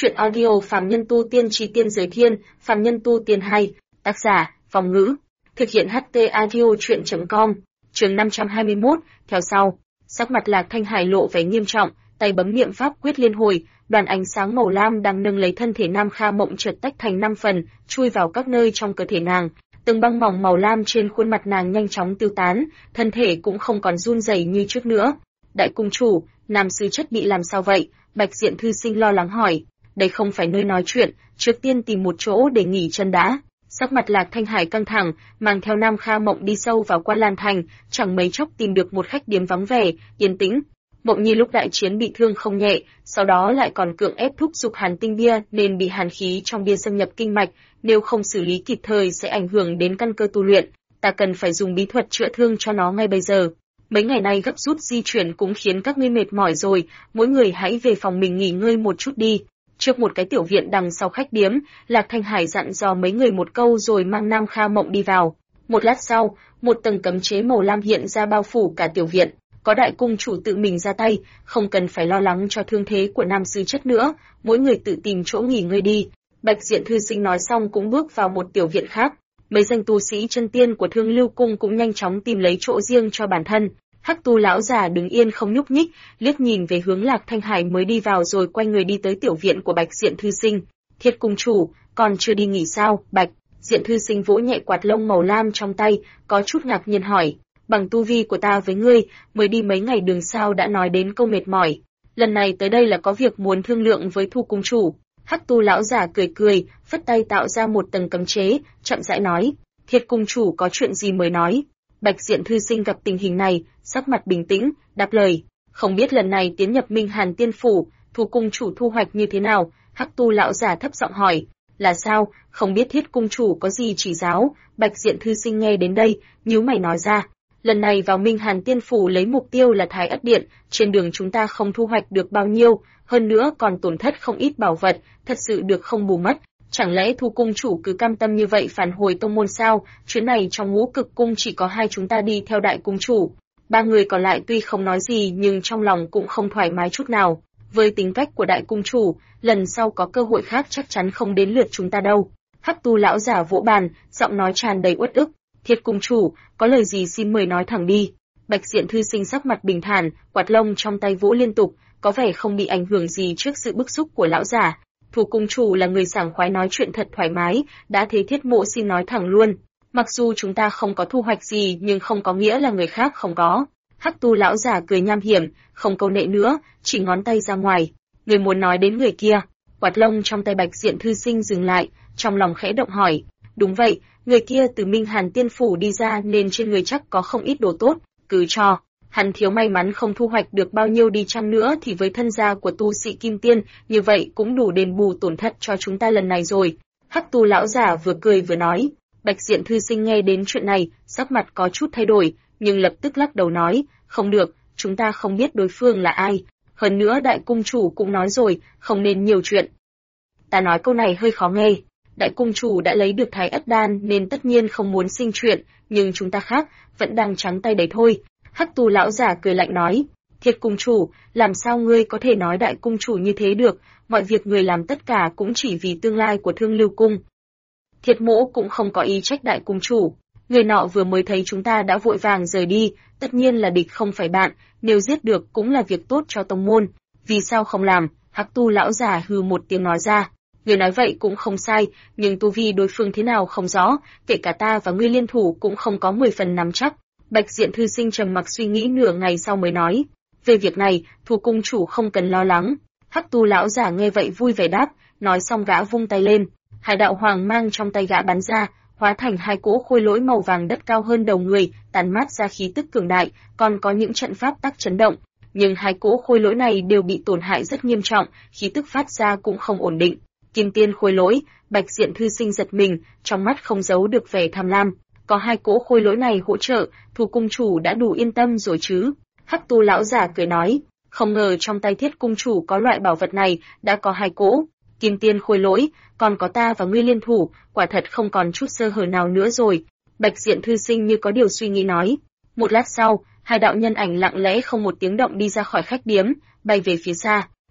Chuyện audio Phàm Nhân Tu Tiên Chí Tiên Giới Thiên, Phàm Nhân Tu Tiên hay, tác giả, Phong Ngữ. Thực hiện HT Audio Chuyện.com, chương 521, theo sau. Sắc mặt Lạc Thanh Hải lộ vẻ nghiêm trọng, tay bấm niệm pháp quyết liên hồi, đoàn ánh sáng màu lam đang nâng lấy thân thể Nam Kha Mộng chợt tách thành 5 phần, chui vào các nơi trong cơ thể nàng. Từng băng mỏng màu lam trên khuôn mặt nàng nhanh chóng tiêu tán, thân thể cũng không còn run rẩy như trước nữa. Đại cung chủ, Nam sư chất bị làm sao vậy? Bạch Diện thư sinh lo lắng hỏi. Đây không phải nơi nói chuyện, trước tiên tìm một chỗ để nghỉ chân đã. Sắc mặt Lạc Thanh Hải căng thẳng, mang theo Nam Kha Mộng đi sâu vào Quan Lan Thành, chẳng mấy chốc tìm được một khách điếm vắng vẻ, yên tĩnh. Mộng Nhi lúc đại chiến bị thương không nhẹ, sau đó lại còn cưỡng ép thúc giục hàn tinh bia nên bị hàn khí trong bia xâm nhập kinh mạch, nếu không xử lý kịp thời sẽ ảnh hưởng đến căn cơ tu luyện. Ta cần phải dùng bí thuật chữa thương cho nó ngay bây giờ. Mấy ngày nay gấp rút di chuyển cũng khiến các ngươi mệt mỏi rồi, mỗi người hãy về phòng mình nghỉ ngơi một chút đi. Trước một cái tiểu viện đằng sau khách điếm, Lạc Thanh Hải dặn dò mấy người một câu rồi mang Nam Kha Mộng đi vào. Một lát sau, một tầng cấm chế màu lam hiện ra bao phủ cả tiểu viện. Có đại cung chủ tự mình ra tay, không cần phải lo lắng cho thương thế của Nam sư chất nữa, mỗi người tự tìm chỗ nghỉ ngơi đi. Bạch Diện thư sinh nói xong cũng bước vào một tiểu viện khác. Mấy danh tu sĩ chân tiên của Thương Lưu cung cũng nhanh chóng tìm lấy chỗ riêng cho bản thân. Hắc Tu lão già đứng yên không nhúc nhích, liếc nhìn về hướng Lạc Thanh Hải mới đi vào rồi quay người đi tới tiểu viện của Bạch Diện thư sinh. Thiết cung chủ, còn chưa đi nghỉ sao? Bạch Diện thư sinh vỗ nhẹ quạt lông màu lam trong tay, có chút ngạc nhiên hỏi. Bằng tu vi của ta với ngươi, mới đi mấy ngày đường sao đã nói đến câu mệt mỏi. Lần này tới đây là có việc muốn thương lượng với Thu cung chủ. Hắc Tu lão già cười cười, phất tay tạo ra một tầng cấm chế, chậm rãi nói. Thiết cung chủ có chuyện gì mới nói. Bạch Diện thư sinh gặp tình hình này, sắc mặt bình tĩnh, đáp lời. Không biết lần này tiến nhập Minh Hàn Tiên Phủ, Thu cung chủ thu hoạch như thế nào? Hắc Tu lão già thấp giọng hỏi. Là sao? Không biết Thiết cung chủ có gì chỉ giáo? Bạch Diện thư sinh nghe đến đây, nhíu mày nói ra. Lần này vào Minh Hàn Tiên Phủ lấy mục tiêu là Thái Ất Điện, trên đường chúng ta không thu hoạch được bao nhiêu, hơn nữa còn tổn thất không ít bảo vật, thật sự được không bù mất. Chẳng lẽ Thu cung chủ cứ cam tâm như vậy phản hồi tông môn sao? Chuyến này trong Ngũ Cực cung chỉ có hai chúng ta đi theo đại cung chủ. Ba người còn lại tuy không nói gì nhưng trong lòng cũng không thoải mái chút nào. Với tính cách của đại cung chủ, lần sau có cơ hội khác chắc chắn không đến lượt chúng ta đâu. Hắc Tu lão giả vỗ bàn, giọng nói tràn đầy uất ức. Thiết cung chủ, có lời gì xin mời nói thẳng đi. Bạch Diện thư sinh sắc mặt bình thản, quạt lông trong tay vỗ liên tục, có vẻ không bị ảnh hưởng gì trước sự bức xúc của lão giả. Thu cung chủ là người sảng khoái nói chuyện thật thoải mái, đã thế Thiết mộ xin nói thẳng luôn. Mặc dù chúng ta không có thu hoạch gì nhưng không có nghĩa là người khác không có. Hắc Tu lão giả cười nham hiểm, không câu nệ nữa, chỉ ngón tay ra ngoài. Người muốn nói đến người kia. Quạt lông trong tay Bạch Diện thư sinh dừng lại, trong lòng khẽ động hỏi. Đúng vậy, người kia từ Minh Hàn Tiên Phủ đi ra nên trên người chắc có không ít đồ tốt, cứ cho. Hắn thiếu may mắn không thu hoạch được bao nhiêu đi chăng nữa thì với thân gia của tu sĩ Kim Tiên, như vậy cũng đủ đền bù tổn thất cho chúng ta lần này rồi. Hắc Tu lão giả vừa cười vừa nói. Bạch Diện thư sinh nghe đến chuyện này, sắc mặt có chút thay đổi, nhưng lập tức lắc đầu nói, không được, chúng ta không biết đối phương là ai. Hơn nữa đại cung chủ cũng nói rồi, không nên nhiều chuyện. Ta nói câu này hơi khó nghe. Đại cung chủ đã lấy được Thái Ất đan nên tất nhiên không muốn sinh chuyện, nhưng chúng ta khác, vẫn đang trắng tay đấy thôi. Hắc Tu lão giả cười lạnh nói, Thiết cung chủ, làm sao ngươi có thể nói đại cung chủ như thế được, mọi việc người làm tất cả cũng chỉ vì tương lai của Thương Lưu cung. Thiết mỗ cũng không có ý trách đại cung chủ, người nọ vừa mới thấy chúng ta đã vội vàng rời đi, tất nhiên là địch không phải bạn, nếu giết được cũng là việc tốt cho tông môn, vì sao không làm? Hắc Tu lão giả hừ một tiếng nói ra. Người nói vậy cũng không sai, nhưng tu vi đối phương thế nào không rõ, kể cả ta và ngươi liên thủ cũng không có 10 phần nắm chắc. Bạch Diện thư sinh trầm mặc suy nghĩ nửa ngày sau mới nói, về việc này, Thu cung chủ không cần lo lắng. Hắc Tu lão giả nghe vậy vui vẻ đáp, nói xong gã vung tay lên, hai đạo hoàng mang trong tay gã bắn ra, hóa thành hai cỗ khôi lỗi màu vàng đất cao hơn đầu người, tản mát ra khí tức cường đại, còn có những trận pháp tắc chấn động, nhưng hai cỗ khôi lỗi này đều bị tổn hại rất nghiêm trọng, khí tức phát ra cũng không ổn định. Kim Tiên khôi lỗi, Bạch Diện thư sinh giật mình, trong mắt không giấu được vẻ tham lam. Có hai cỗ khôi lỗi này hỗ trợ, Thu cung chủ đã đủ yên tâm rồi chứ? Hắc Tu lão giả cười nói, không ngờ trong tay Thiết cung chủ có loại bảo vật này, đã có hai cỗ Kim Tiên khôi lỗi, còn có ta và ngươi liên thủ, quả thật không còn chút sơ hở nào nữa rồi. Bạch Diện thư sinh như có điều suy nghĩ nói. Một lát sau, hai đạo nhân ảnh lặng lẽ không một tiếng động đi ra khỏi khách điếm, bay về phía xa.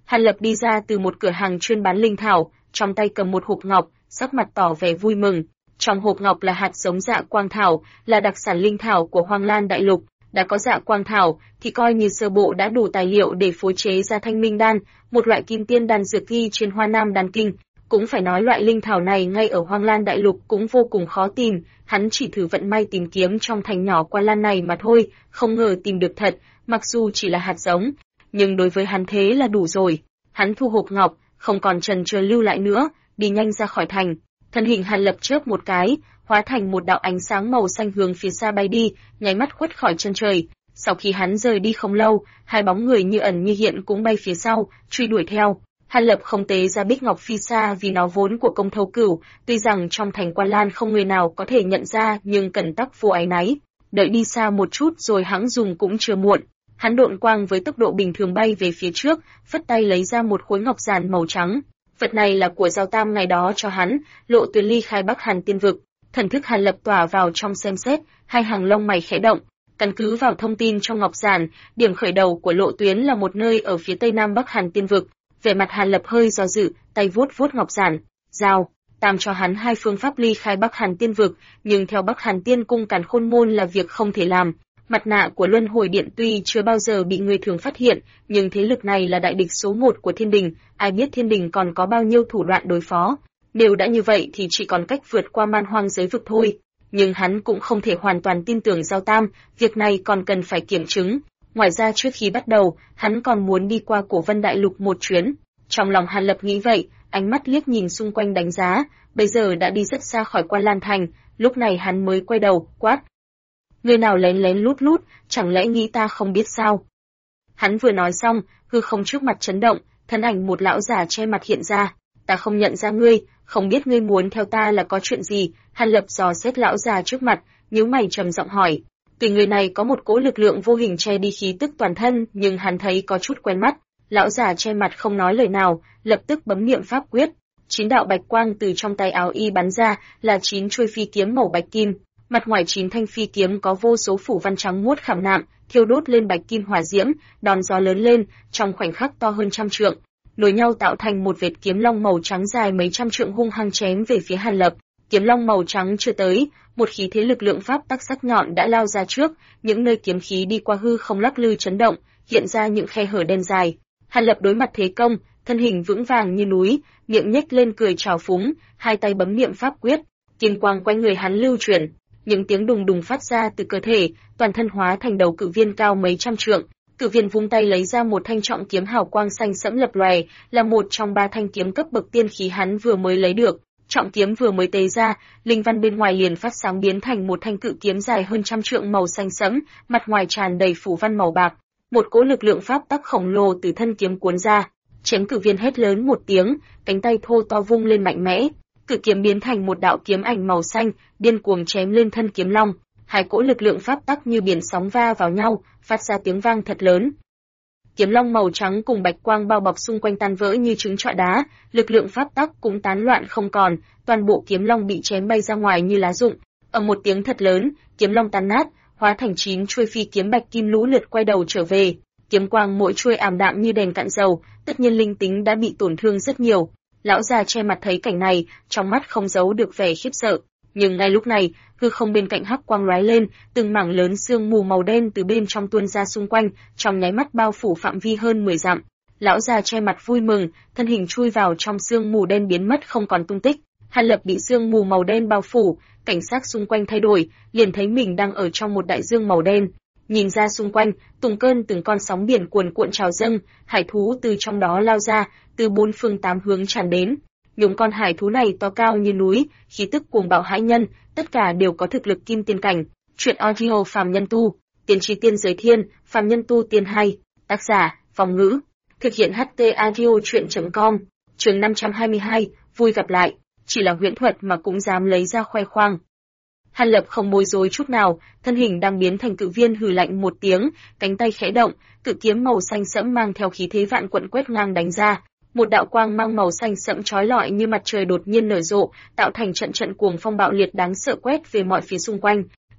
Hàn Lập đi ra từ một cửa hàng chuyên bán linh thảo, trong tay cầm một hộp ngọc, sắc mặt tỏ vẻ vui mừng. Trong hộp ngọc là hạt giống dạ quang thảo, là đặc sản linh thảo của Hoang Lan Đại Lục. Đã có dạ quang thảo, thì coi như sơ bộ đã đủ tài liệu để phối chế ra Thanh Minh đan, một loại kim tiên đan dược ghi trên Hoa Nam đan kinh. Cũng phải nói loại linh thảo này ngay ở Hoang Lan Đại Lục cũng vô cùng khó tìm, hắn chỉ thử vận may tìm kiếm trong thành nhỏ Quan Lan này mà thôi, không ngờ tìm được thật, mặc dù chỉ là hạt giống, nhưng đối với hắn thế là đủ rồi. Hắn thu hộp ngọc, không còn chần chừ lưu lại nữa, đi nhanh ra khỏi thành. Thân hình Hàn Lập chớp một cái, hóa thành một đạo ánh sáng màu xanh hướng phía xa bay đi, nháy mắt khuất khỏi chân trời. Sau khi hắn rời đi không lâu, hai bóng người như ẩn như hiện cũng bay phía sau, truy đuổi theo. Hàn Lập không tế ra Bích Ngọc Phi Sa vì nó vốn của Công Thâu Cửu, tuy rằng trong thành Quan Lan không người nào có thể nhận ra, nhưng cẩn tắc vô áy náy. Đợi đi xa một chút rồi hãng dùng cũng chưa muộn. Hắn độn quang với tốc độ bình thường bay về phía trước, phất tay lấy ra một khối ngọc giản màu trắng. Vật này là của Giao Tam ngày đó cho hắn, lộ tuyến ly khai Bắc Hàn Tiên Vực. Thần thức Hàn Lập tỏa vào trong xem xét, hai hàng lông mày khẽ động. Căn cứ vào thông tin trong ngọc giản, điểm khởi đầu của lộ tuyến là một nơi ở phía tây nam Bắc Hàn Tiên Vực. Vẻ mặt Hàn Lập hơi do dự, tay vuốt vuốt ngọc giản. Giao Tam cho hắn hai phương pháp ly khai Bắc Hàn Tiên Vực, nhưng theo Bắc Hàn Tiên Cung Càn Khôn Môn là việc không thể làm. Mặt nạ của Luân Hồi Điện tuy chưa bao giờ bị người thường phát hiện, nhưng thế lực này là đại địch số 1 của Thiên Đình, ai biết Thiên Đình còn có bao nhiêu thủ đoạn đối phó. Nếu đã như vậy thì chỉ còn cách vượt qua Man Hoang giới vực thôi. Nhưng hắn cũng không thể hoàn toàn tin tưởng Giao Tam, việc này còn cần phải kiểm chứng. Ngoài ra trước khi bắt đầu, hắn còn muốn đi qua Cổ Vân Đại Lục một chuyến. Trong lòng Hàn Lập nghĩ vậy, ánh mắt liếc nhìn xung quanh đánh giá, bây giờ đã đi rất xa khỏi Quan Lan Thành, lúc này hắn mới quay đầu, quát. Người nào lén lén lút lút, chẳng lẽ nghĩ ta không biết sao? Hắn vừa nói xong, hư không trước mặt chấn động, thân ảnh một lão già che mặt hiện ra. Ta không nhận ra ngươi, không biết ngươi muốn theo ta là có chuyện gì? Hàn Lập dò xét lão già trước mặt, nhíu mày trầm giọng hỏi. Tuy người này có một cỗ lực lượng vô hình che đi khí tức toàn thân, nhưng hắn thấy có chút quen mắt. Lão già che mặt không nói lời nào, lập tức bấm niệm pháp quyết. 9 đạo bạch quang từ trong tay áo y bắn ra, là 9 chuôi phi kiếm màu bạch kim. Mặt ngoài 9 thanh phi kiếm có vô số phủ văn trắng muốt khảm nạm, thiêu đốt lên bạch kim hỏa diễm, đón gió lớn lên, trong khoảnh khắc to hơn trăm trượng, nối nhau tạo thành một vệt kiếm long màu trắng dài mấy trăm trượng hung hăng chém về phía Hàn Lập. Kiếm long màu trắng chưa tới, một khí thế lực lượng pháp tắc sắc nhọn đã lao ra trước, những nơi kiếm khí đi qua hư không lắc lư chấn động, hiện ra những khe hở đen dài. Hàn Lập đối mặt thế công, thân hình vững vàng như núi, miệng nhếch lên cười trào phúng, hai tay bấm niệm pháp quyết, kim quang quanh người hắn lưu chuyển. Những tiếng đùng đùng phát ra từ cơ thể, toàn thân hóa thành đầu cự viên cao mấy trăm trượng. Cự viên vung tay lấy ra một thanh trọng kiếm hào quang xanh sẫm lập lòe, là một trong 3 thanh kiếm cấp bậc tiên khí hắn vừa mới lấy được. Trọng kiếm vừa mới tế ra, linh văn bên ngoài liền phát sáng biến thành một thanh cự kiếm dài hơn trăm trượng màu xanh sẫm, mặt ngoài tràn đầy phủ văn màu bạc. Một cỗ lực lượng pháp tắc khổng lồ từ thân kiếm cuốn ra, chém cự viên hét lớn một tiếng, cánh tay thô to vung lên mạnh mẽ. Cự kiếm biến thành một đạo kiếm ảnh màu xanh, điên cuồng chém lên thân kiếm long. Hai cỗ lực lượng pháp tắc như biển sóng va vào nhau, phát ra tiếng vang thật lớn. Kiếm long màu trắng cùng bạch quang bao bọc xung quanh tan vỡ như trứng trọi đá, lực lượng pháp tắc cũng tán loạn không còn, toàn bộ kiếm long bị chém bay ra ngoài như lá rụng. Ở một tiếng thật lớn, kiếm long tan nát, hóa thành 9 chuôi phi kiếm bạch kim lũ lượt quay đầu trở về. Kiếm quang mỗi chuôi ảm đạm như đèn cạn dầu, tất nhiên linh tính đã bị tổn thương rất nhiều. Lão già che mặt thấy cảnh này, trong mắt không giấu được vẻ khiếp sợ. Nhưng ngay lúc này, hư không bên cạnh hắc quang lóe lên, từng mảng lớn sương mù màu đen từ bên trong tuôn ra xung quanh, trong nháy mắt bao phủ phạm vi hơn 10 dặm. Lão già che mặt vui mừng, thân hình chui vào trong sương mù đen biến mất không còn tung tích. Hàn Lập bị sương mù màu đen bao phủ, cảnh sắc xung quanh thay đổi, liền thấy mình đang ở trong một đại dương màu đen. Nhìn ra xung quanh, từng con sóng biển cuồn cuộn trào dâng, hải thú từ trong đó lao ra, từ 4 phương 8 hướng tràn đến. Những con hải thú này to cao như núi, khí tức cuồng bạo hãi nhân, tất cả đều có thực lực kim tiên cảnh. Truyện audio Phàm Nhân Tu, tiên tri tiên giới thiên, Phàm Nhân Tu tiên hay. Tác giả, Phong Ngữ. Thực hiện HT audio truyện.com. Chương 522, vui gặp lại. Chỉ là huyễn thuật mà cũng dám lấy ra khoe khoang. Hàn Lập không bối rối chút nào, thân hình đang biến thành cự viên hừ lạnh một tiếng, cánh tay khẽ động, cự kiếm màu xanh sẫm mang theo khí thế vạn quận quét ngang đánh ra. Một đạo quang mang màu xanh sẫm chói lọi như mặt trời đột nhiên nở rộ, tạo thành trận trận cuồng phong bạo liệt đáng sợ quét về mọi phía xung quanh.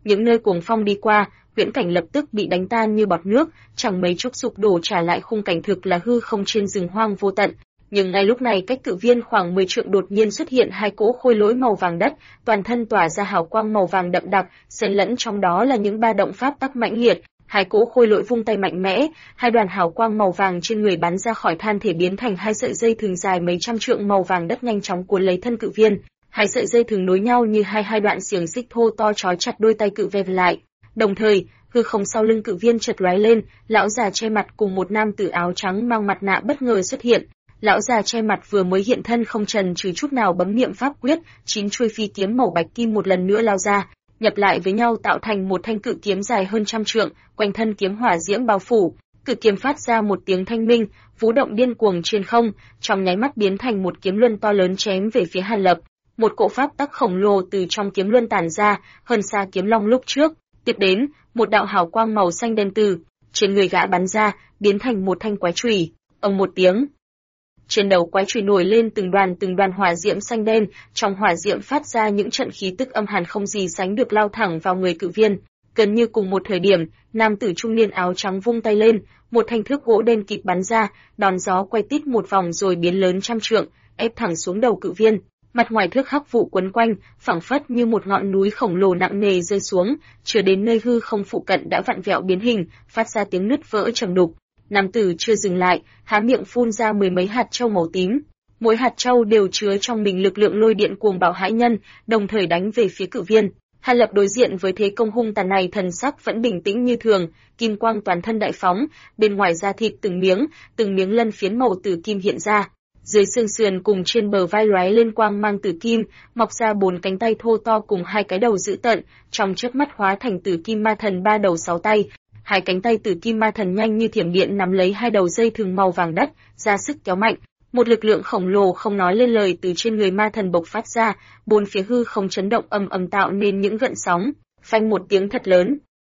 Những nơi cuồng phong đi qua, huyễn cảnh lập tức bị đánh tan như bọt nước, chẳng mấy chốc sụp đổ trả lại khung cảnh thực là hư không trên rừng hoang vô tận. Nhưng ngay lúc này cách cự viên khoảng 10 trượng đột nhiên xuất hiện hai cỗ khôi lỗi màu vàng đất, toàn thân tỏa ra hào quang màu vàng đậm đặc, xen lẫn trong đó là những ba động pháp tắc mãnh liệt. Hai cỗ khôi lỗi vung tay mạnh mẽ, hai đoàn hào quang màu vàng trên người bắn ra khỏi thân thể biến thành hai sợi dây thừng dài mấy trăm trượng màu vàng đất nhanh chóng cuốn lấy thân cự viên. Hai sợi dây thừng nối nhau như hai đoạn xiềng xích thô to trói chặt đôi tay cự viên lại. Đồng thời, hư không sau lưng cự viên chợt lóe lên, lão già che mặt cùng một nam tử áo trắng mang mặt nạ bất ngờ xuất hiện. Lão già che mặt vừa mới hiện thân không chần chừ chút nào bấm niệm pháp quyết, 9 chuôi phi kiếm màu bạch kim một lần nữa lao ra, nhập lại với nhau tạo thành một thanh cự kiếm dài hơn trăm trượng, quanh thân kiếm hỏa diễm bao phủ. Cự kiếm phát ra một tiếng thanh minh, vũ động điên cuồng trên không, trong nháy mắt biến thành một kiếm luân to lớn chém về phía Hàn Lập. Một cỗ pháp tắc khổng lồ từ trong kiếm luân tản ra, hơn xa kiếm long lúc trước. Tiếp đến, một đạo hào quang màu xanh đen từ trên người gã bắn ra, biến thành một thanh quái chùy. Ầm một tiếng, trên đầu quái chùy nổi lên từng đoàn hỏa diễm xanh đen, trong hỏa diễm phát ra những trận khí tức âm hàn không gì sánh được lao thẳng vào người cự viên. Gần như cùng một thời điểm, nam tử trung niên áo trắng vung tay lên, một thanh thước gỗ đen kịt bắn ra, đòn gió quay tít một vòng rồi biến lớn trăm trượng, ép thẳng xuống đầu cự viên. Mặt ngoài thước hắc vụ quấn quanh, phảng phất như một ngọn núi khổng lồ nặng nề rơi xuống, chưa đến nơi hư không phụ cận đã vặn vẹo biến hình, phát ra tiếng nứt vỡ trầm đục. Nam tử chưa dừng lại, há miệng phun ra mười mấy hạt châu màu tím. Mỗi hạt châu đều chứa trong mình lực lượng lôi điện cuồng bạo hãi nhân, đồng thời đánh về phía cự viên. Hàn Lập đối diện với thế công hung tàn này thần sắc vẫn bình tĩnh như thường, kim quang toàn thân đại phóng, bên ngoài da thịt từng miếng lân phiến màu tử kim hiện ra. Dưới xương sườn cùng trên bờ vai lóe lên quang mang tử kim, mọc ra 4 cánh tay thô to cùng 2 cái đầu dữ tợn, trong chớp mắt hóa thành tử kim ma thần 3 đầu 6 tay. 2 cánh tay tử kim ma thần nhanh như thiểm điện nắm lấy 2 đầu dây thừng màu vàng đất, ra sức kéo mạnh. Một lực lượng khổng lồ không nói lên lời từ trên người ma thần bộc phát ra, bốn phía hư không chấn động ầm ầm tạo nên những gợn sóng, phanh một tiếng thật lớn.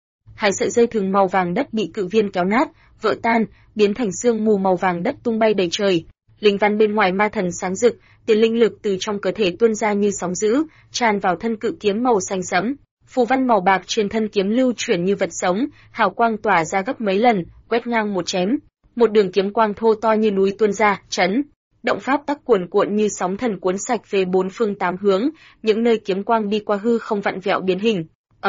2 sợi dây thừng màu vàng đất bị cự viên kéo nát, vỡ tan, biến thành sương mù màu vàng đất tung bay đầy trời. Linh văn bên ngoài ma thần sáng rực, tiền linh lực từ trong cơ thể tuôn ra như sóng dữ, tràn vào thân cự kiếm màu xanh sẫm. Phù văn màu bạc trên thân kiếm lưu chuyển như vật sống, hào quang tỏa ra gấp mấy lần, quét ngang một chém. Một đường kiếm quang thô to như núi tuôn ra, chấn động pháp tắc cuồn cuộn như sóng thần cuốn sạch về 4 phương 8 hướng, những nơi kiếm quang đi qua hư không vặn vẹo biến hình.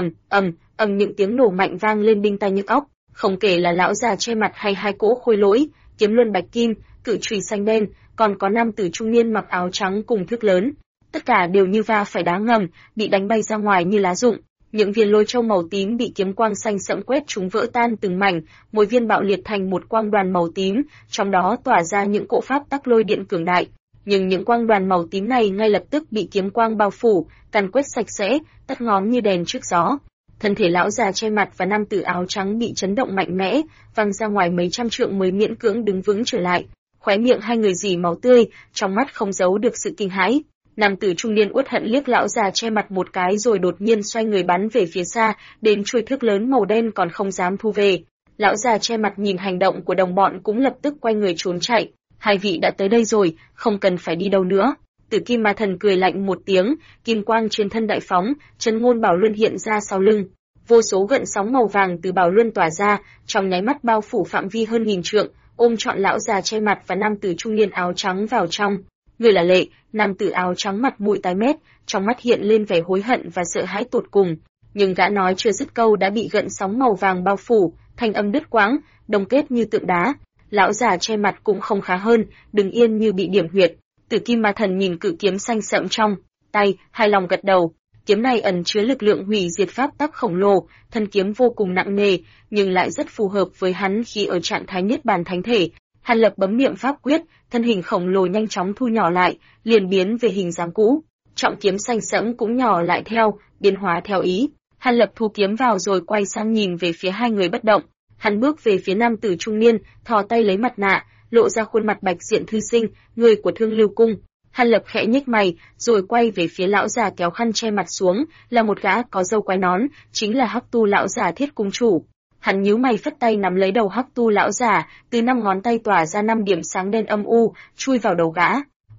Ầm những tiếng nổ mạnh vang lên đinh tai nhức óc, không kể là lão già che mặt hay 2 cỗ khôi lỗi, kiếm luân bạch kim, cự chùy xanh đen, còn có nam tử trung niên mặc áo trắng cùng thước lớn, tất cả đều như va phải đá ngầm, bị đánh bay ra ngoài như lá rụng. Những viên lôi châu màu tím bị kiếm quang xanh sẫm quét chúng vỡ tan từng mảnh, mỗi viên bạo liệt thành một quang đoàn màu tím, trong đó tỏa ra những cỗ pháp tắc lôi điện cường đại. Nhưng những quang đoàn màu tím này ngay lập tức bị kiếm quang bao phủ, càn quét sạch sẽ, tắt ngóm như đèn trước gió. Thân thể lão già che mặt và nam tử áo trắng bị chấn động mạnh mẽ, văng ra ngoài mấy trăm trượng mới miễn cưỡng đứng vững trở lại. Khóe miệng hai người rỉ máu tươi, trong mắt không giấu được sự kinh hãi. Nam tử trung niên uất hận liếc lão già che mặt một cái rồi đột nhiên xoay người bắn về phía xa, đến chuôi thước lớn màu đen còn không dám thu về. Lão già che mặt nhìn hành động của đồng bọn cũng lập tức quay người trốn chạy. Hai vị đã tới đây rồi, không cần phải đi đâu nữa. Tử kim ma thần cười lạnh một tiếng, kim quang trên thân đại phóng, chân ngôn bảo luân hiện ra sau lưng. Vô số gợn sóng màu vàng từ bảo luân tỏa ra, trong nháy mắt bao phủ phạm vi hơn 1000 trượng, ôm trọn lão già che mặt và nam tử trung niên áo trắng vào trong. Người là Lệ, nam tử áo trắng mặt bụi tái mét, trong mắt hiện lên vẻ hối hận và sợ hãi tột cùng. Nhưng gã nói chưa dứt câu đã bị gợn sóng màu vàng bao phủ, thanh âm đứt quãng, đông kết như tượng đá. Lão già che mặt cũng không khá hơn, đứng yên như bị điểm huyệt. Tử kim ma thần nhìn cự kiếm xanh sẫm trong tay, hài lòng gật đầu. Kiếm này ẩn chứa lực lượng hủy diệt pháp tắc khổng lồ, thân kiếm vô cùng nặng nề, nhưng lại rất phù hợp với hắn khi ở trạng thái niết bàn thánh thể. Hàn Lập bấm niệm pháp quyết, thân hình khổng lồ nhanh chóng thu nhỏ lại, liền biến về hình dáng cũ. Trọng kiếm xanh sẫm cũng nhỏ lại theo, biến hóa theo ý. Hàn Lập thu kiếm vào rồi quay sang nhìn về phía hai người bất động. Hắn bước về phía nam tử trung niên, thò tay lấy mặt nạ, lộ ra khuôn mặt bạch diện thư sinh, người của Thương Lưu cung. Hàn Lập khẽ nhếch mày, rồi quay về phía lão già kéo khăn che mặt xuống, là một gã có râu quai nón, chính là Hắc Tu lão già Thiết cung chủ. Hắn nhíu mày phất tay nắm lấy đầu Hắc Tu lão già, từ 5 ngón tay tỏa ra 5 điểm sáng đen âm u, chui vào đầu gã.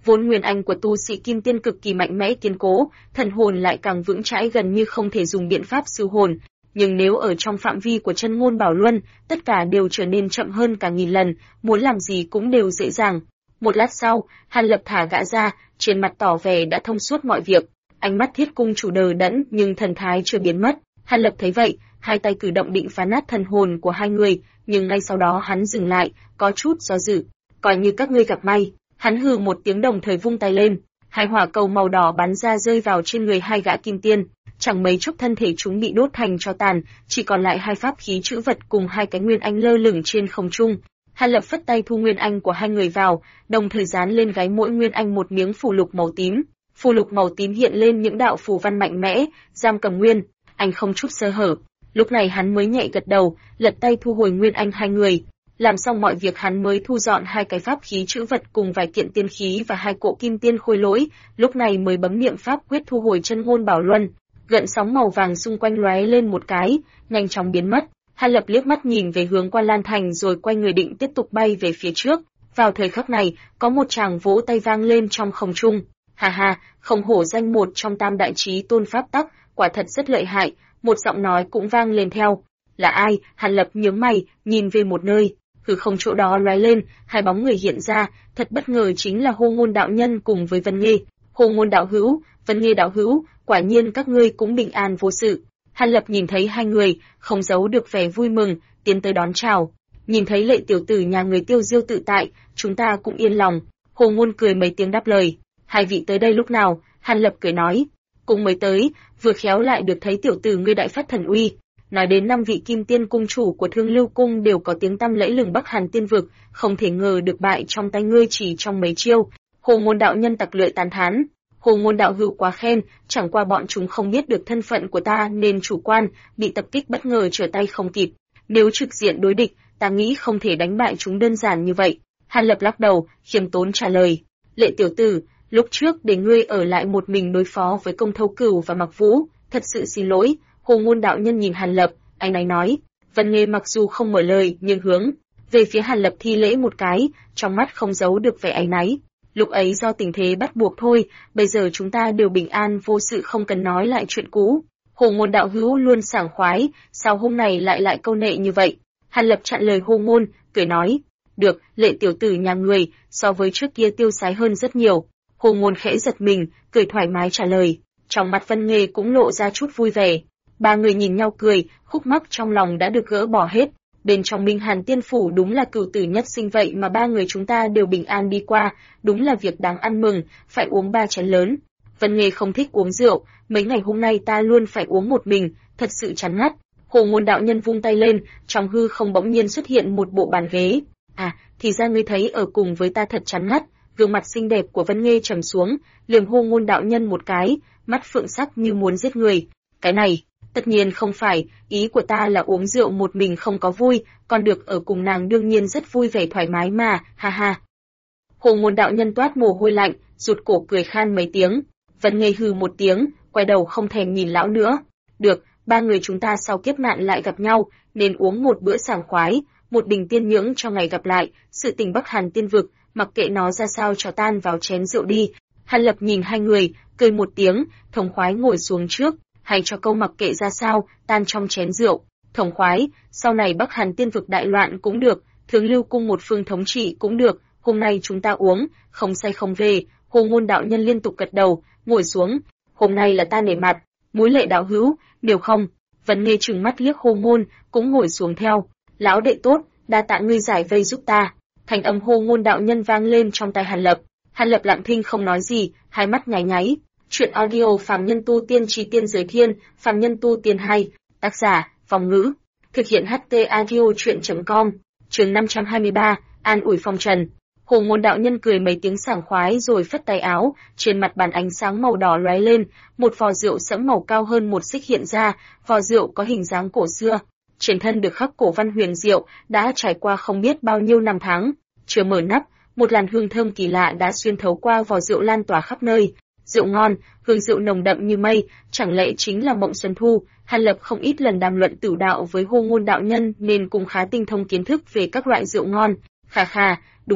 Vốn nguyên anh của tu sĩ kim tiên cực kỳ mạnh mẽ kiên cố, thần hồn lại càng vững chãi gần như không thể dùng biện pháp siêu hồn. Nhưng nếu ở trong phạm vi của chân ngôn bảo luân, tất cả đều trở nên chậm hơn cả nghìn lần, muốn làm gì cũng đều dễ dàng. Một lát sau, Hàn Lập thả gã ra, trên mặt tỏ vẻ đã thông suốt mọi việc. Ánh mắt Thiết cung chủ đờ đẫn nhưng thần thái chưa biến mất. Hàn Lập thấy vậy, hai tay cử động định phá nát thần hồn của hai người, nhưng ngay sau đó hắn dừng lại, có chút do dự. Coi như các ngươi gặp may. Hắn hừ một tiếng đồng thời vung tay lên, hai hỏa cầu màu đỏ bắn ra rơi vào trên người hai gã kim tiên. Chẳng mấy chốc thân thể chúng bị đốt thành tro tàn, chỉ còn lại hai pháp khí trữ vật cùng hai cái nguyên anh lơ lửng trên không trung. Hàn Lập phất tay thu nguyên anh của hai người vào, đồng thời dán lên gáy mỗi nguyên anh một miếng phù lục màu tím. Phù lục màu tím hiện lên những đạo phù văn mạnh mẽ, giam cầm nguyên anh không chút sơ hở. Lúc này hắn mới nhẹ gật đầu, lật tay thu hồi nguyên anh hai người. Làm xong mọi việc hắn mới thu dọn hai cái pháp khí trữ vật cùng vài kiện tiên khí và hai cỗ kim tiên khôi lỗi, lúc này mới bấm niệm pháp quyết thu hồi chân ngôn bảo luân. Gợn sóng màu vàng xung quanh lóe lên một cái, nhanh chóng biến mất. Hàn Lập liếc mắt nhìn về hướng Quan Lan Thành rồi quay người định tiếp tục bay về phía trước. Vào thời khắc này, có một tràng vỗ tay vang lên trong không trung. Ha ha, không hổ danh một trong tam đại chí tôn pháp tắc, quả thật rất lợi hại. Một giọng nói cũng vang lên theo. Là ai? Hàn Lập nhướng mày, nhìn về một nơi. Hư không chỗ đó lóe lên, hai bóng người hiện ra, thật bất ngờ chính là Hồ Ngôn đạo nhân cùng với Vân Nghê. Hồ Ngôn đạo hữu, Vân Nghê đạo hữu, quả nhiên các ngươi cũng bình an vô sự. Hàn Lập nhìn thấy hai người, không giấu được vẻ vui mừng, tiến tới đón chào. Nhìn thấy lệ tiểu tử nhà người Tiêu Diêu tự tại, chúng ta cũng yên lòng. Hồ Ngôn cười mấy tiếng đáp lời. Hai vị tới đây lúc nào? Hàn Lập cười nói. Cùng mới tới, vừa khéo lại được thấy tiểu tử ngươi đại phát thần uy. Nói đến 5 vị kim tiên cung chủ của Thương Lưu cung đều có tiếng tăm lẫy lừng Bắc Hàn tiên vực, không thể ngờ được bại trong tay ngươi chỉ trong mấy chiêu. Hồ Ngôn đạo nhân tặc lưỡi tán thán. Hồ Ngôn đạo hữu quá khen, chẳng qua bọn chúng không biết được thân phận của ta nên chủ quan, bị tập kích bất ngờ trở tay không kịp. Nếu trực diện đối địch, ta nghĩ không thể đánh bại chúng đơn giản như vậy. Hàn Lập lắc đầu, khiêm tốn trả lời. Lệ tiểu tử, lúc trước để ngươi ở lại một mình đối phó với Công Thâu Cửu và Mặc Vũ, thật sự xin lỗi. Hồ Ngôn đạo nhân nhìn Hàn Lập, anh ấy nói. Vân Nghê mặc dù không mở lời nhưng hướng về phía Hàn Lập thi lễ một cái, trong mắt không giấu được vẻ áy náy. Lúc ấy do tình thế bắt buộc thôi, bây giờ chúng ta đều bình an vô sự không cần nói lại chuyện cũ. Hồ Ngôn đạo hữu luôn sảng khoái, sao hôm nay lại câu nệ như vậy? Hàn Lập chặn lời Hồ Ngôn, cười nói. Được, lệ tiểu tử nhà người, so với trước kia tiêu sái hơn rất nhiều. Hồ Ngôn khẽ giật mình, cười thoải mái trả lời. Trong mặt Vân Nghê cũng lộ ra chút vui vẻ. Ba người nhìn nhau cười, khúc mắc trong lòng đã được gỡ bỏ hết. Bên trong Minh Hàn Tiên Phủ đúng là cửu tử nhất sinh vậy mà ba người chúng ta đều bình an đi qua, đúng là việc đáng ăn mừng, phải uống 3 chén lớn. Vân Nghê không thích uống rượu, mấy ngày hôm nay ta luôn phải uống một mình, thật sự chán ngắt. Hồ Ngôn đạo nhân vung tay lên, trong hư không bỗng nhiên xuất hiện một bộ bàn ghế. À, thì ra ngươi thấy ở cùng với ta thật chán ngắt. Gương mặt xinh đẹp của Vân Nghê trầm xuống, lườm Hồ Ngôn đạo nhân một cái, mắt phượng sắc như muốn giết người. Cái này, tất nhiên không phải, ý của ta là uống rượu một mình không có vui, còn được ở cùng nàng đương nhiên rất vui vẻ thoải mái mà, ha ha. Hồ Ngôn đạo nhân toát mồ hôi lạnh, rụt cổ cười khan mấy tiếng. Vân Nghê hừ một tiếng, quay đầu không thèm nhìn lão nữa. Được, ba người chúng ta sau kiếp nạn lại gặp nhau, nên uống một bữa sảng khoái, một bình tiên nhưỡng cho ngày gặp lại, sự tình Bắc Hàn tiên vực, mặc kệ nó ra sao cho tan vào chén rượu đi. Hàn Lập nhìn hai người, cười một tiếng, thống khoái ngồi xuống trước, hay cho câu mặc kệ ra sao, tan trong chén rượu. Thống khoái, sau này Bắc Hàn tiên vực đại loạn cũng được, Thương Lưu cung một phương thống trị cũng được, hôm nay chúng ta uống, không say không về. Hồ Ngôn đạo nhân liên tục gật đầu, ngồi xuống. Hôm nay là ta nể mặt, Múi Lệ đạo hữu, nếu không. Vân Nghê trừng mắt liếc Hồ Ngôn, cũng ngồi xuống theo. Lão đệ tốt, đa tạ ngươi giải vây giúp ta. Thành âm Hồ Ngôn đạo nhân vang lên trong tai Hàn Lập. Hàn Lập lặng thinh không nói gì, hai mắt nháy nháy. Chuyện audio Phàm Nhân Tu Tiên Chí Tiên Giới Thiên, Phàm Nhân Tu Tiên 2, tác giả, Vong Ngữ. Thực hiện HT Audio Chuyện.com, chương 523, An ủi phong trần. Hồ Ngôn đạo nhân cười mấy tiếng sảng khoái rồi phất tay áo, trên mặt bàn ánh sáng màu đỏ lóe lên, một vò rượu sẫm màu cao hơn một xích hiện ra, vò rượu có hình dáng cổ xưa. Trên thân được khắc cổ văn huyền diệu, đã trải qua không biết bao nhiêu năm tháng. Chưa mở nắp, một làn hương thơm kỳ lạ đã xuyên thấu qua vò rượu lan tỏa khắp nơi. Rượu ngon, hương rượu nồng đậm như mây, chẳng lẽ chính là mộng xuân thu? Hàn Lập không ít lần đàm luận tửu đạo với Hồ Ngôn đạo nhân nên cũng khá tinh thông kiến thức về các loại rượu ngon. Khà khà, đúng vậy,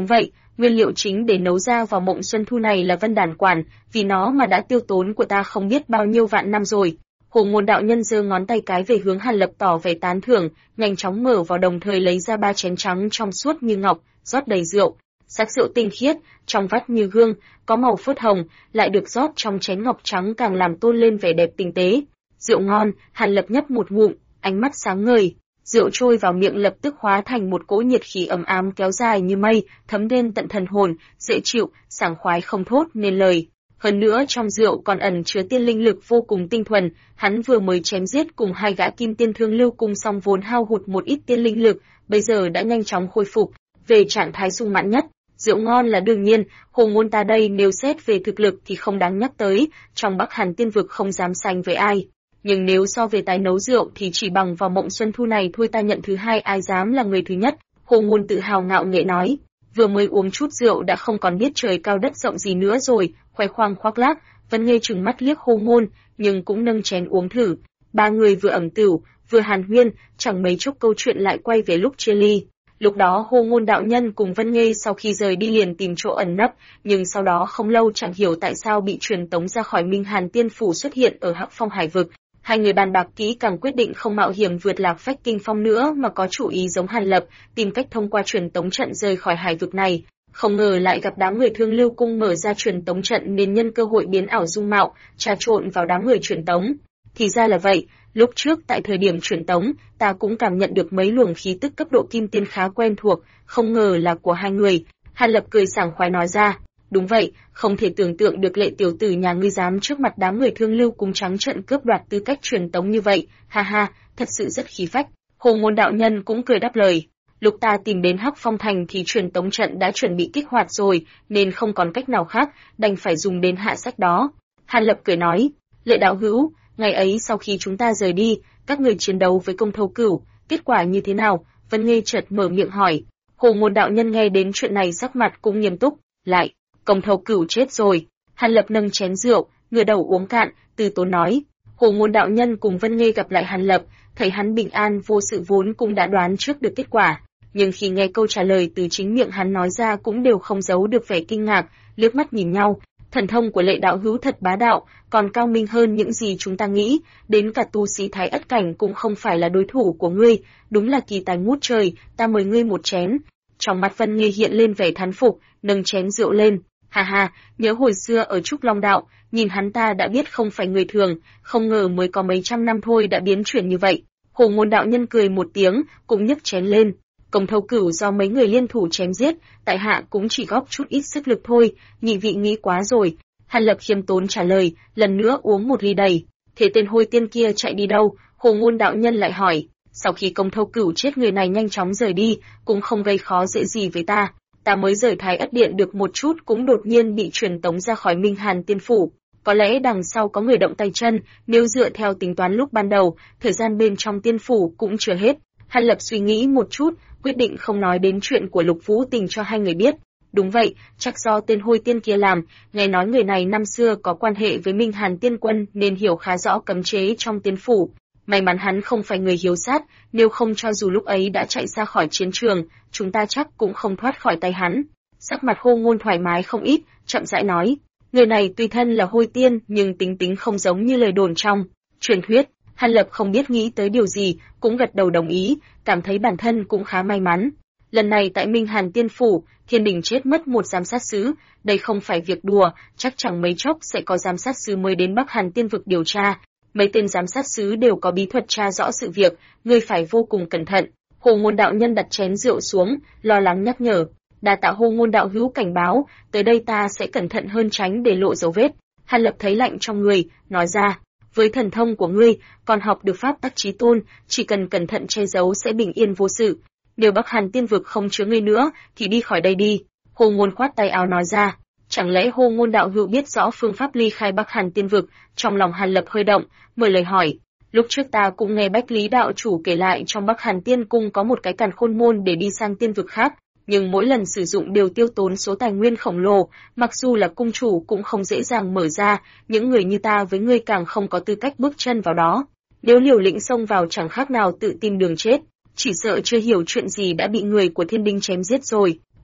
nguyên liệu chính để nấu ra vào mộng xuân thu này là vân đàn quản, vì nó mà đã tiêu tốn của ta không biết bao nhiêu vạn năm rồi. Hồ Ngôn đạo nhân giơ ngón tay cái về hướng Hàn Lập tỏ vẻ tán thưởng, nhanh chóng mở vào đồng thời lấy ra 3 chén trắng trong suốt như ngọc, rót đầy rượu. Sắc rượu tinh khiết, trong vắt như gương, có màu phớt hồng, lại được rót trong chén ngọc trắng càng làm tôn lên vẻ đẹp tinh tế. Rượu ngon, Hàn Lập nhấp một ngụm, ánh mắt sáng ngời. Rượu trôi vào miệng lập tức hóa thành một cỗ nhiệt khí ấm ám kéo dài như mây, thấm đến tận thần hồn, dễ chịu, sảng khoái không thốt nên lời. Hơn nữa trong rượu còn ẩn chứa tiên linh lực vô cùng tinh thuần, hắn vừa mới chém giết cùng 2 gã kim tiên thương lưu cung xong vốn hao hụt một ít tiên linh lực, bây giờ đã nhanh chóng khôi phục về trạng thái sung mãn nhất. Rượu ngon là đương nhiên, Hồ Ngôn ta đây nếu xét về thực lực thì không đáng nhắc tới, trong Bắc Hàn tiên vực không dám sánh với ai. Nhưng nếu so về tài nấu rượu thì chỉ bằng vào mộng xuân thu này thôi ta nhận thứ hai ai dám là người thứ nhất, Hồ Ngôn tự hào ngạo nghễ nói. Vừa mới uống chút rượu đã không còn biết trời cao đất rộng gì nữa rồi, khoe khoang khoác lác, Vân Nghê trừng mắt liếc Hồ Ngôn, nhưng cũng nâng chén uống thử. 3 người vừa ẩm tửu, vừa hàn huyên, chẳng mấy chốc câu chuyện lại quay về lúc chia ly. Lúc đó Hồ Ngôn đạo nhân cùng Vân Nghê sau khi rời đi liền tìm chỗ ẩn nấp, nhưng sau đó không lâu chẳng hiểu tại sao bị truyền tống ra khỏi Minh Hàn Tiên Phủ xuất hiện ở Hắc Phong Hải Vực. Hai người bàn bạc kỹ càng quyết định không mạo hiểm vượt Lạc Phách Kinh Phong nữa mà có chủ ý giống Hàn Lập, tìm cách thông qua truyền tống trận rời khỏi hải vực này. Không ngờ lại gặp đám người Thương Lưu Cung mở ra truyền tống trận nên nhân cơ hội biến ảo dung mạo, trà trộn vào đám người truyền tống. Thì ra là vậy, lúc trước tại thời điểm truyền tống, ta cũng cảm nhận được mấy luồng khí tức cấp độ kim tiên khá quen thuộc, không ngờ là của hai người. Hàn Lập cười sảng khoái nói ra. Đúng vậy, không thể tưởng tượng được Lệ tiểu tử nhà ngươi dám trước mặt đám người Thương Lưu Cung trắng trợn cướp đoạt tư cách truyền tống như vậy, ha ha, thật sự rất khí phách. Hồ Ngôn đạo nhân cũng cười đáp lời. Lúc ta tìm đến Hắc Phong Thành thì truyền tống trận đã chuẩn bị kích hoạt rồi, nên không còn cách nào khác, đành phải dùng đến hạ sách đó. Hàn Lập cười nói, Lệ đạo hữu, ngày ấy sau khi chúng ta rời đi, các người chiến đấu với Công Thâu Cửu, kết quả như thế nào? Vân Nghê chợt mở miệng hỏi. Hồ Ngôn đạo nhân nghe đến chuyện này sắc mặt cũng nghiêm túc, lại, Công Thâu Cửu chết rồi. Hàn Lập nâng chén rượu, ngửa đầu uống cạn, từ tốn nói. Hồ Ngôn đạo nhân cùng Vân Nghê gặp lại Hàn Lập, thấy hắn bình an vô sự vốn cũng đã đoán trước được kết quả, nhưng khi nghe câu trả lời từ chính miệng hắn nói ra cũng đều không giấu được vẻ kinh ngạc, liếc mắt nhìn nhau. Thần thông của Lệ đạo hữu thật bá đạo, còn cao minh hơn những gì chúng ta nghĩ, đến cả tu sĩ Thái Ất cảnh cũng không phải là đối thủ của ngươi, đúng là kỳ tài ngút trời, ta mời ngươi một chén. Trong mắt Vân Nghê hiện lên vẻ thán phục, nâng chén rượu lên. Ha ha, nhớ hồi xưa ở Trúc Long Đạo, nhìn hắn ta đã biết không phải người thường, không ngờ mới có mấy trăm năm thôi đã biến chuyển như vậy. Hồ Ngôn đạo nhân cười một tiếng, cũng nhấc chén lên. Công Thâu Cửu do mấy người liên thủ chém giết, tại hạ cũng chỉ góp chút ít sức lực thôi, nhị vị nghĩ quá rồi. Hàn Lập khiêm tốn trả lời, lần nữa uống một ly đầy. Thế tên hôi tiên kia chạy đi đâu? Hồ Ngôn đạo nhân lại hỏi. Sau khi Công Thâu Cửu chết người này nhanh chóng rời đi, cũng không gây khó dễ gì với ta. Ta mới rời Thái Ất Điện được một chút cũng đột nhiên bị truyền tống ra khỏi Minh Hàn Tiên Phủ. Có lẽ đằng sau có người động tay chân, nếu dựa theo tính toán lúc ban đầu, thời gian bên trong tiên phủ cũng chưa hết. Hàn Lập suy nghĩ một chút, quyết định không nói đến chuyện của Lục Vũ Tình cho hai người biết. Đúng vậy, chắc do tên hôi tiên kia làm, nghe nói người này năm xưa có quan hệ với Minh Hàn Tiên Quân nên hiểu khá rõ cấm chế trong tiên phủ. May mắn hắn không phải người hiếu sát, nếu không cho dù lúc ấy đã chạy ra khỏi chiến trường, chúng ta chắc cũng không thoát khỏi tay hắn. Sắc mặt Hồ Ngôn thoải mái không ít, chậm rãi nói. Người này tuy thân là hôi tiên nhưng tính tính không giống như lời đồn trong truyền thuyết. Hàn Lập không biết nghĩ tới điều gì, cũng gật đầu đồng ý, cảm thấy bản thân cũng khá may mắn. Lần này tại Minh Hàn Tiên Phủ, Thiên Đình chết mất một giám sát sứ, đây không phải việc đùa, chắc chẳng mấy chốc sẽ có giám sát sứ mới đến Bắc Hàn Tiên Vực điều tra. Mấy tên giám sát sứ đều có bí thuật tra rõ sự việc, ngươi phải vô cùng cẩn thận. Hồ Ngôn đạo nhân đặt chén rượu xuống, lo lắng nhắc nhở. Đa tạ Hồ Ngôn đạo hữu cảnh báo, tới đây ta sẽ cẩn thận hơn tránh để lộ dấu vết. Hàn Lập thấy lạnh trong người, nói ra. Với thần thông của ngươi, còn học được pháp tắc chí tôn, chỉ cần cẩn thận che giấu sẽ bình yên vô sự. Nếu Bắc Hàn Tiên Vực không chứa ngươi nữa, thì đi khỏi đây đi. Hồ Ngôn khoát tay áo nói ra. Chẳng lẽ Hồ Ngôn đạo hữu biết rõ phương pháp ly khai Bắc Hàn Tiên Vực? Trong lòng Hàn Lập hơi động, mở lời hỏi. Lúc trước ta cũng nghe Bách Lý đạo chủ kể lại trong Bắc Hàn Tiên Cung có một cái càn khôn môn để đi sang tiên vực khác, nhưng mỗi lần sử dụng đều tiêu tốn số tài nguyên khổng lồ, mặc dù là cung chủ cũng không dễ dàng mở ra, những người như ta với ngươi càng không có tư cách bước chân vào đó. Nếu liều lĩnh xông vào chẳng khác nào tự tìm đường chết, chỉ sợ chưa hiểu chuyện gì đã bị người của Thiên Đình chém giết rồi.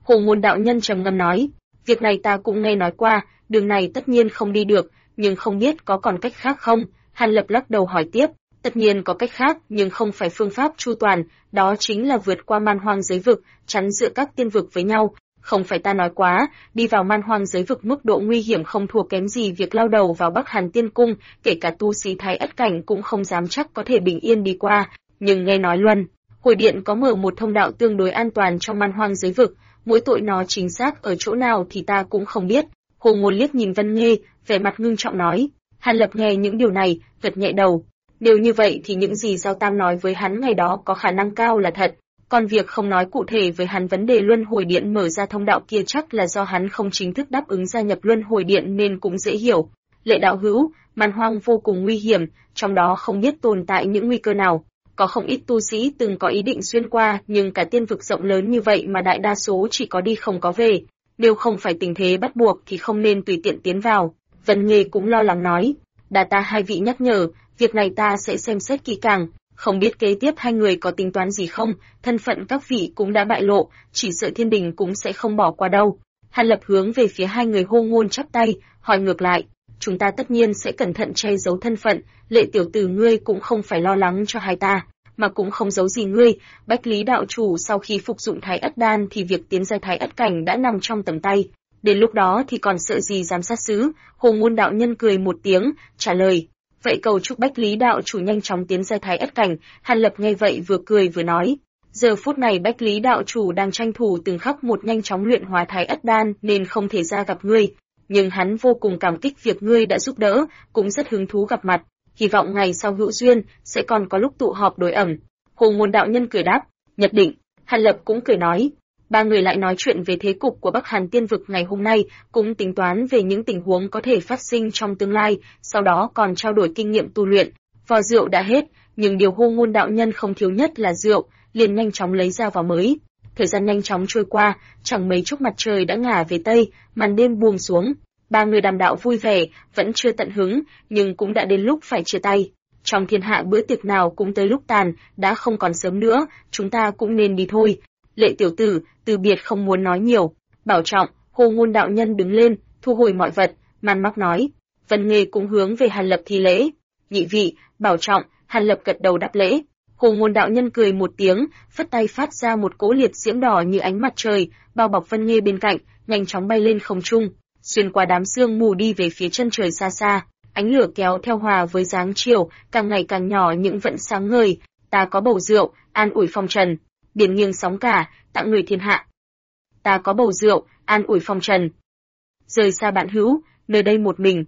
Hồ Ngôn đạo nhân trầm ngâm nói, việc này ta cũng nghe nói qua, đường này tất nhiên không đi được, nhưng không biết có còn cách khác không? Hàn Lập lắc đầu hỏi tiếp, tất nhiên có cách khác, nhưng không phải phương pháp chu toàn, đó chính là vượt qua man hoang giới vực, chắn giữa các tiên vực với nhau. Không phải ta nói quá, đi vào man hoang giới vực mức độ nguy hiểm không thua kém gì việc lao đầu vào Bắc Hàn Tiên Cung, kể cả tu sĩ Thái Ất Cảnh cũng không dám chắc có thể bình yên đi qua. Nhưng nghe nói Luân Hồi Điện có mở một thông đạo tương đối an toàn trong man hoang giới vực, mỗi tội nó chính xác ở chỗ nào thì ta cũng không biết. Hồ Ngôn liếc nhìn Vân Nghê, vẻ mặt ngưng trọng nói. Hàn Lập nghe những điều này, gật nhẹ đầu. Nếu như vậy thì những gì Giao Tam nói với hắn ngày đó có khả năng cao là thật. Còn việc không nói cụ thể với hắn vấn đề Luân Hồi Điện mở ra thông đạo kia chắc là do hắn không chính thức đáp ứng gia nhập Luân Hồi Điện nên cũng dễ hiểu. Lệ đạo hữu, man hoang vô cùng nguy hiểm, trong đó không biết tồn tại những nguy cơ nào. Có không ít tu sĩ từng có ý định xuyên qua, nhưng cả tiên vực rộng lớn như vậy mà đại đa số chỉ có đi không có về. Nếu không phải tình thế bắt buộc thì không nên tùy tiện tiến vào. Vân Nghê cũng lo lắng nói. Đa ta hai vị nhắc nhở, việc này ta sẽ xem xét kỹ càng. Không biết kế tiếp hai người có tính toán gì không, thân phận các vị cũng đã bại lộ, chỉ sợ thiên đình cũng sẽ không bỏ qua đâu. Hàn Lập hướng về phía hai người Hồ Ngôn chắp tay, hỏi ngược lại, chúng ta tất nhiên sẽ cẩn thận che giấu thân phận, Lệ tiểu tử ngươi cũng không phải lo lắng cho hai ta, mà cũng không giấu gì ngươi, Bách Lý đạo chủ sau khi phục dụng Thái Ất đan thì việc tiến giai Thái Ất cảnh đã nằm trong tầm tay, đến lúc đó thì còn sợ gì dám sát sứ. Hồ Ngôn đạo nhân cười một tiếng, trả lời. Vậy cầu chúc Bách Lý đạo chủ nhanh chóng tiến giai Thái Ất cảnh. Hàn Lập nghe vậy vừa cười vừa nói, giờ phút này Bách Lý đạo chủ đang tranh thủ từng khắc một nhanh chóng luyện hóa Thái Ất đan nên không thể ra gặp ngươi, nhưng hắn vô cùng cảm kích việc ngươi đã giúp đỡ, cũng rất hứng thú gặp mặt, hy vọng ngày sau hữu duyên sẽ còn có lúc tụ họp đối ẩm. Hồ Ngôn đạo nhân cười đáp, nhất định. Hàn Lập cũng cười nói. Ba người lại nói chuyện về thế cục của Bắc Hàn Tiên vực ngày hôm nay, cũng tính toán về những tình huống có thể phát sinh trong tương lai, sau đó còn trao đổi kinh nghiệm tu luyện. Vò rượu đã hết, nhưng điều Hồ Ngôn đạo nhân không thiếu nhất là rượu, liền nhanh chóng lấy ra vò mới. Thời gian nhanh chóng trôi qua, chẳng mấy chốc mặt trời đã ngả về tây, màn đêm buông xuống. Ba người đàm đạo vui vẻ, vẫn chưa tận hứng, nhưng cũng đã đến lúc phải chia tay. Trong thiên hạ bữa tiệc nào cũng tới lúc tàn, đã không còn sớm nữa, chúng ta cũng nên đi thôi. Lệ tiểu tử, từ biệt không muốn nói nhiều. Bảo trọng. Hồ Ngôn đạo nhân đứng lên, thu hồi mọi vật, man mắc nói. Vân Nghê cũng hướng về Hàn Lập thi lễ. Nhị vị, bảo trọng. Hàn Lập gật đầu đáp lễ. Hồ Ngôn đạo nhân cười một tiếng, phất tay phát ra một cỗ liệt diễm đỏ như ánh mặt trời, bao bọc Vân Nghê bên cạnh, nhanh chóng bay lên không trung, xuyên qua đám sương mù đi về phía chân trời xa xa. Ánh lửa kéo theo hòa với dáng chiều, càng ngày càng nhỏ nhưng vẫn sáng ngời. Ta có bầu rượu, an ủi phong trần. Biển nghiêng sóng cả, tặng người thiên hạ. Ta có bầu rượu, an ủi phong trần. Rời xa bạn hữu, nơi đây một mình.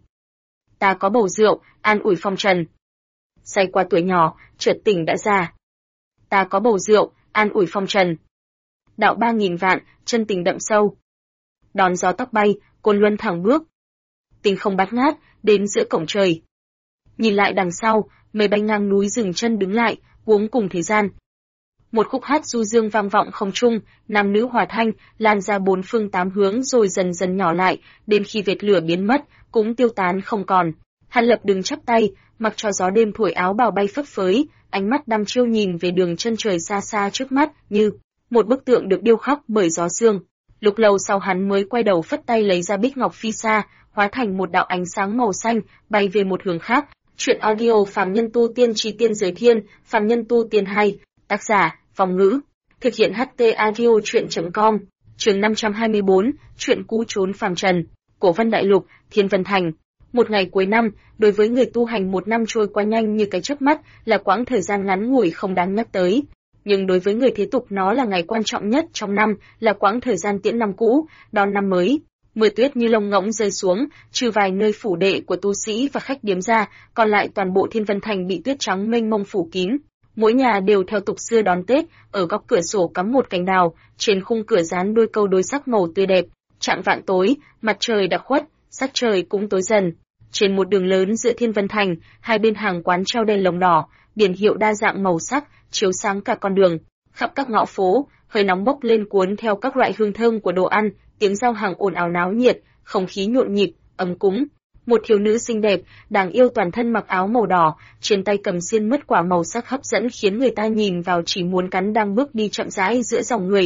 Ta có bầu rượu, an ủi phong trần. Say qua tuổi nhỏ, chợt tỉnh đã già. Ta có bầu rượu, an ủi phong trần. Đạo 3000 vạn, chân tình đậm sâu. Đón gió tóc bay, côn luân thẳng bước. Tình không bát ngát, đến giữa cổng trời. Nhìn lại đằng sau, mây bay ngang núi dừng chân đứng lại, uống cùng thế gian. Một khúc hát du dương vang vọng không trung, nam nữ hòa thanh, lan ra bốn phương tám hướng rồi dần dần nhỏ lại, đến khi vệt lửa biến mất, cũng tiêu tán không còn. Hàn Lập đứng chắp tay, mặc cho gió đêm thổi áo bào bay phấp phới, ánh mắt đăm chiêu nhìn về đường chân trời xa xa trước mắt, như một bức tượng được điêu khắc bởi gió sương. Lúc lâu sau hắn mới quay đầu phất tay lấy ra bích ngọc phi sa, hóa thành một đạo ánh sáng màu xanh, bay về một hướng khác. Chuyện audio Phàm Nhân Tu Tiên Chi Tiên Giới Thiên, Phàm Nhân Tu Tiên hay, tác giả Phong Ngữ, thực hiện HT Audio Truyện.com. Chương 524, chuyện cũ trốn phàm trần. Cổ Vân Đại Lục, Thiên Vân Thành. Một ngày cuối năm, đối với người tu hành một năm trôi qua nhanh như cái chớp mắt, là quãng thời gian ngắn ngủi không đáng nhắc tới. Nhưng đối với người thế tục nó là ngày quan trọng nhất trong năm, là quãng thời gian tiễn năm cũ, đón năm mới. Mưa tuyết như lông ngỗng rơi xuống, trừ vài nơi phủ đệ của tu sĩ và khách điếm ra, còn lại toàn bộ Thiên Vân Thành bị tuyết trắng mênh mông phủ kín. Mỗi nhà đều theo tục xưa đón Tết, ở góc cửa sổ cắm một cành đào, trên khung cửa dán đôi câu đối sắc màu tươi đẹp. Chạng vạng tối, mặt trời đã khuất, sắc trời cũng tối dần. Trên một đường lớn giữa Thiên Vân Thành, hai bên hàng quán treo đèn lồng đỏ, biển hiệu đa dạng màu sắc, chiếu sáng cả con đường. Khắp các ngõ phố, hơi nóng bốc lên cuốn theo các loại hương thơm của đồ ăn, tiếng giao hàng ồn ào náo nhiệt, không khí nhộn nhịp, ấm cúng. Một thiếu nữ xinh đẹp, đáng yêu toàn thân mặc áo màu đỏ, trên tay cầm xiên mứt quả màu sắc hấp dẫn khiến người ta nhìn vào chỉ muốn cắn đang bước đi chậm rãi giữa dòng người.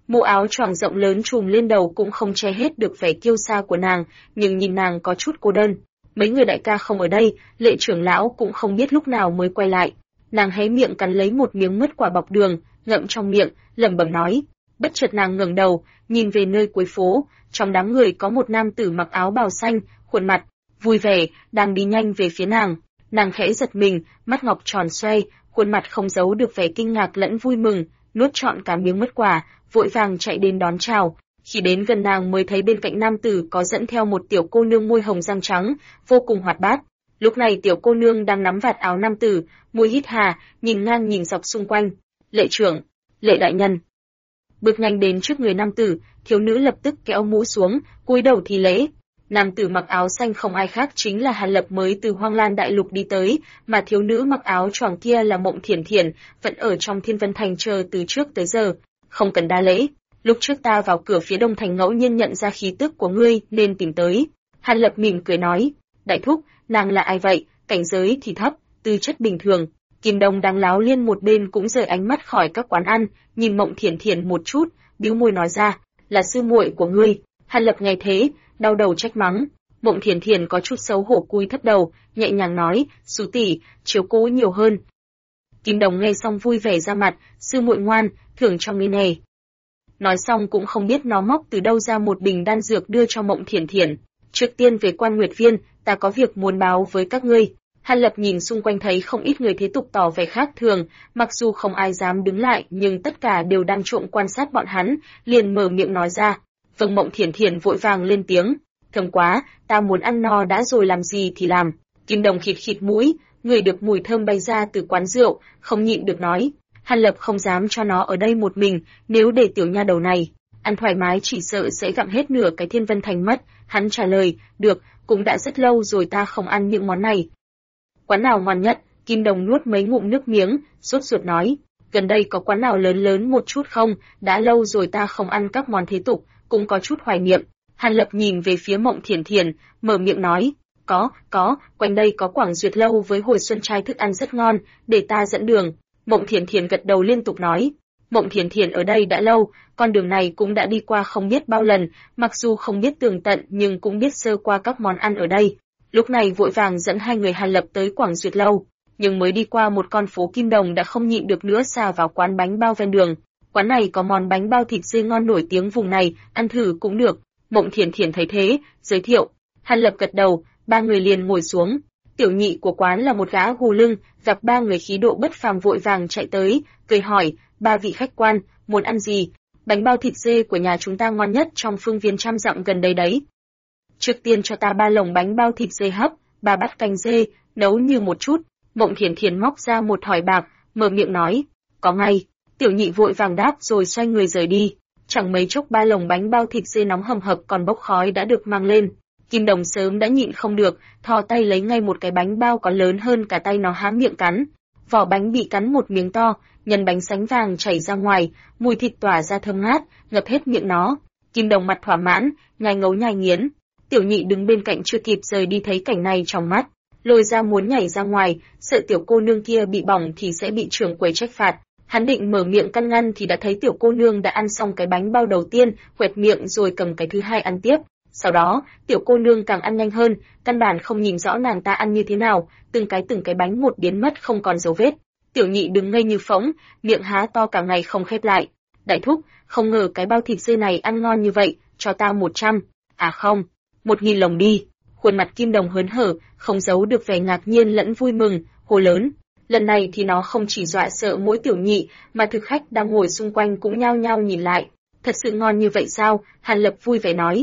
Mũ áo choàng rộng lớn trùm lên đầu cũng không che hết được vẻ kiêu sa của nàng, nhưng nhìn nàng có chút cô đơn. Mấy người đại ca không ở đây, Lệ trưởng lão cũng không biết lúc nào mới quay lại. Nàng hé miệng cắn lấy một miếng mứt quả bọc đường, ngậm trong miệng, lẩm bẩm nói. Bất chợt nàng ngẩng đầu, nhìn về nơi cuối phố, trong đám người có một nam tử mặc áo bào xanh, khuôn mặt vui vẻ, đang đi nhanh về phía nàng. Nàng khẽ giật mình, mắt ngọc tròn xoay, khuôn mặt không giấu được vẻ kinh ngạc lẫn vui mừng, nuốt trọn cả miếng mứt quả, vội vàng chạy đến đón chào. Khi đến gần nàng mới thấy bên cạnh nam tử có dẫn theo một tiểu cô nương môi hồng răng trắng, vô cùng hoạt bát. Lúc này tiểu cô nương đang nắm vạt áo nam tử, môi hít hà, nhìn ngang nhìn dọc xung quanh. Lệ trưởng, Lệ đại nhân. Bước nhanh đến trước người nam tử, thiếu nữ lập tức kéo mũ xuống, cúi đầu thi lễ. Nam tử mặc áo xanh không ai khác chính là Hàn Lập mới từ Hoang Lan Đại Lục đi tới, mà thiếu nữ mặc áo choàng kia là Mộng Thiển Thiển, vẫn ở trong Thiên Vân Thành chờ từ trước tới giờ. Không cần đa lễ, lúc trước ta vào cửa phía Đông Thành ngẫu nhiên nhận ra khí tức của ngươi nên tìm tới. Hàn Lập mỉm cười nói, đại thúc, nàng là ai vậy, cảnh giới thì thấp, tư chất bình thường. Kim Đông đang láo liên một bên cũng rời ánh mắt khỏi các quán ăn, nhìn Mộng Thiển Thiển một chút, bĩu môi nói ra, là sư muội của ngươi. Hàn Lập nghe thế, đau đầu trách mắng. Mộng Thiển Thiển có chút xấu hổ cúi thấp đầu, nhẹ nhàng nói, "Sú tỷ, chiếu cố nhiều hơn." Kim Đồng nghe xong vui vẻ ra mặt, "Sư muội ngoan, thưởng cho ngươi nè." Nói xong cũng không biết nó móc từ đâu ra một bình đan dược đưa cho Mộng Thiển Thiển. "Trước tiên về Quan Nguyệt Viên, ta có việc muốn báo với các ngươi." Hàn Lập nhìn xung quanh thấy không ít người thế tục tỏ vẻ khác thường, mặc dù không ai dám đứng lại nhưng tất cả đều đang trộm quan sát bọn hắn, liền mở miệng nói ra. Vâng. Mộng Thiển Thiển vội vàng lên tiếng, "Thơm quá, ta muốn ăn no đã rồi làm gì thì làm." Kim Đồng khịt khịt mũi, ngửi được mùi thơm bay ra từ quán rượu, không nhịn được nói. Hàn Lập không dám cho nó ở đây một mình, nếu để tiểu nha đầu này ăn thoải mái chỉ sợ sẽ gặm hết nửa cái Thiên Vân Thành mất. Hắn trả lời, "Được, cũng đã rất lâu rồi ta không ăn những món này." "Quán nào ngon nhất?" Kim Đồng nuốt mấy ngụm nước miếng, sốt ruột nói. "Gần đây có quán nào lớn lớn một chút không? Đã lâu rồi ta không ăn các món thế tục, cũng có chút hoài niệm." Hàn Lập nhìn về phía Mộng Thiển Thiển, mở miệng nói, có, quanh đây có Quảng Duyệt lâu với Hồi Xuân trai thức ăn rất ngon, để ta dẫn đường." Mộng Thiển Thiển gật đầu liên tục nói. Mộng Thiển Thiển ở đây đã lâu, con đường này cũng đã đi qua không biết bao lần, mặc dù không biết tường tận nhưng cũng biết sơ qua các món ăn ở đây. Lúc này vội vàng dẫn hai người Hàn Lập tới Quảng Duyệt lâu, nhưng mới đi qua một con phố Kim Đồng đã không nhịn được nữa xà vào quán bánh bao ven đường. Quán này có món bánh bao thịt dê ngon nổi tiếng vùng này, ăn thử cũng được. Mộng Thiển Thiển thấy thế, giới thiệu. Hàn Lập gật đầu, ba người liền ngồi xuống. Tiểu nhị của quán là một gã gù lưng, gặp ba người khí độ bất phàm vội vàng chạy tới, cười hỏi, "Ba vị khách quan, muốn ăn gì?" "Bánh bao thịt dê của nhà chúng ta ngon nhất trong phương viên trăm dặm gần đây đấy." "Trước tiên cho ta 3 lồng bánh bao thịt dê hấp, 3 bát canh dê, nấu như một chút." Mộng Thiển Thiển móc ra một thỏi bạc, mở miệng nói, "Có ngay." Tiểu nhị vội vàng đáp rồi xoay người rời đi. Chẳng mấy chốc 3 lồng bánh bao thịt dê nóng hầm hập còn bốc khói đã được mang lên. Kim Đồng sớm đã nhịn không được, thò tay lấy ngay một cái bánh bao có lớn hơn cả tay nó há miệng cắn. Vỏ bánh bị cắn một miếng to, nhân bánh sánh vàng chảy ra ngoài, mùi thịt tỏa ra thơm ngát, ngập hết miệng nó. Kim Đồng mặt thỏa mãn, nhai ngấu nhai nghiến. Tiểu nhị đứng bên cạnh chưa kịp rời đi thấy cảnh này trong mắt, lôi ra muốn nhảy ra ngoài, sợ tiểu cô nương kia bị bỏng thì sẽ bị trưởng quầy trách phạt. Hắn định mở miệng căn ngăn thì đã thấy tiểu cô nương đã ăn xong cái bánh bao đầu tiên, huệt miệng rồi cầm cái thứ hai ăn tiếp. Sau đó, tiểu cô nương càng ăn nhanh hơn, căn bản không nhìn rõ nàng ta ăn như thế nào, từng cái bánh một biến mất không còn dấu vết. Tiểu nhị đứng ngây như phỗng, miệng há to cả ngày không khép lại. "Đại thúc, không ngờ cái bao thịt dê này ăn ngon như vậy, cho ta 100, à không, 1000 lồng đi." Khuôn mặt Kim Đồng hớn hở, không giấu được vẻ ngạc nhiên lẫn vui mừng, hô lớn. Lần này thì nó không chỉ dọa sợ mỗi tiểu nhị, mà thực khách đang ngồi xung quanh cũng nhao nhao nhìn lại. "Thật sự ngon như vậy sao?" Hàn Lập vui vẻ nói.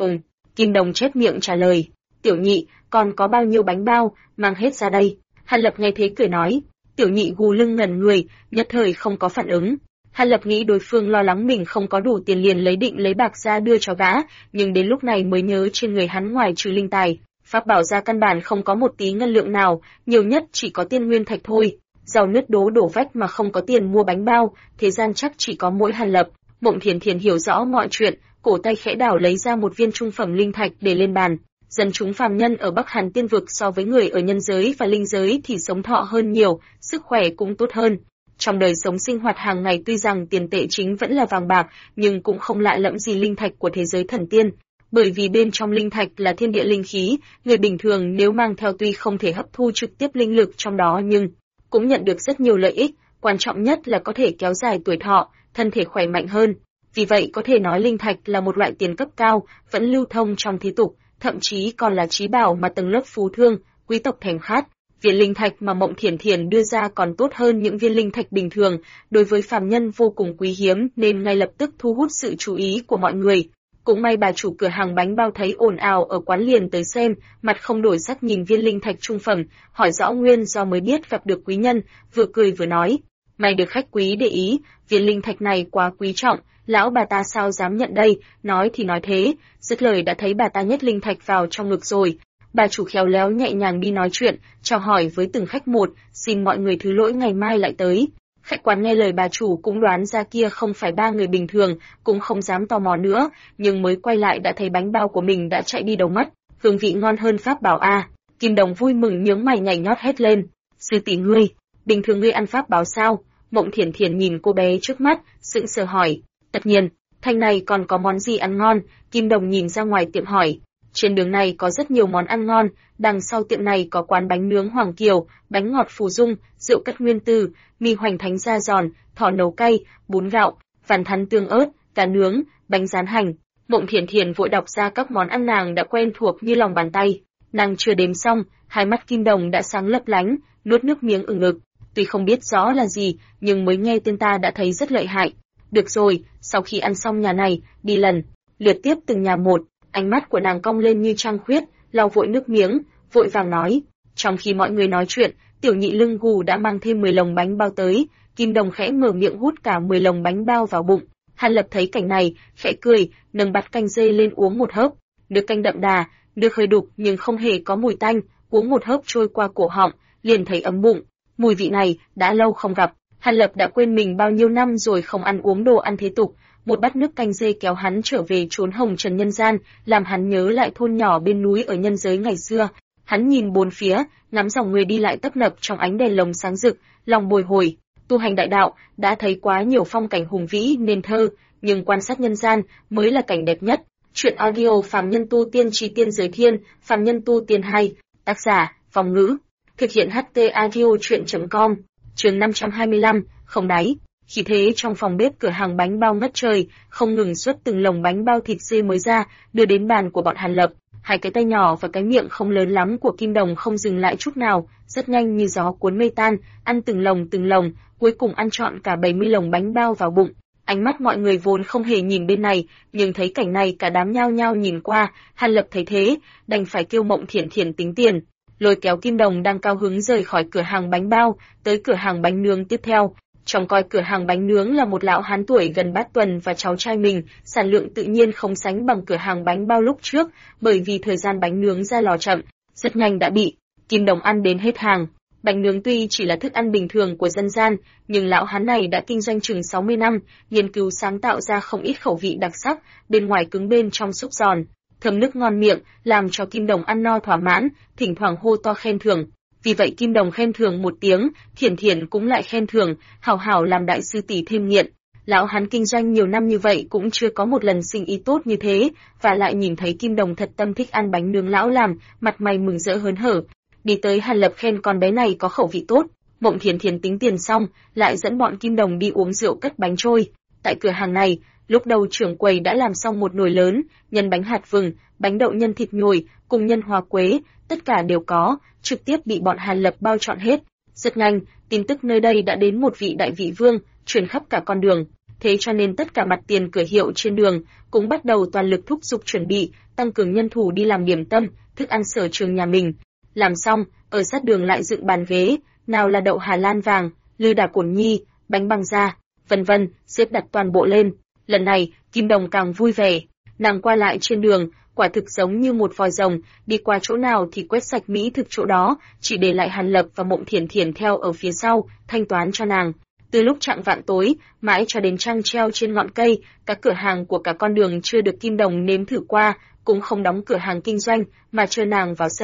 Kim Đồng chép miệng trả lời. "Tiểu nhị, còn có bao nhiêu bánh bao, mang hết ra đây." Hàn Lập nghe thế cười nói. Tiểu nhị gù lưng ngẩn người, nhất thời không có phản ứng. Hàn Lập nghĩ đối phương lo lắng mình không có đủ tiền liền định lấy bạc ra đưa cho gã, nhưng đến lúc này mới nhớ trên người hắn ngoài trừ linh tài, pháp bảo ra căn bản không có một tí ngân lượng nào, nhiều nhất chỉ có tiên nguyên thạch thôi. Giàu nứt đổ vách mà không có tiền mua bánh bao, thế gian chắc chỉ có mỗi Hàn Lập. Mộng Thiển Thiển hiểu rõ mọi chuyện, cổ tay khẽ đảo lấy ra một viên trung phẩm linh thạch để lên bàn. Dân chúng phàm nhân ở Bắc Hàn Tiên vực so với người ở nhân giới và linh giới thì sống thọ hơn nhiều, sức khỏe cũng tốt hơn. Trong đời sống sinh hoạt hàng ngày tuy rằng tiền tệ chính vẫn là vàng bạc, nhưng cũng không lạ lẫm gì linh thạch của thế giới thần tiên. Bởi vì bên trong linh thạch là thiên địa linh khí, người bình thường nếu mang theo tuy không thể hấp thu trực tiếp linh lực trong đó nhưng cũng nhận được rất nhiều lợi ích, quan trọng nhất là có thể kéo dài tuổi thọ, thân thể khỏe mạnh hơn. Vì vậy có thể nói linh thạch là một loại tiền cấp cao, vẫn lưu thông trong thế tục, thậm chí còn là trí bảo mà tầng lớp phú thương, quý tộc thèm khát. Viên linh thạch mà Mộng Thiển Thiển đưa ra còn tốt hơn những viên linh thạch bình thường, đối với phàm nhân vô cùng quý hiếm nên ngay lập tức thu hút sự chú ý của mọi người. Cũng may bà chủ cửa hàng bánh bao thấy ồn ào ở quán liền tới xem, mặt không đổi sắc nhìn viên linh thạch trung phẩm, hỏi rõ nguyên do mới biết gặp được quý nhân, vừa cười vừa nói: "May được khách quý để ý, viên linh thạch này quá quý trọng, lão bà ta sao dám nhận đây?" Nói thì nói thế, dứt lời đã thấy bà ta nhét linh thạch vào trong ngực rồi. Bà chủ khéo léo nhẹ nhàng đi nói chuyện, chào hỏi với từng khách một, xin mọi người thứ lỗi ngày mai lại tới. Khách quán nghe lời bà chủ cũng đoán ra kia không phải ba người bình thường, cũng không dám tò mò nữa, nhưng mới quay lại đã thấy bánh bao của mình đã chạy đi đâu mất. Hương vị ngon hơn pháp bảo a. Kim Đồng vui mừng nhướng mày nhảy nhót hét lên: "Sư tỷ ngươi, bình thường ngươi ăn pháp bảo sao?" Mộng Thiển Thiển nhìn cô bé trước mắt, sững sờ hỏi: "Tất nhiên, thanh này còn có món gì ăn ngon?" Kim Đồng nhìn ra ngoài tiệm hỏi. Trên đường này có rất nhiều món ăn ngon, đằng sau tiệm này có quán bánh nướng Hoàng Kiều, bánh ngọt Phù Dung, rượu cất nguyên tư, mì hoành thánh da giòn, thỏ nấu cay, bún gạo, vằn thắn tương ớt, cá nướng, bánh rán hành. Mộng Thiển Thiển vội đọc ra các món ăn nàng đã quen thuộc như lòng bàn tay. Nàng chưa đếm xong, hai mắt Kim Đồng đã sáng lấp lánh, nuốt nước miếng ửng ực. Tuy không biết rõ là gì, nhưng mới nghe tên ta đã thấy rất lợi hại. Được rồi, sau khi ăn xong nhà này, đi lần lượt tiếp từng nhà một. Ánh mắt của nàng cong lên như trăng khuyết, lau vội nước miếng, vội vàng nói. Trong khi mọi người nói chuyện, Tiểu Nhị lưng gù đã mang thêm 10 lồng bánh bao tới. Kim Đồng khẽ mở miệng hút cả 10 lồng bánh bao vào bụng. Hàn Lập thấy cảnh này, khẽ cười, nâng bát canh dê lên uống một hớp. Nước canh đậm đà, nước hơi đục nhưng không hề có mùi tanh, uống một hớp trôi qua cổ họng, liền thấy ấm bụng. Mùi vị này đã lâu không gặp. Hàn Lập đã quên mình bao nhiêu năm rồi không ăn uống đồ ăn thế tục. Một bát nước canh dê kéo hắn trở về chốn hồng trần nhân gian, làm hắn nhớ lại thôn nhỏ bên núi ở nhân giới ngày xưa. Hắn nhìn bốn phía, ngắm dòng người đi lại tấp nập trong ánh đèn lồng sáng rực, lòng bồi hồi. Tu hành đại đạo đã thấy quá nhiều phong cảnh hùng vĩ nên thơ, nhưng quan sát nhân gian mới là cảnh đẹp nhất. Truyện audio Phàm Nhân Tu Tiên Chí Tiên Giới Thiên, Phàm Nhân Tu Tiên 2, tác giả Phong Ngữ, thực hiện HT audio truyện.com. Chương 525, không đáy. Khi thế trong phòng bếp cửa hàng bánh bao ngất trời, không ngừng xuất từng lồng bánh bao thịt dê mới ra, đưa đến bàn của bọn Hàn Lập. Hai cái tay nhỏ và cái miệng không lớn lắm của Kim Đồng không dừng lại chút nào, rất nhanh như gió cuốn mây tan, ăn từng lồng, cuối cùng ăn trọn cả 70 lồng bánh bao vào bụng. Ánh mắt mọi người vốn không hề nhìn bên này, nhưng thấy cảnh này cả đám nhao nhao nhìn qua. Hàn Lập thấy thế, đành phải kêu Mộng Thiển Thiển tính tiền, lôi kéo Kim Đồng đang cao hứng rời khỏi cửa hàng bánh bao, tới cửa hàng bánh nướng tiếp theo. Trong coi cửa hàng bánh nướng là một lão hán tuổi gần bát tuần và cháu trai mình, sản lượng tự nhiên không sánh bằng cửa hàng bánh bao lúc trước, bởi vì thời gian bánh nướng ra lò chậm, rất nhanh đã bị Kim Đồng ăn đến hết hàng. Bánh nướng tuy chỉ là thức ăn bình thường của dân gian, nhưng lão hán này đã kinh doanh chừng 60 năm, nghiên cứu sáng tạo ra không ít khẩu vị đặc sắc, bên ngoài cứng bên trong xúc giòn, thơm nước ngon miệng, làm cho Kim Đồng ăn no thỏa mãn, thỉnh thoảng hô to khen thưởng. Vì vậy Kim Đồng khen thưởng một tiếng, Thiển Thiển cũng lại khen thưởng, hảo hảo làm đại sư tỷ thêm nghiện. Lão hắn kinh doanh nhiều năm như vậy cũng chưa có một lần sinh ý tốt như thế, và lại nhìn thấy Kim Đồng thật tâm thích ăn bánh nướng lão làm, mặt mày mừng rỡ hớn hở. Đi tới Hàn Lập khen con bé này có khẩu vị tốt. Mộng Thiển Thiển tính tiền xong, lại dẫn bọn Kim Đồng đi uống rượu cất bánh trôi. Tại cửa hàng này, lúc đầu trưởng quầy đã làm xong một nồi lớn, nhân bánh hạt vừng, bánh đậu nhân thịt nhồi, cùng nhân hoa quế, tất cả đều có, trực tiếp bị bọn Hàn Lập bao trọn hết. Rất nhanh, tin tức nơi đây đã đến một vị đại vị vương, truyền khắp cả con đường. Thế cho nên tất cả mặt tiền cửa hiệu trên đường cũng bắt đầu toàn lực thúc giục chuẩn bị, tăng cường nhân thủ đi làm điểm tâm, thức ăn sở trường nhà mình. Làm xong, ở sát đường lại dựng bàn ghế, nào là đậu Hà Lan vàng, lư đà cổn nhi, bánh bằng da, vân vân, xếp đặt toàn bộ lên. Lần này, Kim Đồng càng vui vẻ, nàng qua lại trên đường, quả thực giống như một vòi rồng, đi qua chỗ nào thì quét sạch mỹ thực chỗ đó, chỉ để lại Hàn Lập và Mộng Thiển Thiển theo ở phía sau, thanh toán cho nàng. Từ lúc chạng vạng tối, mãi cho đến trăng treo trên ngọn cây, các cửa hàng của cả con đường chưa được Kim Đồng nếm thử qua, cũng không đóng cửa hàng kinh doanh, mà chờ nàng vào xem.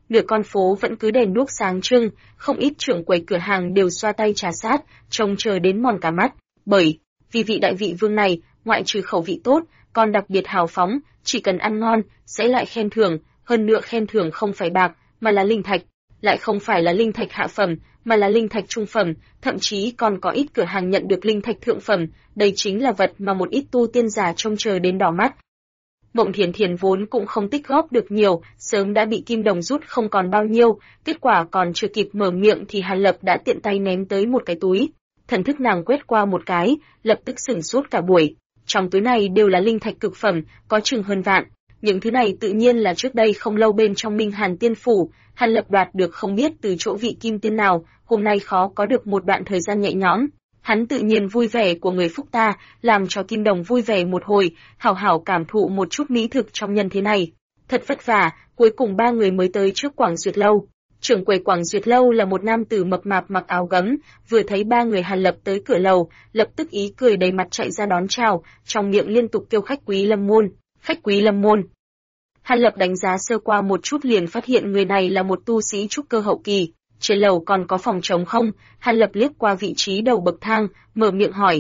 Nửa con phố vẫn cứ đèn đuốc sáng trưng, không ít trưởng quầy cửa hàng đều xoa tay trà sát, trông chờ đến mòn cả mắt. Bởi vì vị đại vị vương này, ngoại trừ khẩu vị tốt, còn đặc biệt hào phóng, chỉ cần ăn ngon, sẽ lại khen thưởng, hơn nữa khen thưởng không phải bạc, mà là linh thạch, lại không phải là linh thạch hạ phẩm, mà là linh thạch trung phẩm, thậm chí còn có ít cửa hàng nhận được linh thạch thượng phẩm, đây chính là vật mà một ít tu tiên giả trông chờ đến đỏ mắt. Mộng Thiền Thiền vốn cũng không tích góp được nhiều, sớm đã bị Kim Đồng rút không còn bao nhiêu, kết quả còn chưa kịp mở miệng thì Hàn Lập đã tiện tay ném tới một cái túi. Thần thức nàng quét qua một cái, lập tức sửng sốt cả buổi. Trong túi này đều là linh thạch cực phẩm, có chừng hơn vạn. Những thứ này tự nhiên là trước đây không lâu bên trong Minh Hàn Tiên Phủ, Hàn Lập đoạt được không biết từ chỗ vị kim tiên nào, hôm nay khó có được một đoạn thời gian nhẹ nhõm. Hắn tự nhiên vui vẻ của người phúc ta, làm cho Kim Đồng vui vẻ một hồi, hảo hảo cảm thụ một chút mỹ thực trong nhân thế này. Thật vất vả, cuối cùng ba người mới tới trước Quảng Duyệt Lâu. Trưởng quầy Quảng Duyệt Lâu là một nam tử mập mạp mặc áo gấm, vừa thấy ba người Hàn Lập tới cửa lầu, lập tức ý cười đầy mặt chạy ra đón chào, trong miệng liên tục kêu khách quý lâm môn, khách quý lâm môn. Hàn Lập đánh giá sơ qua một chút liền phát hiện người này là một tu sĩ trúc cơ hậu kỳ. Trên lầu còn có phòng trống không? Hàn Lập liếc qua vị trí đầu bậc thang, mở miệng hỏi.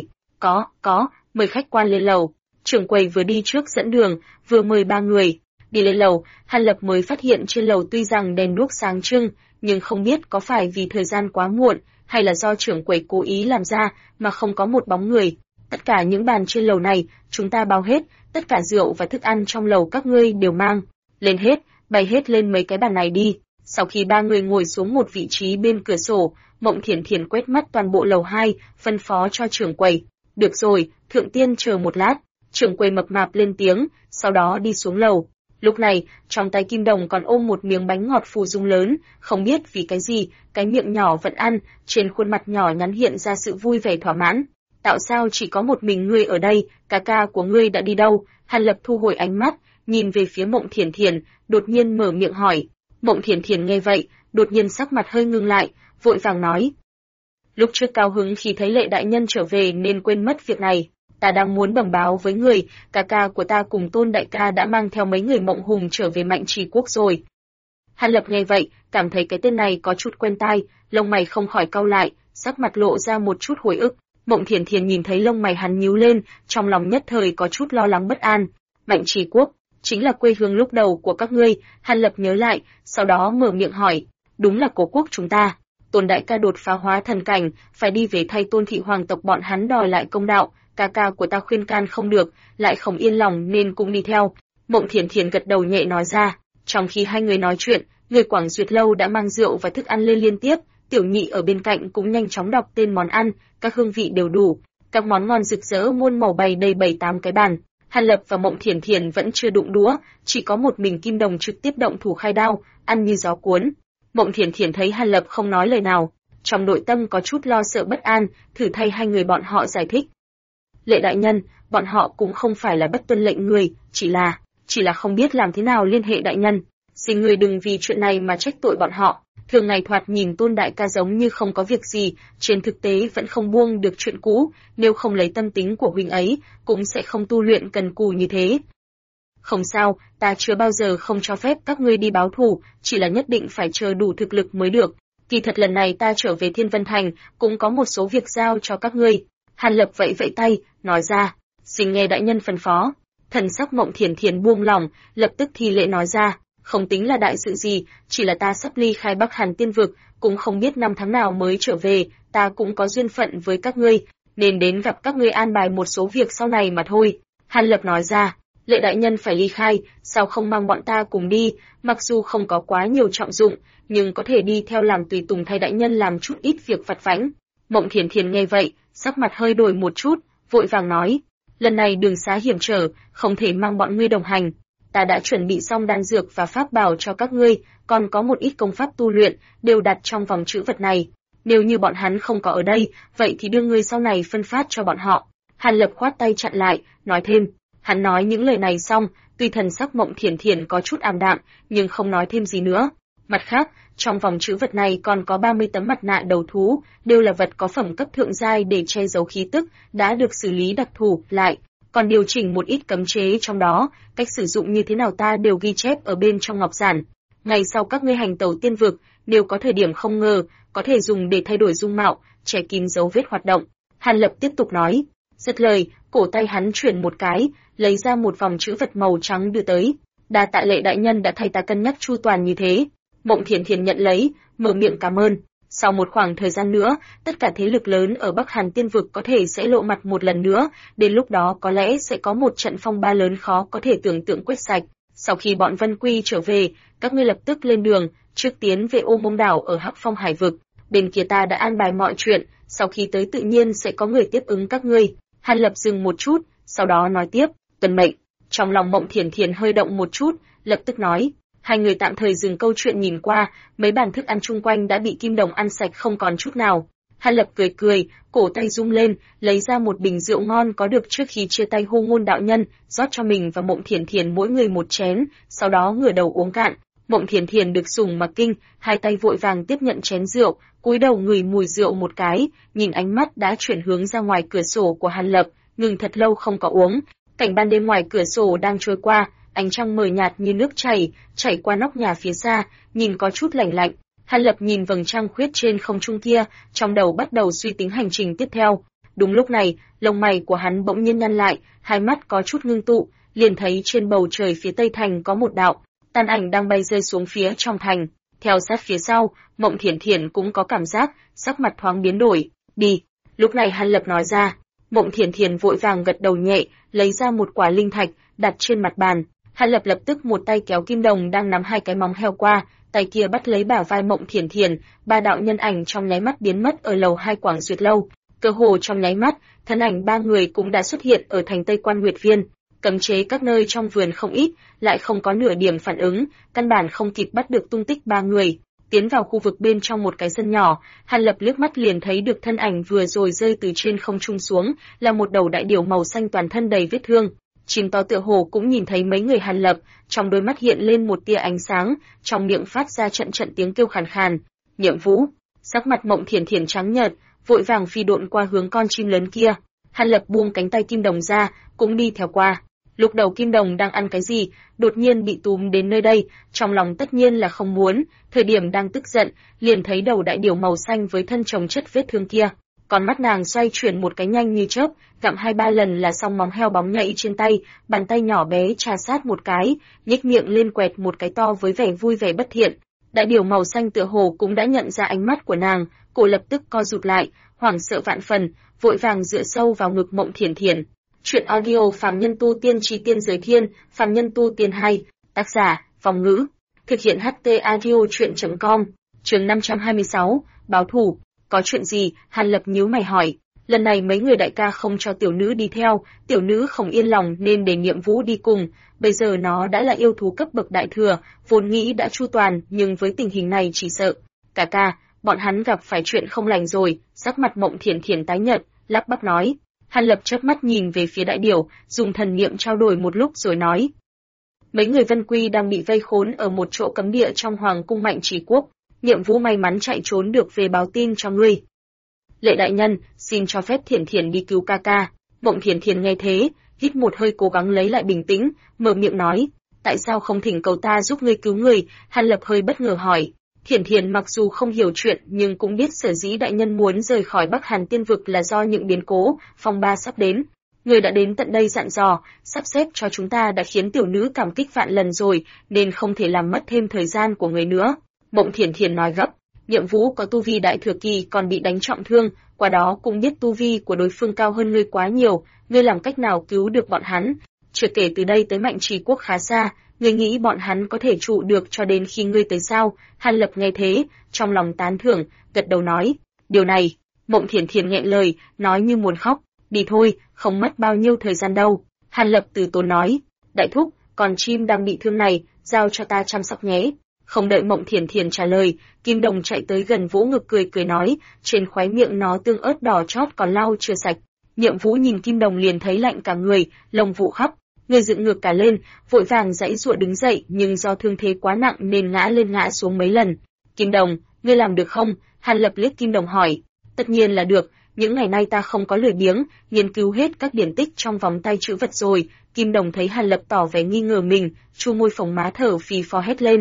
Có, mời khách quan lên lầu. Trưởng quầy vừa đi trước dẫn đường, vừa mời ba người. Đi lên lầu, Hàn Lập mới phát hiện trên lầu tuy rằng đèn đuốc sáng trưng, nhưng không biết có phải vì thời gian quá muộn, hay là do trưởng quầy cố ý làm ra, mà không có một bóng người. Tất cả những bàn trên lầu này, chúng ta bao hết, tất cả rượu và thức ăn trong lầu các ngươi đều mang. Lên hết, bày hết lên mấy cái bàn này đi. Sau khi ba người ngồi xuống một vị trí bên cửa sổ, Mộng Thiền Thiền quét mắt toàn bộ lầu 2, phân phó cho trưởng quầy. Được rồi, thượng tiên chờ một lát. Trưởng quầy mập mạp lên tiếng, sau đó đi xuống lầu. Lúc này, trong tay Kim Đồng còn ôm một miếng bánh ngọt phù dung lớn, không biết vì cái gì, cái miệng nhỏ vẫn ăn, trên khuôn mặt nhỏ nhắn hiện ra sự vui vẻ thỏa mãn. Tạo sao chỉ có một mình ngươi ở đây, ca của ngươi đã đi đâu? Hàn Lập thu hồi ánh mắt, nhìn về phía Mộng Thiền Thiền, đột nhiên mở miệng hỏi. Mộng Thiền Thiền nghe vậy, đột nhiên sắc mặt hơi ngưng lại, vội vàng nói. Lúc trước cao hứng khi thấy Lệ đại nhân trở về nên quên mất việc này. Ta đang muốn bẩm báo với người, ca của ta cùng Tôn đại ca đã mang theo mấy người Mộng Hùng trở về Mạnh Trì Quốc rồi. Hàn Lập nghe vậy, cảm thấy cái tên này có chút quen tai, lông mày không khỏi cau lại, sắc mặt lộ ra một chút hồi ức. Mộng Thiền Thiền nhìn thấy lông mày hắn nhíu lên, trong lòng nhất thời có chút lo lắng bất an. Mạnh Trì Quốc chính là quê hương lúc đầu của các ngươi. Hàn Lập nhớ lại, sau đó mở miệng hỏi, đúng là cố quốc chúng ta. Tôn đại ca đột phá hóa thần cảnh, phải đi về thay Tôn thị hoàng tộc bọn hắn đòi lại công đạo, ca của ta khuyên can không được, lại không yên lòng nên cũng đi theo. Mộng Thiền Thiền gật đầu nhẹ nói ra. Trong khi hai người nói chuyện, người Quảng Duyệt Lâu đã mang rượu và thức ăn lên liên tiếp, Tiểu Nhị ở bên cạnh cũng nhanh chóng đọc tên món ăn, các hương vị đều đủ, các món ngon rực rỡ muôn màu bày đầy 7-8 cái bàn. Hàn Lập và Mộng Thiền Thiền vẫn chưa đụng đũa, chỉ có một mình Kim Đồng trực tiếp động thủ khai đao, ăn như gió cuốn. Mộng Thiền Thiền thấy Hàn Lập không nói lời nào, trong nội tâm có chút lo sợ bất an, thử thay hai người bọn họ giải thích. Lệ đại nhân, bọn họ cũng không phải là bất tuân lệnh người, chỉ là không biết làm thế nào liên hệ đại nhân. Xin người đừng vì chuyện này mà trách tội bọn họ. Thường ngày thoạt nhìn Tôn đại ca giống như không có việc gì, trên thực tế vẫn không buông được chuyện cũ, nếu không lấy tâm tính của huynh ấy, cũng sẽ không tu luyện cần cù như thế. Không sao, ta chưa bao giờ không cho phép các ngươi đi báo thù, chỉ là nhất định phải chờ đủ thực lực mới được. Kỳ thật lần này ta trở về Thiên Vân Thành, cũng có một số việc giao cho các ngươi. Hàn Lập vẫy vẫy tay, nói ra, xin nghe đại nhân phân phó. Thần sắc Mộng Thiền Thiền buông lỏng, lập tức thi lễ nói ra, không tính là đại sự gì, chỉ là ta sắp ly khai Bắc Hàn Tiên Vực, cũng không biết năm tháng nào mới trở về, ta cũng có duyên phận với các ngươi, nên đến gặp các ngươi an bài một số việc sau này mà thôi. Hàn Lập nói ra, Lệ đại nhân phải ly khai, sao không mang bọn ta cùng đi, mặc dù không có quá nhiều trọng dụng, nhưng có thể đi theo làm tùy tùng thay đại nhân làm chút ít việc vặt vãnh. Mộng Thiền Thiền nghe vậy, sắc mặt hơi đổi một chút, vội vàng nói, lần này đường xá hiểm trở, không thể mang bọn ngươi đồng hành. Ta đã chuẩn bị xong đan dược và pháp bảo cho các ngươi, còn có một ít công pháp tu luyện, đều đặt trong vòng trữ vật này. Nếu như bọn hắn không có ở đây, vậy thì đưa ngươi sau này phân phát cho bọn họ. Hàn Lập khoát tay chặn lại, nói thêm. Hắn nói những lời này xong, tuy thần sắc Mộng Thiền Thiền có chút ảm đạm, nhưng không nói thêm gì nữa. Mặt khác, trong vòng trữ vật này còn có 30 tấm mặt nạ đầu thú, đều là vật có phẩm cấp thượng giai để che giấu khí tức, đã được xử lý đặc thù lại, còn điều chỉnh một ít cấm chế trong đó, cách sử dụng như thế nào ta đều ghi chép ở bên trong ngọc giản. Ngày sau các ngươi hành tẩu tiên vực, nếu có thời điểm không ngờ, có thể dùng để thay đổi dung mạo, che kín dấu vết hoạt động. Hàn Lập tiếp tục nói. Dứt lời, cổ tay hắn chuyển một cái, lấy ra một vòng chữ vật màu trắng đưa tới. Đa tạ Lệ đại nhân đã thay ta cân nhắc chu toàn như thế. Mộng Thiền Thiền nhận lấy, mở miệng cảm ơn. Sau một khoảng thời gian nữa, tất cả thế lực lớn ở Bắc Hàn Tiên vực có thể sẽ lộ mặt một lần nữa, đến lúc đó có lẽ sẽ có một trận phong ba lớn khó có thể tưởng tượng quét sạch. Sau khi bọn Vân Quy trở về, các ngươi lập tức lên đường, trước tiến về Ô Mông đảo ở Hắc Phong Hải vực. Bên kia ta đã an bài mọi chuyện, sau khi tới tự nhiên sẽ có người tiếp ứng các ngươi. Hàn Lập dừng một chút, sau đó nói tiếp, tuân mệnh. Trong lòng Mộng Thiền Thiền hơi động một chút, lập tức nói. Hai người tạm thời dừng câu chuyện nhìn qua, mấy bàn thức ăn chung quanh đã bị Kim Đồng ăn sạch không còn chút nào. Hàn Lập cười cười, cổ tay rung lên, lấy ra một bình rượu ngon có được trước khi chia tay Hô Ngôn đạo nhân, rót cho mình và Mộng Thiền Thiền mỗi người một chén, sau đó ngửa đầu uống cạn. Mộng Thiền Thiền được sủng mà kinh, hai tay vội vàng tiếp nhận chén rượu, cúi đầu ngửi mùi rượu một cái, nhìn ánh mắt đã chuyển hướng ra ngoài cửa sổ của Hàn Lập, ngừng thật lâu không có uống. Cảnh ban đêm ngoài cửa sổ đang trôi qua, ánh trăng mờ nhạt như nước chảy qua nóc nhà phía xa, nhìn có chút lạnh lạnh. Hàn Lập nhìn vầng trăng khuyết trên không trung kia, trong đầu bắt đầu suy tính hành trình tiếp theo. Đúng lúc này, lông mày của hắn bỗng nhiên nhăn lại, hai mắt có chút ngưng tụ, liền thấy trên bầu trời phía tây thành có một đạo tàn ảnh đang bay rơi xuống phía trong thành. Theo sát phía sau, Mộng Thiền Thiền cũng có cảm giác, sắc mặt thoáng biến đổi. Đi. Lúc này Hàn Lập nói ra. Mộng Thiền Thiền vội vàng gật đầu nhẹ, lấy ra một quả linh thạch, đặt trên mặt bàn. Hàn Lập lập tức một tay kéo Kim Đồng đang nắm hai cái móng heo qua, tay kia bắt lấy bả vai Mộng Thiền Thiền, ba đạo nhân ảnh trong nháy mắt biến mất ở lầu 2 Quảng Duyệt lâu. Cơ hồ trong nháy mắt, thân ảnh ba người cũng đã xuất hiện ở thành Tây Quan Nguyệt Viên. Cấm chế các nơi trong vườn không ít, lại không có nửa điểm phản ứng, căn bản không kịp bắt được tung tích ba người. Tiến vào khu vực bên trong một cái sân nhỏ, Hàn Lập liếc mắt liền thấy được thân ảnh vừa rồi rơi từ trên không trung xuống, là một đầu đại điểu màu xanh toàn thân đầy vết thương. Chim to tựa hồ cũng nhìn thấy mấy người Hàn Lập, trong đôi mắt hiện lên một tia ánh sáng, trong miệng phát ra trận trận tiếng kêu khàn khàn. Nhiệm Vũ, sắc mặt Mộng Thiền Thiền trắng nhợt, vội vàng phi độn qua hướng con chim lớn kia. Hàn Lập buông cánh tay Kim Đồng ra, cũng đi theo qua. Lúc đầu Kim Đồng đang ăn cái gì, đột nhiên bị túm đến nơi đây, trong lòng tất nhiên là không muốn, thời điểm đang tức giận, liền thấy đầu đại điểu màu xanh với thân chồng chất vết thương kia. Con mắt nàng xoay chuyển một cái nhanh như chớp, gặm 2-3 lần là xong móng heo bóng nhạy trên tay, bàn tay nhỏ bé trà sát một cái, nhếch miệng lên quẹt một cái to với vẻ vui vẻ bất thiện. Đại điểu màu xanh tựa hồ cũng đã nhận ra ánh mắt của nàng, cổ lập tức co rụt lại, hoảng sợ vạn phần, vội vàng dựa sâu vào ngực Mộng Thiền Thiền. Chuyện audio Phàm Nhân Tu Tiên Chí Tiên Giới Thiên, Phàm Nhân Tu Tiên 2, tác giả, Phong Ngữ, thực hiện HT audio chuyện.com, chương 526, báo thù. Có chuyện gì? Hàn Lập nhíu mày hỏi. Lần này mấy người đại ca không cho tiểu nữ đi theo, tiểu nữ không yên lòng nên để Nhiệm Vũ đi cùng, bây giờ nó đã là yêu thú cấp bậc đại thừa, vốn nghĩ đã chu toàn, nhưng với tình hình này chỉ sợ. Ca, bọn hắn gặp phải chuyện không lành rồi, sắc mặt Mộng Thiền Thiền tái nhợt, lắp bắp nói. Hàn Lập chớp mắt nhìn về phía đại điểu, dùng thần niệm trao đổi một lúc rồi nói. Mấy người Vân Quy đang bị vây khốn ở một chỗ cấm địa trong Hoàng cung Mạnh Trì Quốc, Nhiệm Vũ may mắn chạy trốn được về báo tin cho ngươi. Lệ đại nhân, xin cho phép Thiền Thiền đi cứu ca. Mộng Thiền Thiền nghe thế, hít một hơi cố gắng lấy lại bình tĩnh, mở miệng nói, tại sao không thỉnh cầu ta giúp ngươi cứu người? Hàn Lập hơi bất ngờ hỏi. Thiền Thiền mặc dù không hiểu chuyện nhưng cũng biết sở dĩ đại nhân muốn rời khỏi Bắc Hàn Tiên vực là do những biến cố, phong ba sắp đến. Người đã đến tận đây dặn dò, sắp xếp cho chúng ta đã khiến tiểu nữ cảm kích vạn lần rồi, nên không thể làm mất thêm thời gian của người nữa. Mộng Thiền Thiền nói gấp, Nhiệm Vũ có tu vi đại thừa kỳ còn bị đánh trọng thương, qua đó cũng biết tu vi của đối phương cao hơn ngươi quá nhiều, ngươi làm cách nào cứu được bọn hắn? Chưa kể từ đây tới Mạnh Trì Quốc khá xa, ngươi nghĩ bọn hắn có thể trụ được cho đến khi ngươi tới sao? Hàn Lập nghe thế, trong lòng tán thưởng, gật đầu nói, điều này. Mộng Thiền Thiền nghẹn lời, nói như muốn khóc, đi thôi, không mất bao nhiêu thời gian đâu. Hàn Lập từ tốn nói, đại thúc, còn chim đang bị thương này, giao cho ta chăm sóc nhé. Không đợi Mộng Thiền Thiền trả lời, Kim Đồng chạy tới gần vỗ ngực cười nói, trên khóe miệng nó tương ớt đỏ chót còn lau chưa sạch. Nhiệm Vũ nhìn Kim Đồng liền thấy lạnh cả người, lồng vụ khắp, người dựng ngược cả lên, vội vàng giãy giụa đứng dậy, nhưng do thương thế quá nặng nên ngã lên ngã xuống mấy lần. Kim Đồng, ngươi làm được không? Hàn Lập liếc Kim Đồng hỏi. Tất nhiên là được, những ngày nay ta không có lười biếng, nghiên cứu hết các điển tích trong vòng tay chữ vật rồi. Kim Đồng thấy Hàn Lập tỏ vẻ nghi ngờ mình, chu môi phồng má thở phì phò hét lên.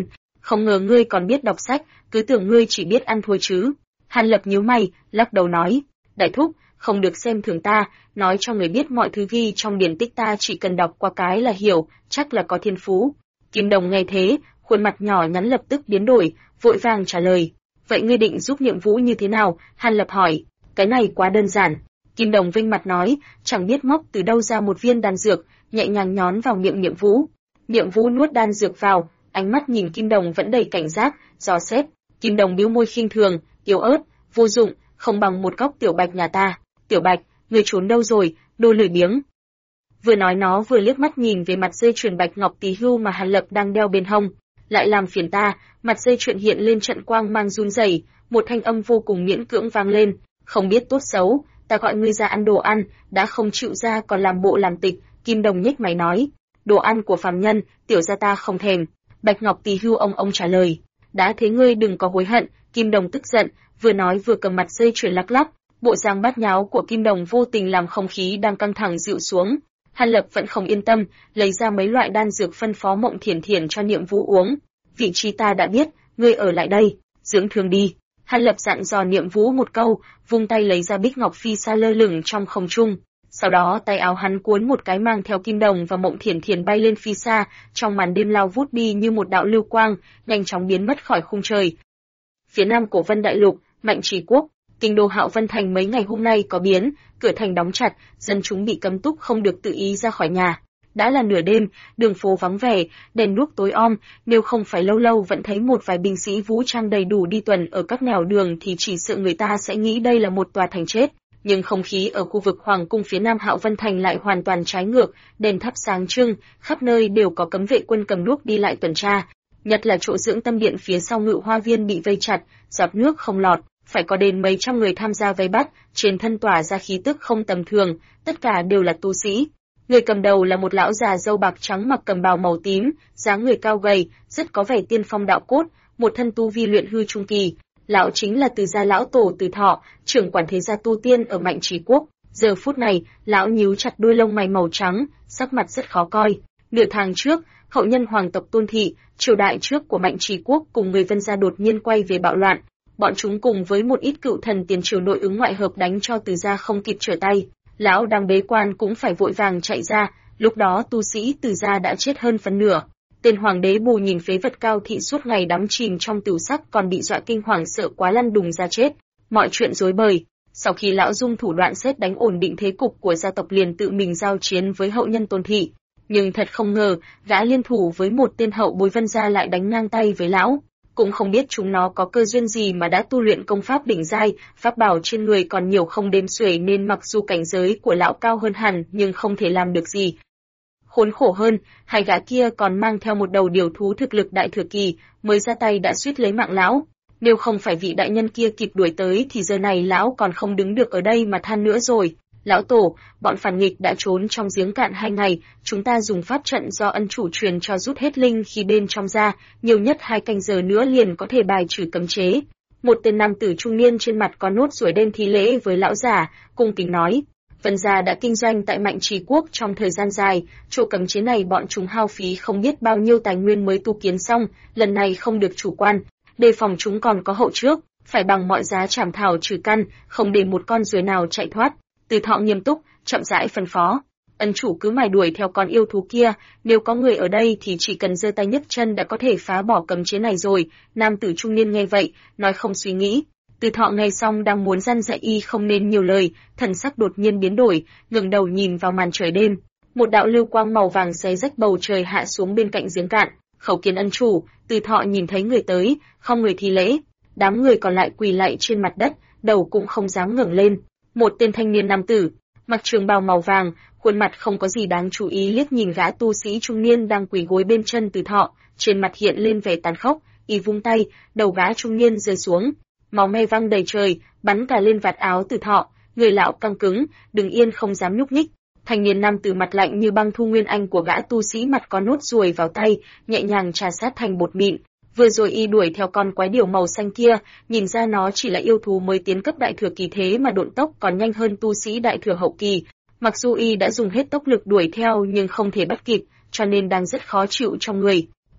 không ngờ ngươi còn biết đọc sách, cứ tưởng ngươi chỉ biết ăn thôi chứ. Hàn Lập nhíu mày, lắc đầu nói, đại thúc, không được xem thường ta, nói cho người biết mọi thứ ghi trong điển tích ta chỉ cần đọc qua cái là hiểu, chắc là có thiên phú. Kim Đồng nghe thế, khuôn mặt nhỏ nhắn lập tức biến đổi, vội vàng trả lời, vậy ngươi định giúp Niệm Vũ như thế nào? Hàn Lập hỏi, cái này quá đơn giản. Kim Đồng vinh mặt nói, chẳng biết móc từ đâu ra một viên đan dược, nhẹ nhàng nhón vào miệng Niệm Vũ. Niệm Vũ nuốt đan dược vào, ánh mắt nhìn Kim Đồng vẫn đầy cảnh giác, dò xét. Kim Đồng bĩu môi khinh thường, yếu ớt, vô dụng, không bằng một góc Tiểu Bạch nhà ta. Tiểu Bạch, ngươi trốn đâu rồi, đồ lười biếng. Vừa nói nó vừa liếc mắt nhìn về mặt dây chuyền bạch ngọc tí hưu mà Hàn Lập đang đeo bên hông. Lại làm phiền ta, mặt dây chuyền hiện lên trận quang mang run rẩy, một thanh âm vô cùng miễn cưỡng vang lên, không biết tốt xấu, ta gọi ngươi ra ăn đồ ăn, đã không chịu ra còn làm bộ làm tịch. Kim Đồng nhếch mày nói, đồ ăn của phàm nhân, tiểu gia ta không thèm. Bạch Ngọc Tỳ Hưu ông trả lời, đã thế ngươi đừng có hối hận. Kim Đồng tức giận, vừa nói vừa cầm mặt dây chuyền lắc lắc, bộ dáng bát nháo của Kim Đồng vô tình làm không khí đang căng thẳng dịu xuống. Hàn Lập vẫn không yên tâm, lấy ra mấy loại đan dược phân phó Mộng Thiển Thiển cho Niệm Vũ uống. Vị trí ta đã biết, ngươi ở lại đây, dưỡng thương đi. Hàn Lập dặn dò Niệm Vũ một câu, vung tay lấy ra bích ngọc phi sa lơ lửng trong không trung. Sau đó tay áo hắn cuốn một cái mang theo Kim Đồng và Mộng Thiển Thiển bay lên phi xa, trong màn đêm lao vút đi như một đạo lưu quang, nhanh chóng biến mất khỏi khung trời. Phía nam Cổ Vân Đại Lục, Mạnh Trì Quốc, kinh đô Hạo Vân Thành mấy ngày hôm nay có biến, cửa thành đóng chặt, dân chúng bị cấm túc không được tự ý ra khỏi nhà. Đã là nửa đêm, đường phố vắng vẻ, đèn đuốc tối om, nếu không phải lâu lâu vẫn thấy một vài binh sĩ vũ trang đầy đủ đi tuần ở các nẻo đường thì chỉ sợ người ta sẽ nghĩ đây là một tòa thành chết. Nhưng không khí ở khu vực Hoàng cung phía nam Hạo Vân Thành lại hoàn toàn trái ngược, đèn thắp sáng trưng, khắp nơi đều có cấm vệ quân cầm đuốc đi lại tuần tra. Nhất là chỗ dưỡng tâm điện phía sau Ngự Hoa Viên bị vây chặt, giọt nước không lọt, phải có đến mấy trăm người tham gia vây bắt, trên thân tỏa ra khí tức không tầm thường, tất cả đều là tu sĩ. Người cầm đầu là một lão già râu bạc trắng mặc cẩm bào màu tím, dáng người cao gầy, rất có vẻ tiên phong đạo cốt, một thân tu vi luyện hư trung kỳ. Lão chính là Từ gia lão tổ Từ Thọ, trưởng quản thế gia tu tiên ở Mạnh Trì Quốc. Giờ phút này, lão nhíu chặt đuôi lông mày màu trắng, sắc mặt rất khó coi. Nửa tháng trước, hậu nhân hoàng tộc Tôn Thị, triều đại trước của Mạnh Trì Quốc cùng người Vân gia đột nhiên quay về bạo loạn. Bọn chúng cùng với một ít cựu thần tiền triều nội ứng ngoại hợp đánh cho Từ gia không kịp trở tay. Lão đang bế quan cũng phải vội vàng chạy ra, lúc đó tu sĩ Từ gia đã chết hơn phân nửa. Tên hoàng đế Bù nhìn phế vật Cao Thị suốt ngày đắm chìm trong tửu sắc còn bị dọa kinh hoàng sợ quá lăn đùng ra chết. Mọi chuyện rối bời. Sau khi lão dung thủ đoạn xét đánh ổn định thế cục của gia tộc liền tự mình giao chiến với hậu nhân Tôn Thị. Nhưng thật không ngờ, gã liên thủ với một tên hậu bối Vân gia lại đánh ngang tay với lão. Cũng không biết chúng nó có cơ duyên gì mà đã tu luyện công pháp đỉnh giai, pháp bảo trên người còn nhiều không đếm xuể nên mặc dù cảnh giới của lão cao hơn hẳn nhưng không thể làm được gì. Khốn khổ hơn, hai gã kia còn mang theo một đầu điều thú thực lực đại thừa kỳ, mới ra tay đã suýt lấy mạng lão. Nếu không phải vị đại nhân kia kịp đuổi tới thì giờ này lão còn không đứng được ở đây mà than nữa rồi. Lão tổ, bọn phản nghịch đã trốn trong giếng cạn 2 ngày, chúng ta dùng pháp trận do ân chủ truyền cho rút hết linh khí bên trong ra, nhiều nhất 2 canh giờ nữa liền có thể bài trừ cấm chế. Một tên nam tử trung niên trên mặt có nốt ruồi đen thi lễ với lão già, cung kính nói. Vân gia đã kinh doanh tại Mạnh Trì Quốc trong thời gian dài, chỗ cấm chế này bọn chúng hao phí không biết bao nhiêu tài nguyên mới tu kiến xong, lần này không được chủ quan, đề phòng chúng còn có hậu trước, phải bằng mọi giá trảm thảo trừ căn, không để một con ruồi nào chạy thoát. Từ Thọ nghiêm túc, chậm rãi phân phó, ân chủ cứ mải đuổi theo con yêu thú kia, nếu có người ở đây thì chỉ cần giơ tay nhấc chân đã có thể phá bỏ cấm chế này rồi. Nam tử trung niên nghe vậy, nói không suy nghĩ. Từ Thọ nghe xong đang muốn răn dạy y không nên nhiều lời, thần sắc đột nhiên biến đổi, ngẩng đầu nhìn vào màn trời đêm. Một đạo lưu quang màu vàng xé rách bầu trời hạ xuống bên cạnh giếng cạn. Khẩu kiến ân chủ. Từ Thọ nhìn thấy người tới, không người thi lễ. Đám người còn lại quỳ lạy trên mặt đất, đầu cũng không dám ngẩng lên. Một tên thanh niên nam tử, mặc trường bào màu vàng, khuôn mặt không có gì đáng chú ý liếc nhìn gã tu sĩ trung niên đang quỳ gối bên chân Từ Thọ, trên mặt hiện lên vẻ tàn khốc, y vung tay, đầu gã trung niên rơi xuống. Máu me văng đầy trời, bắn cả lên vạt áo Từ Thọ, người lão căng cứng, đứng yên không dám nhúc nhích. Thanh niên nam tử mặt lạnh như băng Thu Nguyên Anh của gã tu sĩ mặt có nốt ruồi vào tay, nhẹ nhàng trà sát thành bột mịn. Vừa rồi y đuổi theo con quái điểu màu xanh kia, nhìn ra nó chỉ là yêu thú mới tiến cấp đại thừa kỳ thế mà độn tốc còn nhanh hơn tu sĩ đại thừa hậu kỳ. Mặc dù y đã dùng hết tốc lực đuổi theo nhưng không thể bắt kịp, cho nên đang rất khó chịu trong người.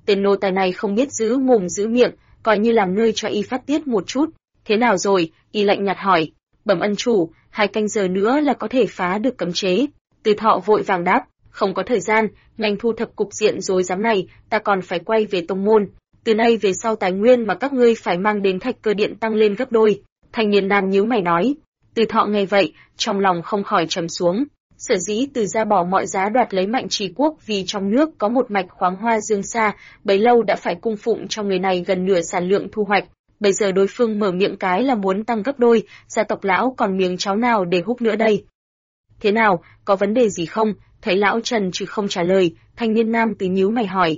Tên nô tài này không biết giữ mồm giữ miệng, coi như làm nơi cho y phát tiết một chút. Thế nào rồi? Y lạnh nhạt hỏi. Bẩm ân chủ, 2 canh giờ nữa là có thể phá được cấm chế. Từ Thọ vội vàng đáp, không có thời gian, nhanh thu thập cục diện rối rắm này, ta còn phải quay về tông môn. Từ nay về sau tài nguyên mà các ngươi phải mang đến Thạch Cơ Điện tăng lên gấp đôi. Thanh niên nam nhíu mày nói. Từ Thọ nghe vậy, trong lòng không khỏi trầm xuống. Sở dĩ Từ gia bỏ mọi giá đoạt lấy Mạnh Trì Quốc vì trong nước có một mạch khoáng hoa dương xa, bấy lâu đã phải cung phụng cho người này gần nửa sản lượng thu hoạch. Bây giờ đối phương mở miệng cái là muốn tăng gấp đôi, gia tộc lão còn miếng cháo nào để húp nữa đây? Thế nào, có vấn đề gì không? Thấy lão Trần chứ không trả lời, thanh niên nam Từ nhíu mày hỏi.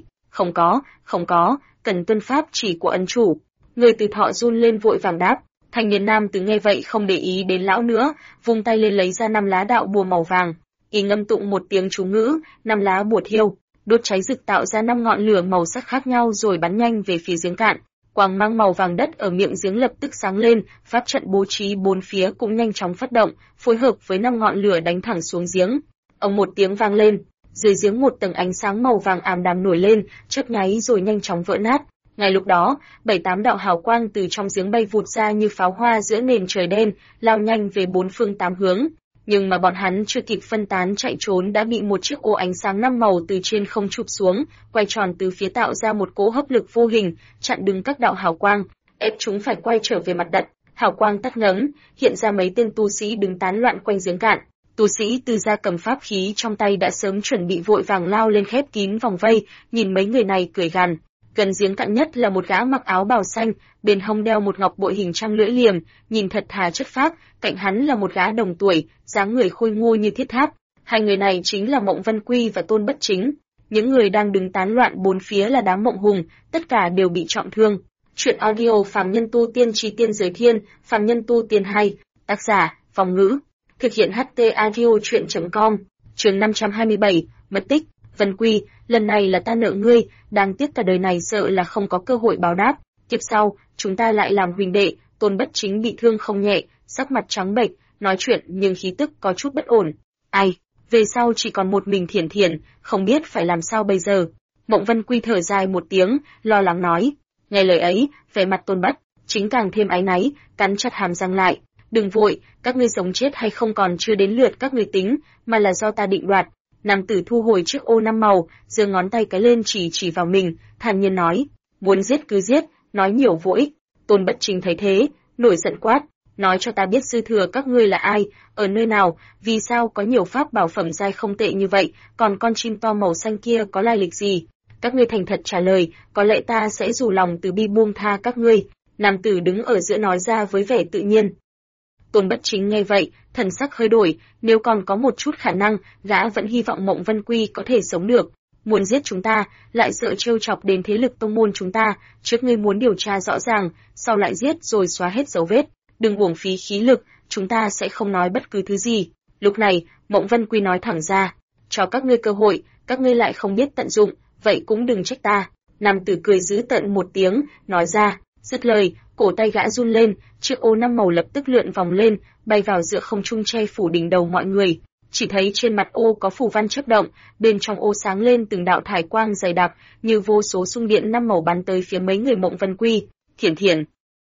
Không có, cần tuân pháp chỉ của ân chủ. Người Từ Thọ run lên vội vàng đáp. Thanh niên nam Từ nghe vậy không để ý đến lão nữa, vung tay lên lấy ra 5 lá đạo bùa màu vàng. Y ngâm tụng một tiếng chú ngữ, 5 lá bùa thiêu, đốt cháy rực tạo ra 5 ngọn lửa màu sắc khác nhau rồi bắn nhanh về phía giếng cạn. Quang mang màu vàng đất ở miệng giếng lập tức sáng lên, pháp trận bố trí 4 phía cũng nhanh chóng phát động, phối hợp với 5 ngọn lửa đánh thẳng xuống giếng. Ầm một tiếng vang lên, dưới giếng một tầng ánh sáng màu vàng ảm đạm nổi lên, chớp nháy rồi nhanh chóng vỡ nát. Ngay lúc đó, 7-8 đạo hào quang từ trong giếng bay vụt ra như pháo hoa giữa nền trời đen, lao nhanh về 4 phương 8 hướng. Nhưng mà bọn hắn chưa kịp phân tán chạy trốn đã bị một chiếc ô ánh sáng 5 màu từ trên không chụp xuống, quay tròn từ phía tạo ra một cỗ hấp lực vô hình, chặn đứng các đạo hào quang, ép chúng phải quay trở về mặt đất. Hào quang tắt ngấm, hiện ra mấy tên tu sĩ đứng tán loạn quanh giếng cạn. Tu sĩ Từ gia cầm pháp khí trong tay đã sớm chuẩn bị vội vàng lao lên khép kín vòng vây, nhìn mấy người này cười gằn. Gần giếng cạn nhất là một gã mặc áo bào xanh, bên hông đeo một ngọc bội hình trăng lưỡi liềm, nhìn thật thà chất phác, cạnh hắn là một gã đồng tuổi, dáng người khôi ngô như thiết tháp. 2 người này chính là Mộng Vân Quy và Tôn Bất Chính. Những người đang đứng tán loạn bốn phía là đám Mộng Hùng, tất cả đều bị trọng thương. Truyện audio Phàm Nhân Tu Tiên Chí Tiên Giới Thiên, Phàm Nhân Tu Tiên 2, tác giả, Phong Ngữ. Thực hiện HT audio truyện.com. Chương 527, mất tích. Vân Quy, lần này là ta nợ ngươi, đáng tiếc cả đời này sợ là không có cơ hội báo đáp. Kiếp sau, chúng ta lại làm huynh đệ. Tôn Bất Chính bị thương không nhẹ, sắc mặt trắng bệch, nói chuyện nhưng khí tức có chút bất ổn. Ai, về sau chỉ còn một mình Thiển Thiển, không biết phải làm sao bây giờ. Mộng Vân Quy thở dài một tiếng, lo lắng nói. Nghe lời ấy, vẻ mặt Tôn Bất Chính càng thêm áy náy, cắn chặt hàm răng lại. Đừng vội, các ngươi sống chết hay không còn chưa đến lượt các ngươi tính, mà là do ta định đoạt. Nam tử thu hồi chiếc ô 5 màu, giơ ngón tay cái lên chỉ vào mình, thản nhiên nói, muốn giết cứ giết, nói nhiều vô ích. Tôn Bất Chính thấy thế, nổi giận quát, nói cho ta biết sư thừa các ngươi là ai, ở nơi nào, vì sao có nhiều pháp bảo phẩm giai không tệ như vậy, còn con chim to màu xanh kia có lai lịch gì? Các ngươi thành thật trả lời, có lẽ ta sẽ rủ lòng từ bi buông tha các ngươi. Nam tử đứng ở giữa nói ra với vẻ tự nhiên. Tôn Bất Chính nghe vậy, thần sắc hơi đổi, nếu còn có một chút khả năng, gã vẫn hy vọng Mộng Vân Quy có thể sống được. Muốn giết chúng ta, lại sợ trêu chọc đến thế lực tông môn chúng ta, trước ngươi muốn điều tra rõ ràng, sau lại giết rồi xóa hết dấu vết, đừng uổng phí khí lực, chúng ta sẽ không nói bất cứ thứ gì. Lúc này, Mộng Vân Quy nói thẳng ra, cho các ngươi cơ hội, các ngươi lại không biết tận dụng, vậy cũng đừng trách ta. Nam tử cười dữ tợn một tiếng, nói ra, dứt lời, cổ tay gã run lên, chiếc ô 5 màu lập tức lượn vòng lên, bay vào giữa không trung che phủ đỉnh đầu mọi người. Chỉ thấy trên mặt ô có phù văn chớp động, bên trong ô sáng lên từng đạo thải quang dày đặc, như vô số xung điện 5 màu bắn tới phía mấy người Mộng Vân Quy. Thiển Thiển.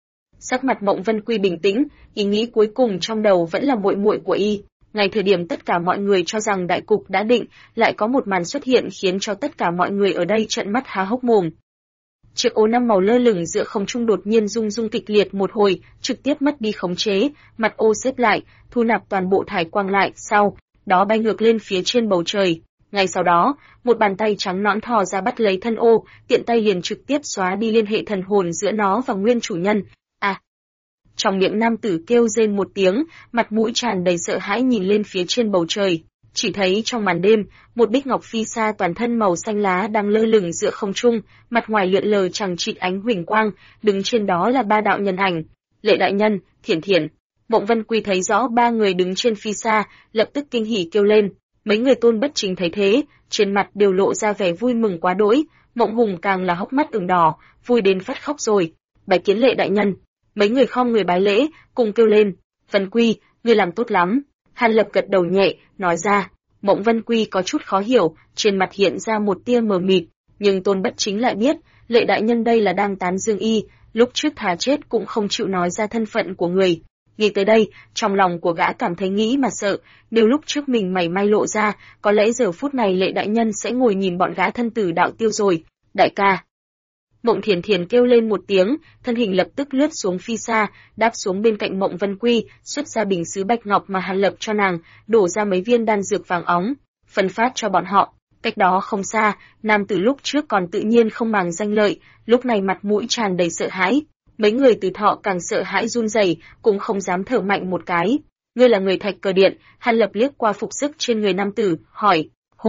Sắc mặt Mộng Vân Quy bình tĩnh, ý nghĩ cuối cùng trong đầu vẫn là muội muội của y. Ngay thời điểm tất cả mọi người cho rằng đại cục đã định, lại có một màn xuất hiện khiến cho tất cả mọi người ở đây trợn mắt há hốc mồm. Chiếc ô 5 màu lơ lửng giữa không trung đột nhiên rung rung kịch liệt một hồi, trực tiếp mất đi khống chế, mặt ô xếp lại, thu nạp toàn bộ thải quang lại, sau đó bay ngược lên phía trên bầu trời. Ngay sau đó, một bàn tay trắng nõn thò ra bắt lấy thân ô, tiện tay liền trực tiếp xóa đi liên hệ thần hồn giữa nó và nguyên chủ nhân. À! Trong miệng nam tử kêu rên một tiếng, mặt mũi tràn đầy sợ hãi nhìn lên phía trên bầu trời. Chỉ thấy trong màn đêm, một bích ngọc phi sa toàn thân màu xanh lá đang lơ lửng giữa không trung, mặt ngoài lượn lờ chằng chịt ánh huỳnh quang, đứng trên đó là 3 đạo nhân ảnh. Lệ đại nhân, Thiển Thiển. Mộng Vân Quy thấy rõ 3 người đứng trên phi sa, lập tức kinh hỉ kêu lên. Mấy người Tôn Bất Chính thấy thế, trên mặt đều lộ ra vẻ vui mừng quá đỗi, Mộng Hùng càng là hốc mắt ửng đỏ, vui đến phát khóc rồi. Bái kiến Lệ đại nhân. Mấy người khom người bái lễ, cùng kêu lên. Vân Quy, ngươi làm tốt lắm. Hàn Lập gật đầu nhẹ, nói ra. Mộng Vân Quy có chút khó hiểu, trên mặt hiện ra một tia mờ mịt. Nhưng Tôn Bất Chính lại biết, Lệ đại nhân đây là đang tán dương y, lúc trước thà chết cũng không chịu nói ra thân phận của người. Nghĩ tới đây, trong lòng của gã cảm thấy nghĩ mà sợ, nếu lúc trước mình mảy may lộ ra, có lẽ giờ phút này Lệ đại nhân sẽ ngồi nhìn bọn gã thân tử đạo tiêu rồi. Đại ca. Mộng Thiền Thiền kêu lên một tiếng, thân hình lập tức lướt xuống phi xa, đáp xuống bên cạnh Mộng Vân Quy, xuất ra bình sứ bạch ngọc mà Hàn Lập cho nàng, đổ ra mấy viên đan dược vàng óng, phân phát cho bọn họ. Cách đó không xa, nam tử lúc trước còn tự nhiên không màng danh lợi, lúc này mặt mũi tràn đầy sợ hãi. Mấy người Từ Thọ càng sợ hãi run rẩy, cũng không dám thở mạnh một cái. Ngươi là người Thạch Cờ Điện? Hàn Lập liếc qua phục sức trên người nam tử, hỏi.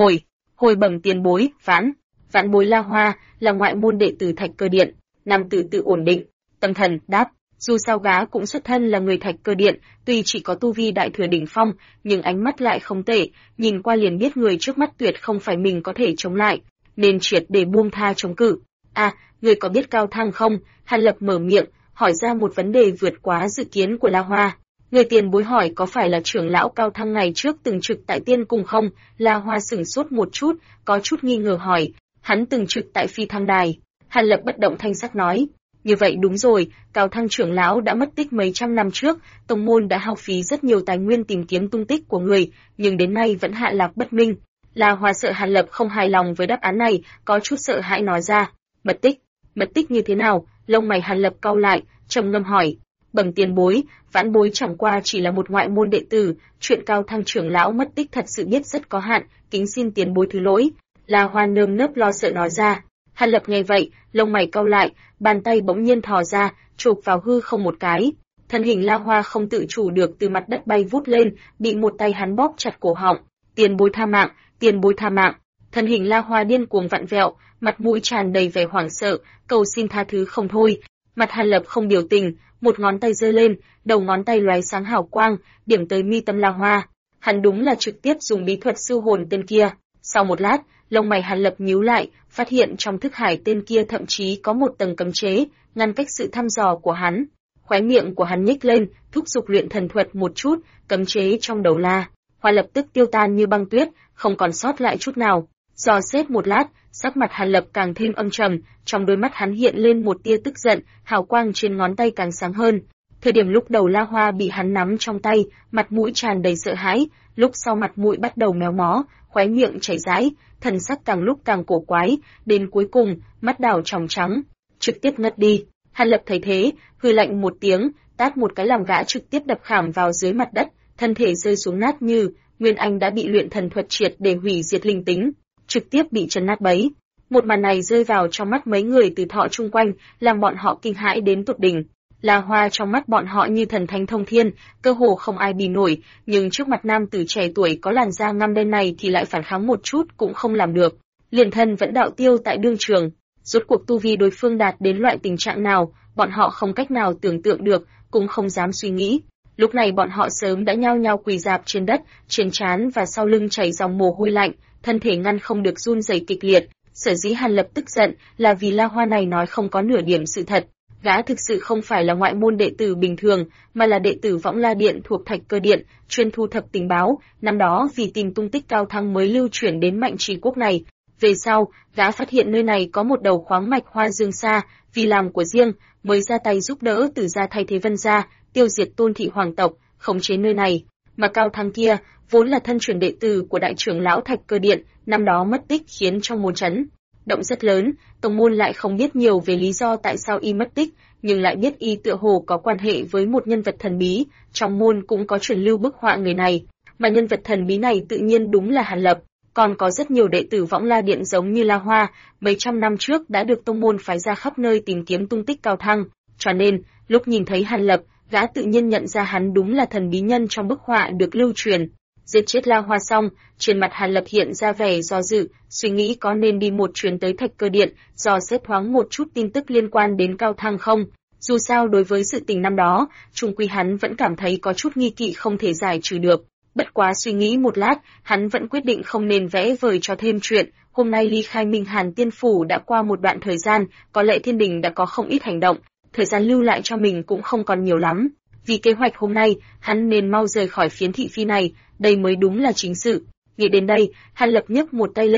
Hồi bẩm tiền bối, Vãn bối La Hoa, là ngoại môn đệ tử Thạch Cơ Điện. Nam tử tự ổn định, tâm thần đáp, dù sao gã cũng xuất thân là người Thạch Cơ Điện, tuy chỉ có tu vi đại thừa đỉnh phong, nhưng ánh mắt lại không tệ, nhìn qua liền biết người trước mắt tuyệt không phải mình có thể chống lại, nên triệt để buông tha chống cự. Người có biết Cao Thăng không? Hàn Lập mở miệng, hỏi ra một vấn đề vượt quá dự kiến của La Hoa. Người tiền bối hỏi có phải là trưởng lão Cao Thăng ngày trước từng trực tại Tiên Cung không? La Hoa sửng sốt một chút, có chút nghi ngờ hỏi. Hắn từng trực tại Phi Thăng Đài. Hàn Lập bất động thanh sắc nói. Như vậy đúng rồi, Cao Thăng trưởng lão đã mất tích mấy trăm năm trước, tông môn đã hao phí rất nhiều tài nguyên tìm kiếm tung tích của người, nhưng đến nay vẫn hạ lạc bất minh. La Hoa sợ Hàn Lập không hài lòng với đáp án này, có chút sợ hãi nói ra. Mất tích như thế nào? Lông mày Hàn Lập cau lại, trầm ngâm hỏi. Bẩm tiền bối, vãn bối chẳng qua chỉ là một ngoại môn đệ tử, chuyện Cao Thăng trưởng lão mất tích thật sự biết rất có hạn, kính xin tiền bối thứ lỗi. La Hoa nơm nớp lo sợ nói ra. Hàn Lập nghe vậy, lông mày cau lại, bàn tay bỗng nhiên thò ra, chụp vào hư không một cái. Thân hình La Hoa không tự chủ được từ mặt đất bay vút lên, bị một tay hắn bóp chặt cổ họng. Tiền bối tha mạng. Thân hình La Hoa điên cuồng vặn vẹo, mặt mũi tràn đầy vẻ hoảng sợ, cầu xin tha thứ không thôi. Mặt Hàn Lập không biểu tình, một ngón tay giơ lên, đầu ngón tay lóe sáng hào quang, điểm tới mi tâm La Hoa. Hắn đúng là trực tiếp dùng bí thuật siêu hồn tên kia. Sau một lát, lông mày Hàn Lập nhíu lại, phát hiện trong thức hải tên kia thậm chí có một tầng cấm chế, ngăn cách sự thăm dò của hắn. Khóe miệng của hắn nhếch lên, thúc giục luyện thần thuật một chút, cấm chế trong đầu La Hoa lập tức tiêu tan như băng tuyết, không còn sót lại chút nào. Dò xét một lát, sắc mặt Hàn Lập càng thêm âm trầm, trong đôi mắt hắn hiện lên một tia tức giận, hào quang trên ngón tay càng sáng hơn. Thời điểm lúc đầu La Hoa bị hắn nắm trong tay, mặt mũi tràn đầy sợ hãi, lúc sau mặt mũi bắt đầu méo mó, khóe miệng chảy rãi, thần sắc càng lúc càng cổ quái, đến cuối cùng, mắt đảo tròng trắng, trực tiếp ngất đi. Hàn Lập thấy thế, hừ lạnh một tiếng, tát một cái làm gã trực tiếp đập khảm vào dưới mặt đất, thân thể rơi xuống nát như, Nguyên Anh đã bị luyện thần thuật triệt để hủy diệt linh tính, trực tiếp bị chấn nát bấy. Một màn này rơi vào trong mắt mấy người Từ Thọ chung quanh, làm bọn họ kinh hãi đến tột đỉnh. La Hoa trong mắt bọn họ như thần thánh thông thiên, cơ hồ không ai bì nổi, nhưng trước mặt nam tử trẻ tuổi có làn da ngăm đen này thì lại phản kháng một chút cũng không làm được. Liền thân vẫn đạo tiêu tại đương trường, rốt cuộc tu vi đối phương đạt đến loại tình trạng nào, bọn họ không cách nào tưởng tượng được, cũng không dám suy nghĩ. Lúc này bọn họ sớm đã nhao nhao quỳ rạp trên đất, trên trán và sau lưng chảy dòng mồ hôi lạnh, thân thể ngăn không được run rẩy kịch liệt. Sở dĩ Hàn Lập tức giận là vì La Hoa này nói không có nửa điểm sự thật. Gã thực sự không phải là ngoại môn đệ tử bình thường, mà là đệ tử Võng La Điện thuộc Thạch Cơ Điện, chuyên thu thập tình báo, năm đó vì tìm tung tích Cao Thăng mới lưu chuyển đến Mạnh Trì Quốc này. Về sau, gã phát hiện nơi này có một đầu khoáng mạch Hoa Dương Sa, vì làm của riêng, mới ra tay giúp đỡ Tử gia thay thế Vân gia, tiêu diệt Tôn thị hoàng tộc, khống chế nơi này. Mà Cao Thăng kia, vốn là thân truyền đệ tử của đại trưởng lão Thạch Cơ Điện, năm đó mất tích khiến trong môn chấn động rất lớn, tông môn lại không biết nhiều về lý do tại sao y mất tích, nhưng lại biết y tựa hồ có quan hệ với một nhân vật thần bí, trong môn cũng có truyền lưu bức họa người này, mà nhân vật thần bí này tự nhiên đúng là Hàn Lập. Còn có rất nhiều đệ tử Võng La Điện giống như La Hoa, mấy trăm năm trước đã được tông môn phái ra khắp nơi tìm kiếm tung tích Cao Thăng, cho nên, lúc nhìn thấy Hàn Lập, gã tự nhiên nhận ra hắn đúng là thần bí nhân trong bức họa được lưu truyền. Giết chết La Hoa xong, trên mặt Hàn Lập hiện ra vẻ do dự, suy nghĩ có nên đi một chuyến tới Thạch Cơ Điện, dò xét thoáng một chút tin tức liên quan đến Cao Thăng không. Dù sao đối với sự tình năm đó, chung quy hắn vẫn cảm thấy có chút nghi kỵ không thể giải trừ được. Bất quá suy nghĩ một lát, hắn vẫn quyết định không nên vẽ vời cho thêm chuyện. Hôm nay ly khai Minh Hàn Tiên Phủ đã qua một đoạn thời gian, có lẽ Thiên Đình đã có không ít hành động, thời gian lưu lại cho mình cũng không còn nhiều lắm. Vì kế hoạch hôm nay, hắn nên mau rời khỏi phiến thị phi này, đây mới đúng là chính sự. Nghĩ đến đây, Hàn Lập nhấc một tay lên,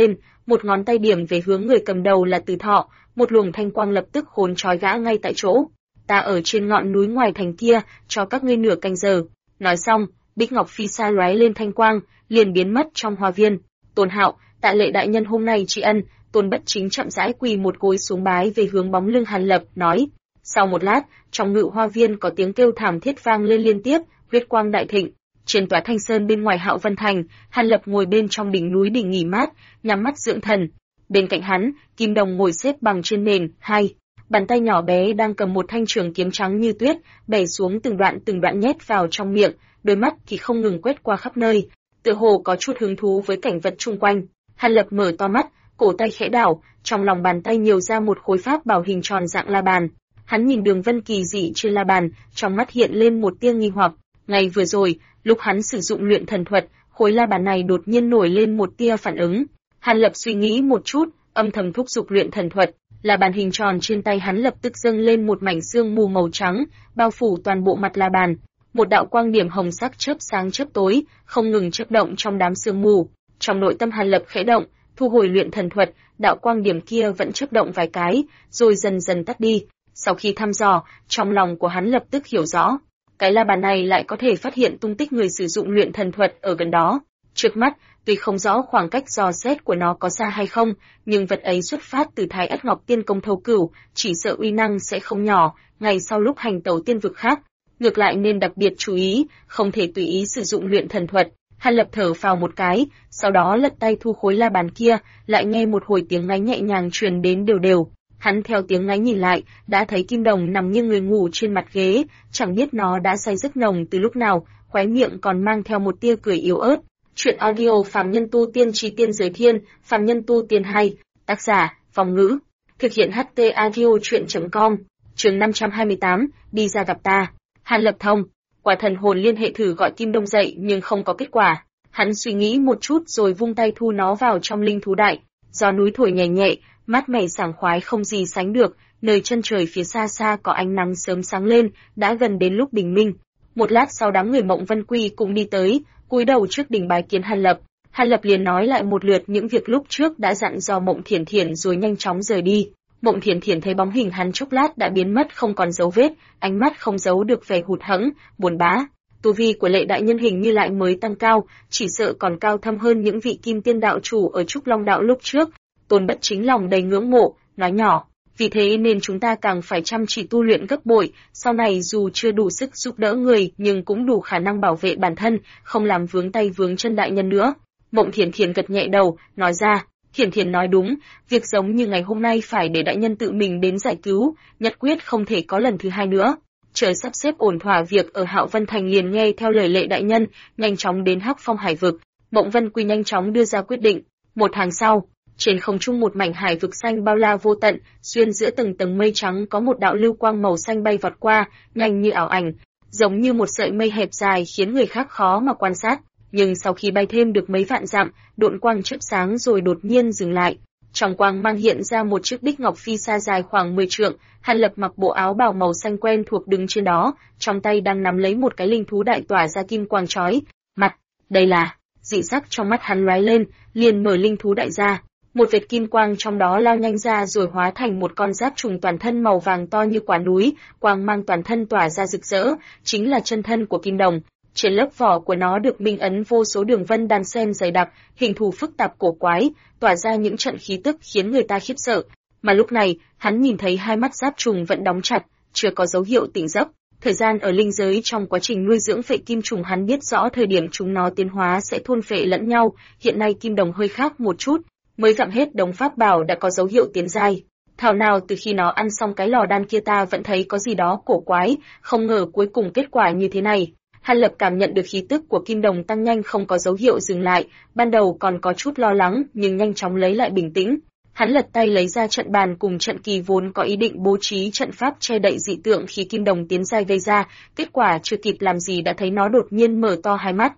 một ngón tay điểm về hướng người cầm đầu là Từ Thọ, một luồng thanh quang lập tức khốn trói gã ngay tại chỗ. Ta ở trên ngọn núi ngoài thành kia, cho các ngươi nửa canh giờ. Nói xong, Bích Ngọc Phi Sa lóe lên thanh quang, liền biến mất trong hoa viên. Tôn Hạo, Tạ Lệ đại nhân hôm nay tri ân. Tôn Bất Chính chậm rãi quỳ một gối xuống bái về hướng bóng lưng Hàn Lập, nói. Sau một lát, trong ngự hoa viên có tiếng kêu thảm thiết vang lên liên tiếp, huyết quang đại thịnh. Trên tòa Thanh Sơn bên ngoài Hạo Vân Thành, Hàn Lập ngồi bên trong đỉnh núi đỉnh nghỉ mát, nhắm mắt dưỡng thần. Bên cạnh hắn, Kim Đồng ngồi xếp bằng trên nền, bàn tay nhỏ bé đang cầm một thanh trường kiếm trắng như tuyết, bẻ xuống từng đoạn nhét vào trong miệng, đôi mắt thì không ngừng quét qua khắp nơi, tựa hồ có chút hứng thú với cảnh vật xung quanh. Hàn Lập mở to mắt, cổ tay khẽ đảo, trong lòng bàn tay nhiều ra một khối pháp bảo hình tròn dạng la bàn. Hắn nhìn đường vân kỳ dị trên la bàn, trong mắt hiện lên một tia nghi hoặc. Ngày vừa rồi, lúc hắn sử dụng luyện thần thuật, khối la bàn này đột nhiên nổi lên một tia phản ứng. Hàn Lập suy nghĩ một chút, âm thầm thúc giục luyện thần thuật, la bàn hình tròn trên tay hắn lập tức dâng lên một mảnh sương mù màu trắng, bao phủ toàn bộ mặt la bàn. Một đạo quang điểm hồng sắc chớp sáng chớp tối, không ngừng chớp động trong đám sương mù. Trong nội tâm Hàn Lập khẽ động, thu hồi luyện thần thuật, đạo quang điểm kia vẫn chớp động vài cái, rồi dần dần tắt đi. Sau khi thăm dò, trong lòng của hắn lập tức hiểu rõ, cái la bàn này lại có thể phát hiện tung tích người sử dụng luyện thần thuật ở gần đó. Trước mắt, tuy không rõ khoảng cách dò xét của nó có xa hay không, nhưng vật ấy xuất phát từ Thái Ất Ngọc Tiên Công Thâu Cửu, chỉ sợ uy năng sẽ không nhỏ, ngày sau lúc hành tẩu tiên vực khác, ngược lại nên đặc biệt chú ý, không thể tùy ý sử dụng luyện thần thuật. Hàn Lập thở phào một cái, sau đó lật tay thu khối la bàn kia, lại nghe một hồi tiếng ngáy nhẹ nhàng truyền đến đều đều. Hắn theo tiếng ngáy nhìn lại, đã thấy Kim Đồng nằm nghiêng người ngủ trên mặt ghế, chẳng biết nó đã say giấc nồng từ lúc nào, khóe miệng còn mang theo một tia cười yếu ớt. Chuyện audio Phàm Nhân Tu Tiên Chí Tiên Giới Thiên, Phàm Nhân Tu Tiên 2, tác giả, Phong Ngữ, thực hiện HT audio chuyện.com, chương 528, đi ra gặp ta. Hàn Lập thông, quả thần hồn liên hệ thử gọi Kim Đông dậy nhưng không có kết quả. Hắn suy nghĩ một chút rồi vung tay thu nó vào trong linh thú đại. Gió núi thổi nhẹ nhẹ, mát mẻ sảng khoái không gì sánh được, nơi chân trời phía xa xa có ánh nắng sớm sáng lên, đã gần đến lúc bình minh. Một lát sau đám người Mộng Vân Quy cũng đi tới, cúi đầu trước đỉnh bái kiến Hàn Lập. Hàn Lập liền nói lại một lượt những việc lúc trước đã dặn dò Mộng Thiển Thiển rồi nhanh chóng rời đi. Mộng Thiển Thiển thấy bóng hình hắn chốc lát đã biến mất không còn dấu vết, ánh mắt không giấu được vẻ hụt hẫng, buồn bã. Tu vi của Lệ đại nhân hình như lại mới tăng cao, chỉ sợ còn cao thâm hơn những vị Kim Tiên đạo chủ ở Trúc Long đạo lúc trước. Tôn Bất Chính lòng đầy ngưỡng mộ, nói nhỏ, vì thế nên chúng ta càng phải chăm chỉ tu luyện gấp bội, sau này dù chưa đủ sức giúp đỡ người nhưng cũng đủ khả năng bảo vệ bản thân, không làm vướng tay vướng chân đại nhân nữa. Mộng Thiển Thiển gật nhẹ đầu, nói ra, Thiển Thiển nói đúng, việc giống như ngày hôm nay phải để đại nhân tự mình đến giải cứu, nhất quyết không thể có lần thứ hai nữa. Chờ sắp xếp ổn thỏa việc ở Hạo Vân Thành liền nghe theo lời Lệ đại nhân, nhanh chóng đến Hắc Phong Hải vực. Mộng Vân Quy nhanh chóng đưa ra quyết định. Một tháng sau, trên không trung một mảnh hải vực xanh bao la vô tận, xuyên giữa từng tầng mây trắng có một đạo lưu quang màu xanh bay vọt qua, nhanh như ảo ảnh, giống như một sợi mây hẹp dài khiến người khác khó mà quan sát. Nhưng sau khi bay thêm được mấy vạn dặm, độn quang chớp sáng rồi đột nhiên dừng lại. Trong quang mang hiện ra một chiếc Bích Ngọc Phi Sa dài khoảng 10 trượng, Hàn Lập mặc bộ áo bào màu xanh quen thuộc đứng trên đó, trong tay đang nắm lấy một cái linh thú đại tỏa ra kim quang chói mặt. Đây là, dị sắc trong mắt hắn lóe lên, liền mở linh thú đại ra. Một vệt kim quang trong đó lao nhanh ra rồi hóa thành một con giáp trùng toàn thân màu vàng to như quả núi, quang mang toàn thân tỏa ra rực rỡ, chính là chân thân của Kim Đồng. Trên lớp vỏ của nó được minh ấn vô số đường vân đan xen dày đặc, hình thù phức tạp cổ quái, tỏa ra những trận khí tức khiến người ta khiếp sợ. Mà lúc này, hắn nhìn thấy hai mắt giáp trùng vẫn đóng chặt, chưa có dấu hiệu tỉnh giấc. Thời gian ở linh giới trong quá trình nuôi dưỡng phệ kim trùng hắn biết rõ thời điểm chúng nó tiến hóa sẽ thôn phệ lẫn nhau, hiện nay Kim Đồng hơi khác một chút, mới gặm hết đống pháp bảo đã có dấu hiệu tiến giai. Thảo nào từ khi nó ăn xong cái lò đan kia ta vẫn thấy có gì đó cổ quái, không ngờ cuối cùng kết quả như thế này. Hàn Lập cảm nhận được khí tức của Kim Đồng tăng nhanh không có dấu hiệu dừng lại, ban đầu còn có chút lo lắng nhưng nhanh chóng lấy lại bình tĩnh. Hắn lật tay lấy ra trận bàn cùng trận kỳ vốn có ý định bố trí trận pháp che đậy dị tượng khi Kim Đồng tiến giai gây ra, kết quả chưa kịp làm gì đã thấy nó đột nhiên mở to hai mắt.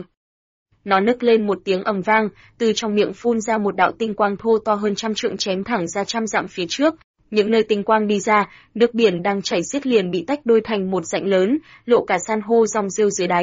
Nó nức lên một tiếng ầm vang, từ trong miệng phun ra một đạo tinh quang thô to hơn 100 trượng chém thẳng ra 100 dặm phía trước. Những nơi tinh quang đi ra, nước biển đang chảy xiết liền bị tách đôi thành một rãnh lớn, lộ cả san hô rong rêu dưới đáy.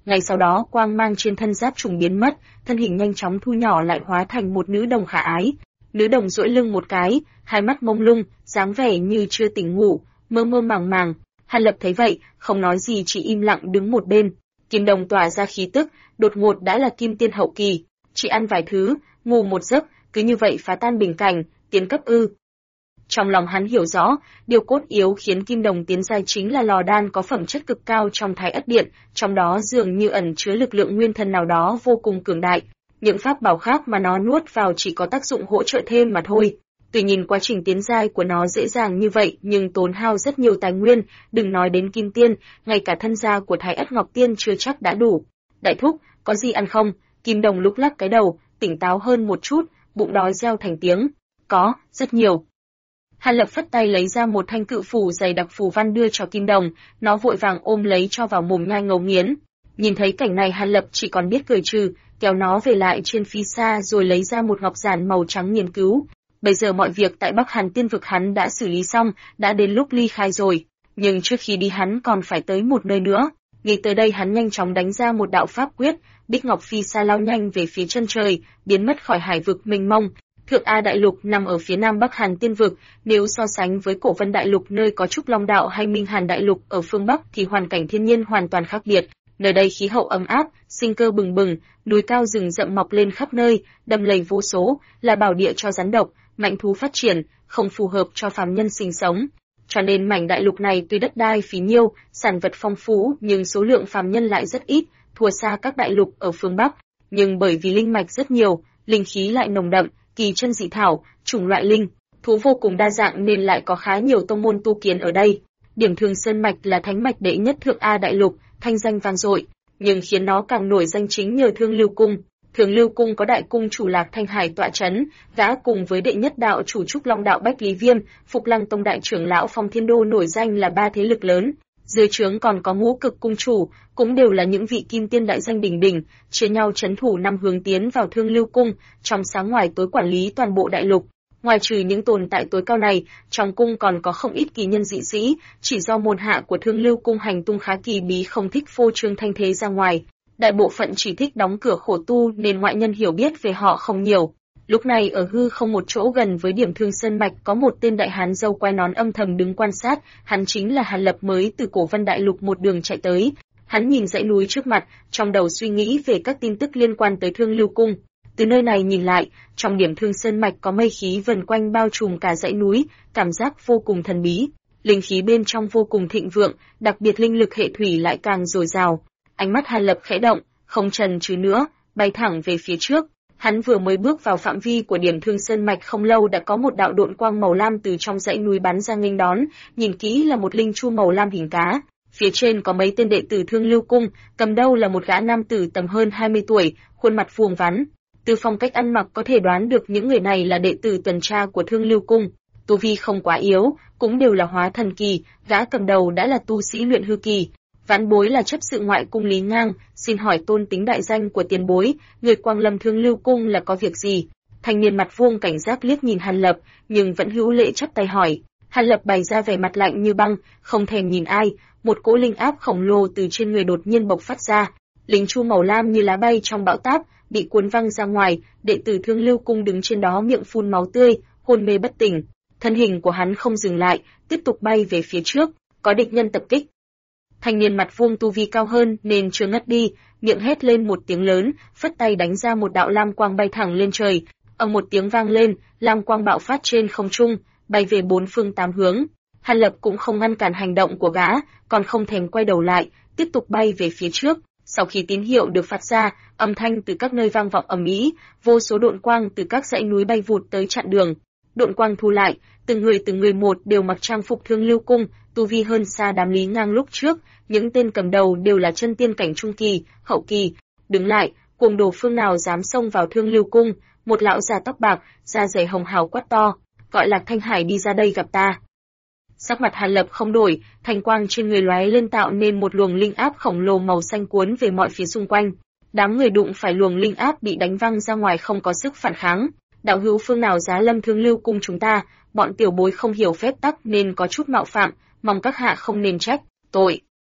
Ngay sau đó quang mang trên thân giáp trùng biến mất, thân hình nhanh chóng thu nhỏ lại hóa thành một nữ đồng khả ái. Nữ đồng duỗi lưng một cái, hai mắt mông lung, dáng vẻ như chưa tỉnh ngủ, mơ mơ màng màng. Hàn Lập thấy vậy, không nói gì chỉ im lặng đứng một bên. Kim đồng tỏa ra khí tức, đột ngột đã là kim tiên hậu kỳ, chỉ ăn vài thứ, ngủ một giấc, cứ như vậy phá tan bình cảnh, tiến cấp ư? Trong lòng hắn hiểu rõ, điều cốt yếu khiến kim đồng tiến giai chính là lò đan có phẩm chất cực cao trong Thái Ất Điện, trong đó dường như ẩn chứa lực lượng nguyên thần nào đó vô cùng cường đại. Những pháp bảo khác mà nó nuốt vào chỉ có tác dụng hỗ trợ thêm mà thôi. Tuy nhìn quá trình tiến giai của nó dễ dàng như vậy nhưng tốn hao rất nhiều tài nguyên, đừng nói đến kim tiên, ngay cả thân gia của Thái Ất Ngọc Tiên chưa chắc đã đủ. Đại thúc, có gì ăn không? Kim đồng lúc lắc cái đầu, tỉnh táo hơn một chút, bụng đói reo thành tiếng. Có, rất nhiều. Hàn Lập phất tay lấy ra một thanh cự phủ dày đặc phù văn đưa cho kim đồng, nó vội vàng ôm lấy cho vào mồm nhai ngấu nghiến. Nhìn thấy cảnh này Hàn Lập chỉ còn biết cười trừ, kéo nó về lại trên phi xa rồi lấy ra một ngọc giản màu trắng nghiên cứu. Bây giờ mọi việc tại Bắc Hàn Tiên vực hắn đã xử lý xong, đã đến lúc ly khai rồi. Nhưng trước khi đi hắn còn phải tới một nơi nữa. Nghĩ tới đây hắn nhanh chóng đánh ra một đạo pháp quyết, Bích Ngọc phi xa lao nhanh về phía chân trời, biến mất khỏi hải vực mênh mông. Thượng A Đại Lục nằm ở phía nam Bắc Hàn Tiên vực, nếu so sánh với Cổ Vân Đại Lục nơi có Trúc Long Đạo hay Minh Hàn Đại Lục ở phương Bắc thì hoàn cảnh thiên nhiên hoàn toàn khác biệt. Nơi đây khí hậu ấm áp, sinh cơ bừng bừng, núi cao rừng rậm mọc lên khắp nơi, đầm lầy vô số, là bảo địa cho rắn độc, mạnh thú phát triển, không phù hợp cho phàm nhân sinh sống. Cho nên mảnh đại lục này tuy đất đai phí nhiêu, sản vật phong phú nhưng số lượng phàm nhân lại rất ít, thua xa các đại lục ở phương Bắc. Nhưng bởi vì linh mạch rất nhiều, linh khí lại nồng đậm, kỳ chân dị thảo, chủng loại linh thú vô cùng đa dạng nên lại có khá nhiều tông môn tu kiến ở đây. Điểm Thường Sơn mạch là thánh mạch đệ nhất Thượng A Đại Lục, thanh danh vang dội, nhưng khiến nó càng nổi danh chính nhờ Thương Lưu Cung. Thương Lưu Cung có đại cung chủ Lạc Thanh Hải tọa trấn, gã cùng với đệ nhất đạo chủ Trúc Long Đạo Bách Lý Viêm, Phục Lăng Tông đại trưởng lão Phong Thiên Đô nổi danh là ba thế lực lớn. Dưới trướng còn có Ngũ Cực cung chủ, cũng đều là những vị kim tiên đại danh đỉnh đỉnh, chia nhau trấn thủ năm hướng tiến vào Thương Lưu Cung, trong sáng ngoài tối quản lý toàn bộ đại lục. Ngoài trừ những tồn tại tối cao này, trong cung còn có không ít kỳ nhân dị sĩ, chỉ do môn hạ của Thương Lưu Cung hành tung khá kỳ bí không thích phô trương thanh thế ra ngoài. Đại bộ phận chỉ thích đóng cửa khổ tu nên ngoại nhân hiểu biết về họ không nhiều. Lúc này ở hư không một chỗ gần với Điểm Thương Sơn mạch có một tên đại hán râu quai nón âm thầm đứng quan sát, hắn chính là Hàn Lập mới từ Cổ Vân Đại Lục một đường chạy tới. Hắn nhìn dãy núi trước mặt, trong đầu suy nghĩ về các tin tức liên quan tới Thương Lưu Cung. Từ nơi này nhìn lại, trong Điểm Thương Sơn mạch có mây khí vần quanh bao trùm cả dãy núi, cảm giác vô cùng thần bí. Linh khí bên trong vô cùng thịnh vượng, đặc biệt linh lực hệ thủy lại càng dồi dào. Ánh mắt Hàn Lập khẽ động, không chần chừ nữa, bay thẳng về phía trước. Hắn vừa mới bước vào phạm vi của Điểm Thương Sơn mạch không lâu đã có một đạo độn quang màu lam từ trong dãy núi bắn ra nghênh đón, nhìn kỹ là một linh chu màu lam hình cá. Phía trên có mấy tên đệ tử Thương Lưu Cung, cầm đầu là một gã nam tử tầm hơn 20 tuổi, khuôn mặt vuông vắn. Từ phong cách ăn mặc có thể đoán được những người này là đệ tử tuần tra của Thương Lưu Cung. Tu vi không quá yếu, cũng đều là hóa thần kỳ, gã cầm đầu đã là tu sĩ luyện hư kỳ. Vãn bối là chấp sự ngoại cung Lý Ngang, xin hỏi tôn tính đại danh của tiền bối, người Quang Lâm Thương Lưu Cung là có việc gì? Thanh niên mặt vuông cảnh giác liếc nhìn Hàn Lập, nhưng vẫn hữu lễ chắp tay hỏi. Hàn Lập bày ra vẻ mặt lạnh như băng, không thèm nhìn ai, một cỗ linh áp khổng lồ từ trên người đột nhiên bộc phát ra. Linh chu màu lam như lá bay trong bão táp, bị cuốn văng ra ngoài, đệ tử Thương Lưu Cung đứng trên đó miệng phun máu tươi, hôn mê bất tỉnh. Thân hình của hắn không dừng lại, tiếp tục bay về phía trước, có địch nhân tập kích. Thanh niên mặt vuông tu vi cao hơn nên chưa ngất đi, miệng hét lên một tiếng lớn, phất tay đánh ra một đạo lam quang bay thẳng lên trời. Một tiếng vang lên, lam quang bạo phát trên không trung, bay về bốn phương tám hướng. Hàn Lập cũng không ngăn cản hành động của gã, còn không thèm quay đầu lại, tiếp tục bay về phía trước. Sau khi tín hiệu được phát ra, âm thanh từ các nơi vang vọng ầm ĩ, vô số độn quang từ các dãy núi bay vụt tới chặn đường. Độn quang thu lại, từng người một đều mặc trang phục Thương Lưu Cung, tu vi hơn xa đám Lý Ngang lúc trước, những tên cầm đầu đều là chân tiên cảnh trung kỳ, hậu kỳ. Đứng lại, cuồng đồ phương nào dám xông vào Thương Lưu Cung? Một lão già tóc bạc, da dày hồng hào quát to, gọi Lạc Thanh Hải đi ra đây gặp ta. Sắc mặt Hàn Lập không đổi, thanh quang trên người lóe lên tạo nên một luồng linh áp khổng lồ màu xanh cuốn về mọi phía xung quanh. Đám người đụng phải luồng linh áp bị đánh văng ra ngoài không có sức phản kháng. Đạo hữu phương nào giá lâm Thương Lưu Cung chúng ta, bọn tiểu bối không hiểu phép tắc nên có chút mạo phạm, mong các hạ không nên trách. Tội.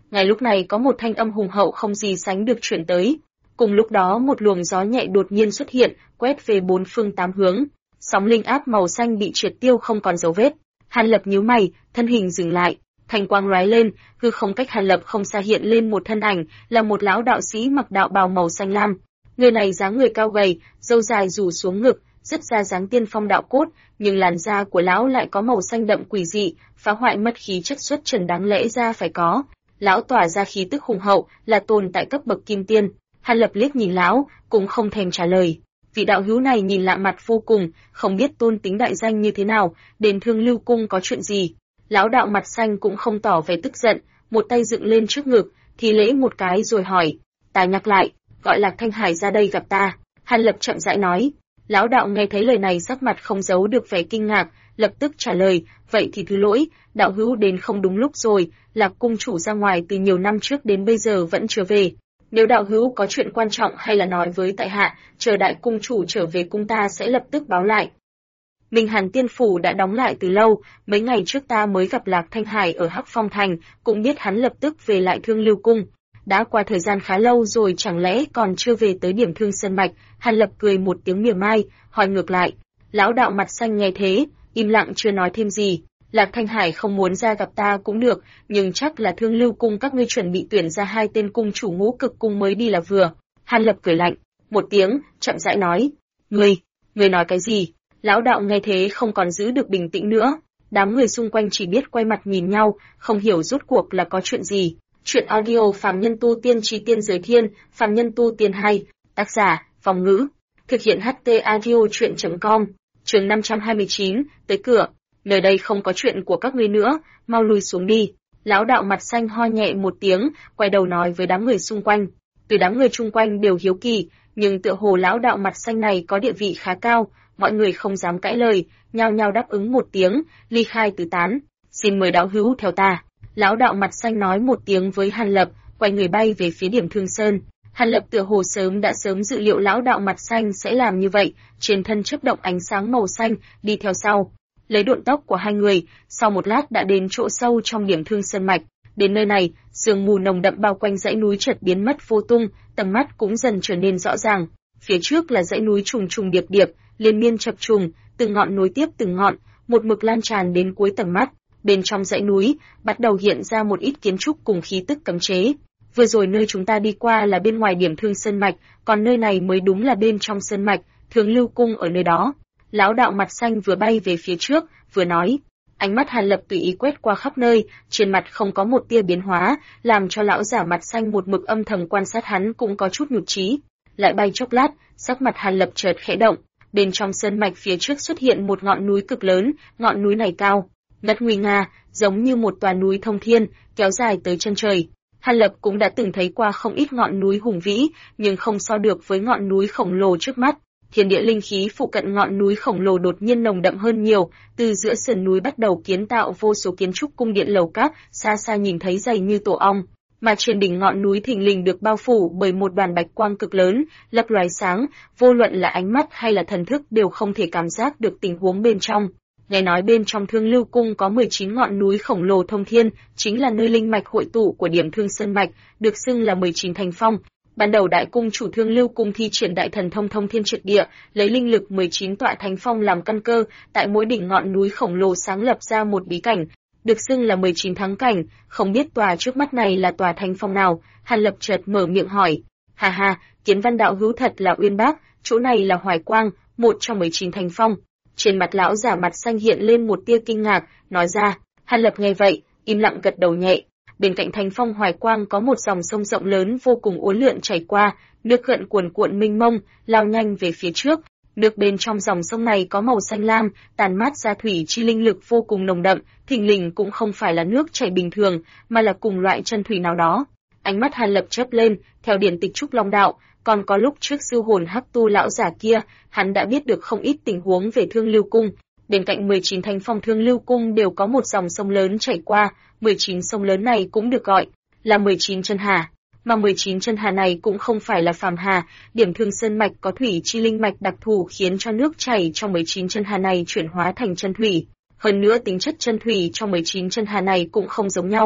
Ngay lúc này có một thanh âm hùng hậu không gì sánh được chuyển tới. Cùng lúc đó một luồng gió nhẹ đột nhiên xuất hiện, quét về bốn phương tám hướng. Sóng linh áp màu xanh bị triệt tiêu không còn dấu vết. Hàn Lập nhíu mày, thân hình dừng lại, thanh quang lóe lên, hư không cách Hàn Lập không xa hiện lên một thân ảnh, là một lão đạo sĩ mặc đạo bào màu xanh lam. Người này dáng người cao gầy, râu dài rủ xuống ngực, rất ra dáng tiên phong đạo cốt, nhưng làn da của lão lại có màu xanh đậm quỷ dị, phá hoại mất khí chất xuất trần đáng lẽ ra phải có. Lão tỏa ra khí tức hùng hậu, là tồn tại cấp bậc kim tiên. Hàn Lập liếc nhìn lão, cũng không thèm trả lời. Vị đạo hữu này nhìn lạ mặt vô cùng, không biết tôn tính đại danh như thế nào, đến Thương Lưu cung có chuyện gì. Lão đạo mặt xanh cũng không tỏ vẻ tức giận, một tay dựng lên trước ngực, thì lễ một cái rồi hỏi, ta nhắc lại, gọi Lạc Thanh Hải ra đây gặp ta. Hàn Lập chậm rãi nói. Lão đạo nghe thấy lời này sắc mặt không giấu được vẻ kinh ngạc, lập tức trả lời, vậy thì thứ lỗi, đạo hữu đến không đúng lúc rồi, Lạc cung chủ ra ngoài từ nhiều năm trước đến bây giờ vẫn chưa về. Nếu đạo hữu có chuyện quan trọng hay là nói với tại hạ, chờ đại cung chủ trở về cung ta sẽ lập tức báo lại. Minh Hàn Tiên Phủ đã đóng lại từ lâu, mấy ngày trước ta mới gặp Lạc Thanh Hải ở Hắc Phong Thành, cũng biết hắn lập tức về lại Thương Lưu cung. Đã qua thời gian khá lâu rồi chẳng lẽ còn chưa về tới điểm Thương Sơn Mạch. Hàn Lập cười một tiếng mỉa mai, hỏi ngược lại. Lão đạo mặt xanh nghe thế, im lặng chưa nói thêm gì. Lạc Thanh Hải không muốn ra gặp ta cũng được, nhưng chắc là Thương Lưu cung các ngươi chuẩn bị tuyển ra 2 tên cung chủ ngũ cực cung mới đi là vừa. Hàn Lập cười lạnh một tiếng, chậm rãi nói. Ngươi nói cái gì? Lão đạo nghe thế không còn giữ được bình tĩnh nữa. Đám người xung quanh chỉ biết quay mặt nhìn nhau, không hiểu rốt cuộc là có chuyện gì. Chuyện audio Phàm Nhân Tu Tiên Chí Tiên Giới Thiên, Phàm Nhân Tu Tiên hay, tác giả, Phong Ngữ. Thực hiện HT Audio Chuyện.com. Chương 529, tới cửa. Nơi đây không có chuyện của các ngươi nữa, mau lui xuống đi. Lão đạo mặt xanh ho nhẹ một tiếng, quay đầu nói với đám người xung quanh. Tuy đám người chung quanh đều hiếu kỳ, nhưng tựa hồ lão đạo mặt xanh này có địa vị khá cao, mọi người không dám cãi lời, nhao nhao đáp ứng một tiếng, ly khai tứ tán. Xin mời đạo hữu theo ta. Lão đạo mặt xanh nói một tiếng với Hàn Lập, quay người bay về phía điểm Thương Sơn. Hàn Lập tựa hồ đã sớm dự liệu lão đạo mặt xanh sẽ làm như vậy, trên thân chớp động ánh sáng màu xanh, đi theo sau. Lấy độn tốc của hai người, sau một lát đã đến chỗ sâu trong điểm Thương Sơn mạch. Đến nơi này, sương mù nồng đậm bao quanh dãy núi chợt biến mất vô tung, tầm mắt cũng dần trở nên rõ ràng. Phía trước là dãy núi trùng trùng điệp điệp, liên miên chập trùng, từng ngọn nối tiếp từng ngọn, một mực lan tràn đến cuối tầm mắt. Bên trong dãy núi, bắt đầu hiện ra một ít kiến trúc cùng khí tức cấm chế. Vừa rồi nơi chúng ta đi qua là bên ngoài điểm Thương Sơn mạch, còn nơi này mới đúng là bên trong sơn mạch, Thương Lưu cung ở nơi đó. Lão đạo mặt xanh vừa bay về phía trước, vừa nói. Ánh mắt Hàn Lập tùy ý quét qua khắp nơi, trên mặt không có một tia biến hóa, làm cho lão giả mặt xanh một mực âm thầm quan sát hắn cũng có chút nhụt chí. Lại bay chốc lát, sắc mặt Hàn Lập chợt khẽ động, bên trong sơn mạch phía trước xuất hiện một ngọn núi cực lớn, ngọn núi này cao, ngất nguy nga, giống như một tòa núi thông thiên, kéo dài tới chân trời. Hàn Lập cũng đã từng thấy qua không ít ngọn núi hùng vĩ, nhưng không so được với ngọn núi khổng lồ trước mắt. Thiên địa linh khí phụ cận ngọn núi khổng lồ đột nhiên nồng đậm hơn nhiều, từ giữa sườn núi bắt đầu kiến tạo vô số kiến trúc cung điện lầu các, xa xa nhìn thấy dày như tổ ong, mà trên đỉnh ngọn núi thình lình được bao phủ bởi một đoàn bạch quang cực lớn, lấp loài sáng, vô luận là ánh mắt hay là thần thức đều không thể cảm giác được tình huống bên trong. Nghe nói bên trong Thương Lưu cung có 19 ngọn núi khổng lồ thông thiên, chính là nơi linh mạch hội tụ của điểm Thương Sơn mạch, được xưng là 19 thành phong. Ban đầu đại cung chủ Thương Lưu cung thi triển đại thần thông thông thiên triệt địa, lấy linh lực 19 tọa thánh phong làm căn cơ, tại mỗi đỉnh ngọn núi khổng lồ sáng lập ra một bí cảnh, được xưng là 19 thắng cảnh, không biết tòa trước mắt này là tòa thánh phong nào. Hàn Lập chợt mở miệng hỏi. Ha ha, Kiến Văn đạo hữu thật là uyên bác, chỗ này là Hoài Quang, một trong 19 thành phong. Trên mặt lão giả mặt xanh hiện lên một tia kinh ngạc, nói ra. Hàn Lập nghe vậy, im lặng gật đầu nhẹ. Bên cạnh thành phong Hoài Quang có một dòng sông rộng lớn vô cùng uốn lượn chảy qua, nước gợn cuồn cuộn mênh mông, lao nhanh về phía trước. Nước bên trong dòng sông này có màu xanh lam, tàn mát ra thủy chi linh lực vô cùng nồng đậm, thình lình cũng không phải là nước chảy bình thường, mà là cùng loại chân thủy nào đó. Ánh mắt Hàn Lập chớp lên, theo điển tịch Trúc Long đạo, còn có lúc trước sư hồn hắc tu lão giả kia, hắn đã biết được không ít tình huống về Thương Lưu cung. Bên cạnh 19 thành phong Thương Lưu cung đều có một dòng sông lớn chảy qua, 19 sông lớn này cũng được gọi là 19 chân hà. Mà 19 chân hà này cũng không phải là phàm hà, điểm Thương Sơn mạch có thủy chi linh mạch đặc thù khiến cho nước chảy trong 19 chân hà này chuyển hóa thành chân thủy. Hơn nữa tính chất chân thủy trong 19 chân hà này cũng không giống nhau.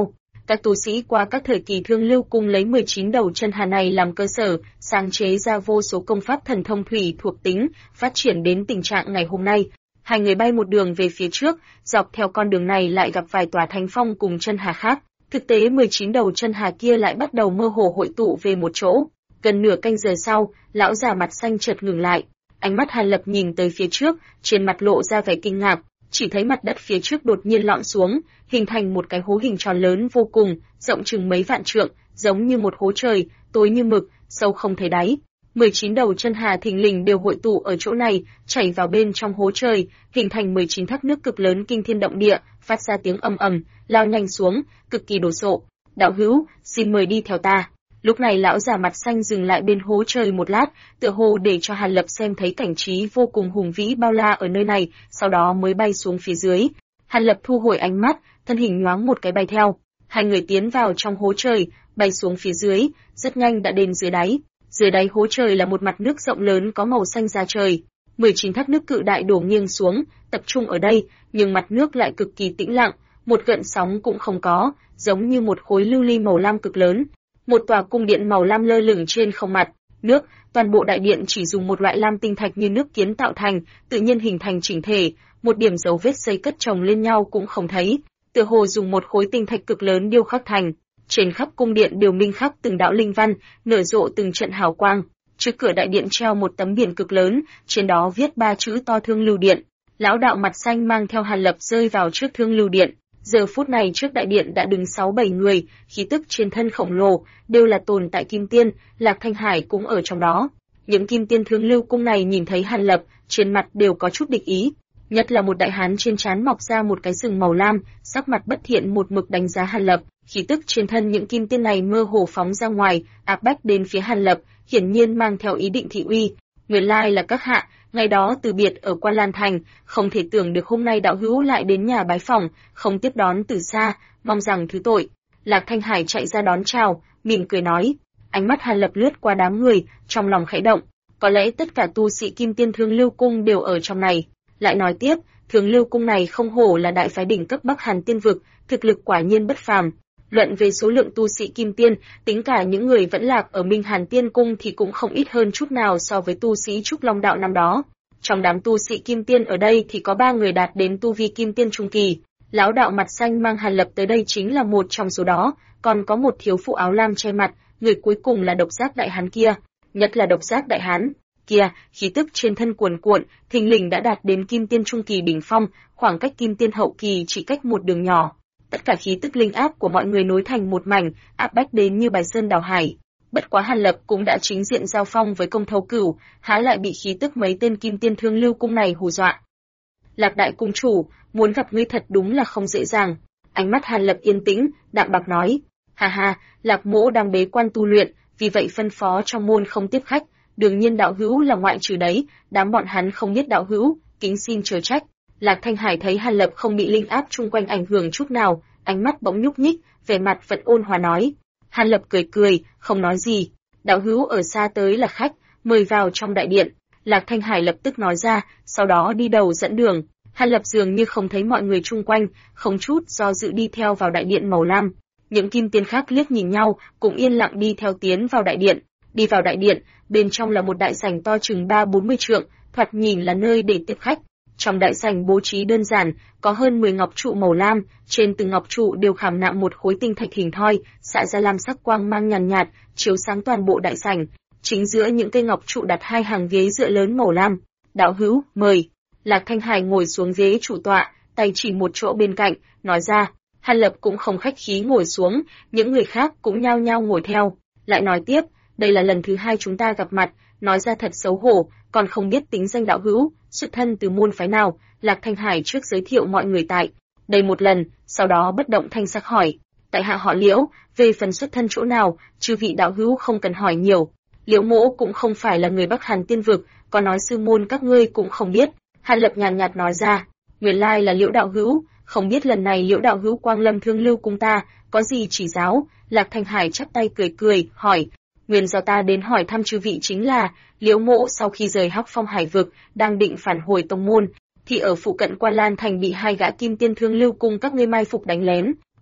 Các tu sĩ qua các thời kỳ Thương Lưu Cung lấy 19 đầu chân hà này làm cơ sở, sáng chế ra vô số công pháp thần thông thủy thuộc tính, phát triển đến tình trạng ngày hôm nay. Hai người bay một đường về phía trước, dọc theo con đường này lại gặp vài tòa thánh phong cùng chân hà khác. Thực tế 19 đầu chân hà kia lại bắt đầu mơ hồ hội tụ về một chỗ. Gần nửa canh giờ sau, lão già mặt xanh chợt ngừng lại. Ánh mắt Hàn Lập nhìn tới phía trước, trên mặt lộ ra vẻ kinh ngạc, chỉ thấy mặt đất phía trước đột nhiên lõm xuống, hình thành một cái hố hình tròn lớn vô cùng, rộng chừng mấy vạn trượng, giống như một hố trời, tối như mực, sâu không thấy đáy. 19 đầu chân hà thình lình đều hội tụ ở chỗ này, chảy vào bên trong hố trời, hình thành 19 thác nước cực lớn kinh thiên động địa, phát ra tiếng ầm ầm, lao nhanh xuống, cực kỳ đồ sộ. Đạo hữu, xin mời đi theo ta. Lúc này lão già mặt xanh dừng lại bên hố trời một lát, tựa hồ để cho Hàn Lập xem thấy cảnh trí vô cùng hùng vĩ bao la ở nơi này, sau đó mới bay xuống phía dưới. Hàn Lập thu hồi ánh mắt, thân hình nhoáng một cái bay theo. Hai người tiến vào trong hố trời, bay xuống phía dưới, rất nhanh đã đến dưới đáy. Dưới đáy hố trời là một mặt nước rộng lớn có màu xanh da trời. 19 thác nước cự đại đổ nghiêng xuống, tập trung ở đây, nhưng mặt nước lại cực kỳ tĩnh lặng, một gợn sóng cũng không có, giống như một khối lưu ly màu lam cực lớn. Một tòa cung điện màu lam lơ lửng trên không mặt nước, toàn bộ đại điện chỉ dùng một loại lam tinh thạch như nước kiến tạo thành, tự nhiên hình thành chỉnh thể, một điểm dấu vết xây cất chồng lên nhau cũng không thấy, tựa hồ dùng một khối tinh thạch cực lớn điêu khắc thành. Trên khắp cung điện đều minh khắc từng đạo linh văn, nở rộ từng trận hào quang. Trước cửa đại điện treo một tấm biển cực lớn, trên đó viết 3 chữ to Thương Lưu Điện. Lão đạo mặt xanh mang theo Hàn Lập rơi vào trước Thương Lưu Điện. Giờ phút này trước đại điện đã đứng 6-7 người, khí tức trên thân khổng lồ, đều là tồn tại kim tiên, Lạc Thanh Hải cũng ở trong đó. Những kim tiên Thương Lưu Cung này nhìn thấy Hàn Lập, trên mặt đều có chút địch ý. Nhất là một đại hán trên trán mọc ra một cái sừng màu lam, sắc mặt bất thiện một mực đánh giá Hàn Lập, khí tức trên thân những kim tiên này mơ hồ phóng ra ngoài, áp bách đến phía Hàn Lập, hiển nhiên mang theo ý định thị uy. Nguyên lai là các hạ, ngày đó từ biệt ở Quan Lan Thành, không thể tưởng được hôm nay đạo hữu lại đến nhà bái phỏng, không tiếp đón từ xa, mong rằng thứ tội. Lạc Thanh Hải chạy ra đón chào, mỉm cười nói. Ánh mắt Hàn Lập lướt qua đám người, trong lòng khẽ động, có lẽ tất cả tu sĩ kim tiên Thương Lưu Cung đều ở trong này. Lại nói tiếp, Thương Lưu Cung này không hổ là đại phái đỉnh cấp Bắc Hàn tiên vực, thực lực quả nhiên bất phàm. Luận về số lượng tu sĩ kim tiên, tính cả những người vẫn lạc ở Minh Hàn Tiên Cung thì cũng không ít hơn chút nào so với tu sĩ Trúc Long Đạo năm đó. Trong đám tu sĩ kim tiên ở đây thì có 3 người đạt đến tu vi kim tiên trung kỳ. Lão đạo mặt xanh mang Hàn Lập tới đây chính là một trong số đó, còn có một thiếu phụ áo lam che mặt, người cuối cùng là Độc Giác Đại Hán kia. Nhất là Độc Giác Đại Hán kia, khí tức trên thân cuồn cuộn, thình lình đã đạt đến kim tiên trung kỳ đỉnh phong, khoảng cách kim tiên hậu kỳ chỉ cách một đường nhỏ. Tất cả khí tức linh áp của mọi người nối thành một mảnh, áp bách đến như bài sơn đảo hải. Bất quá Hàn Lập cũng đã chính diện giao phong với Công Thâu Cửu, há lại bị khí tức mấy tên kim tiên Thương Lưu Cung này hù dọa. Lạc đại cung chủ, muốn gặp ngươi thật đúng là không dễ dàng. Ánh mắt Hàn Lập yên tĩnh, đạm bạc nói. Ha ha, Lạc mỗ đang bế quan tu luyện, vì vậy phân phó trong môn không tiếp khách. Đương nhiên đạo hữu là ngoại trừ đấy, đám bọn hắn không biết đạo hữu, kính xin chớ trách. Lạc Thanh Hải thấy Hàn Lập không bị linh áp chung quanh ảnh hưởng chút nào, ánh mắt bỗng nhúc nhích, vẻ mặt vẫn ôn hòa nói. Hàn Lập cười cười, không nói gì. Đạo hữu ở xa tới là khách, mời vào trong đại điện. Lạc Thanh Hải lập tức nói ra, sau đó đi đầu dẫn đường. Hàn Lập dường như không thấy mọi người chung quanh, không chút do dự đi theo vào đại điện màu lam. Những kim tiên khác liếc nhìn nhau, cũng yên lặng đi theo tiến vào đại điện. Đi vào đại điện, bên trong là một đại sảnh to chừng 30-40 trượng, thoạt nhìn là nơi để tiếp khách. Trong đại sảnh bố trí đơn giản, có hơn 10 ngọc trụ màu lam, trên từng ngọc trụ đều khảm nạm một khối tinh thạch hình thoi, xạ ra lam sắc quang mang nhàn nhạt, chiếu sáng toàn bộ đại sảnh. Chính giữa những cây ngọc trụ đặt 2 hàng ghế dựa lớn màu lam. Đạo hữu, mời. Lạc Thanh Hải ngồi xuống ghế chủ tọa, tay chỉ một chỗ bên cạnh, nói ra. Hàn Lập cũng không khách khí ngồi xuống, những người khác cũng nhao nhao ngồi theo. Lại nói tiếp, đây là lần thứ 2 chúng ta gặp mặt, nói ra thật xấu hổ, còn không biết tính danh đạo hữu, xuất thân từ môn phái nào. Lạc Thanh Hải trước giới thiệu mọi người tại đây một lần, sau đó bất động thanh sắc hỏi. Tại hạ họ Liễu, về phần xuất thân chỗ nào, chư vị đạo hữu không cần hỏi nhiều. Liễu mỗ cũng không phải là người Bắc Hàn tiên vực, có nói sư môn các ngươi cũng không biết. Hàn Lập nhàn nhạt nói ra, nguyên lai là Liễu đạo hữu, không biết lần này Liễu đạo hữu quang lâm Thương Lưu cung ta, có gì chỉ giáo? Lạc Thanh Hải chắp tay cười cười, hỏi. Nguyên do ta đến hỏi thăm chư vị chính là, Liễu mỗ sau khi rời Hắc Phong Hải vực, đang định phản hồi tông môn, thì ở phụ cận Quan Lan Thành bị 2 gã kim tiên Thương Lưu cung các ngươi mai phục đánh lén.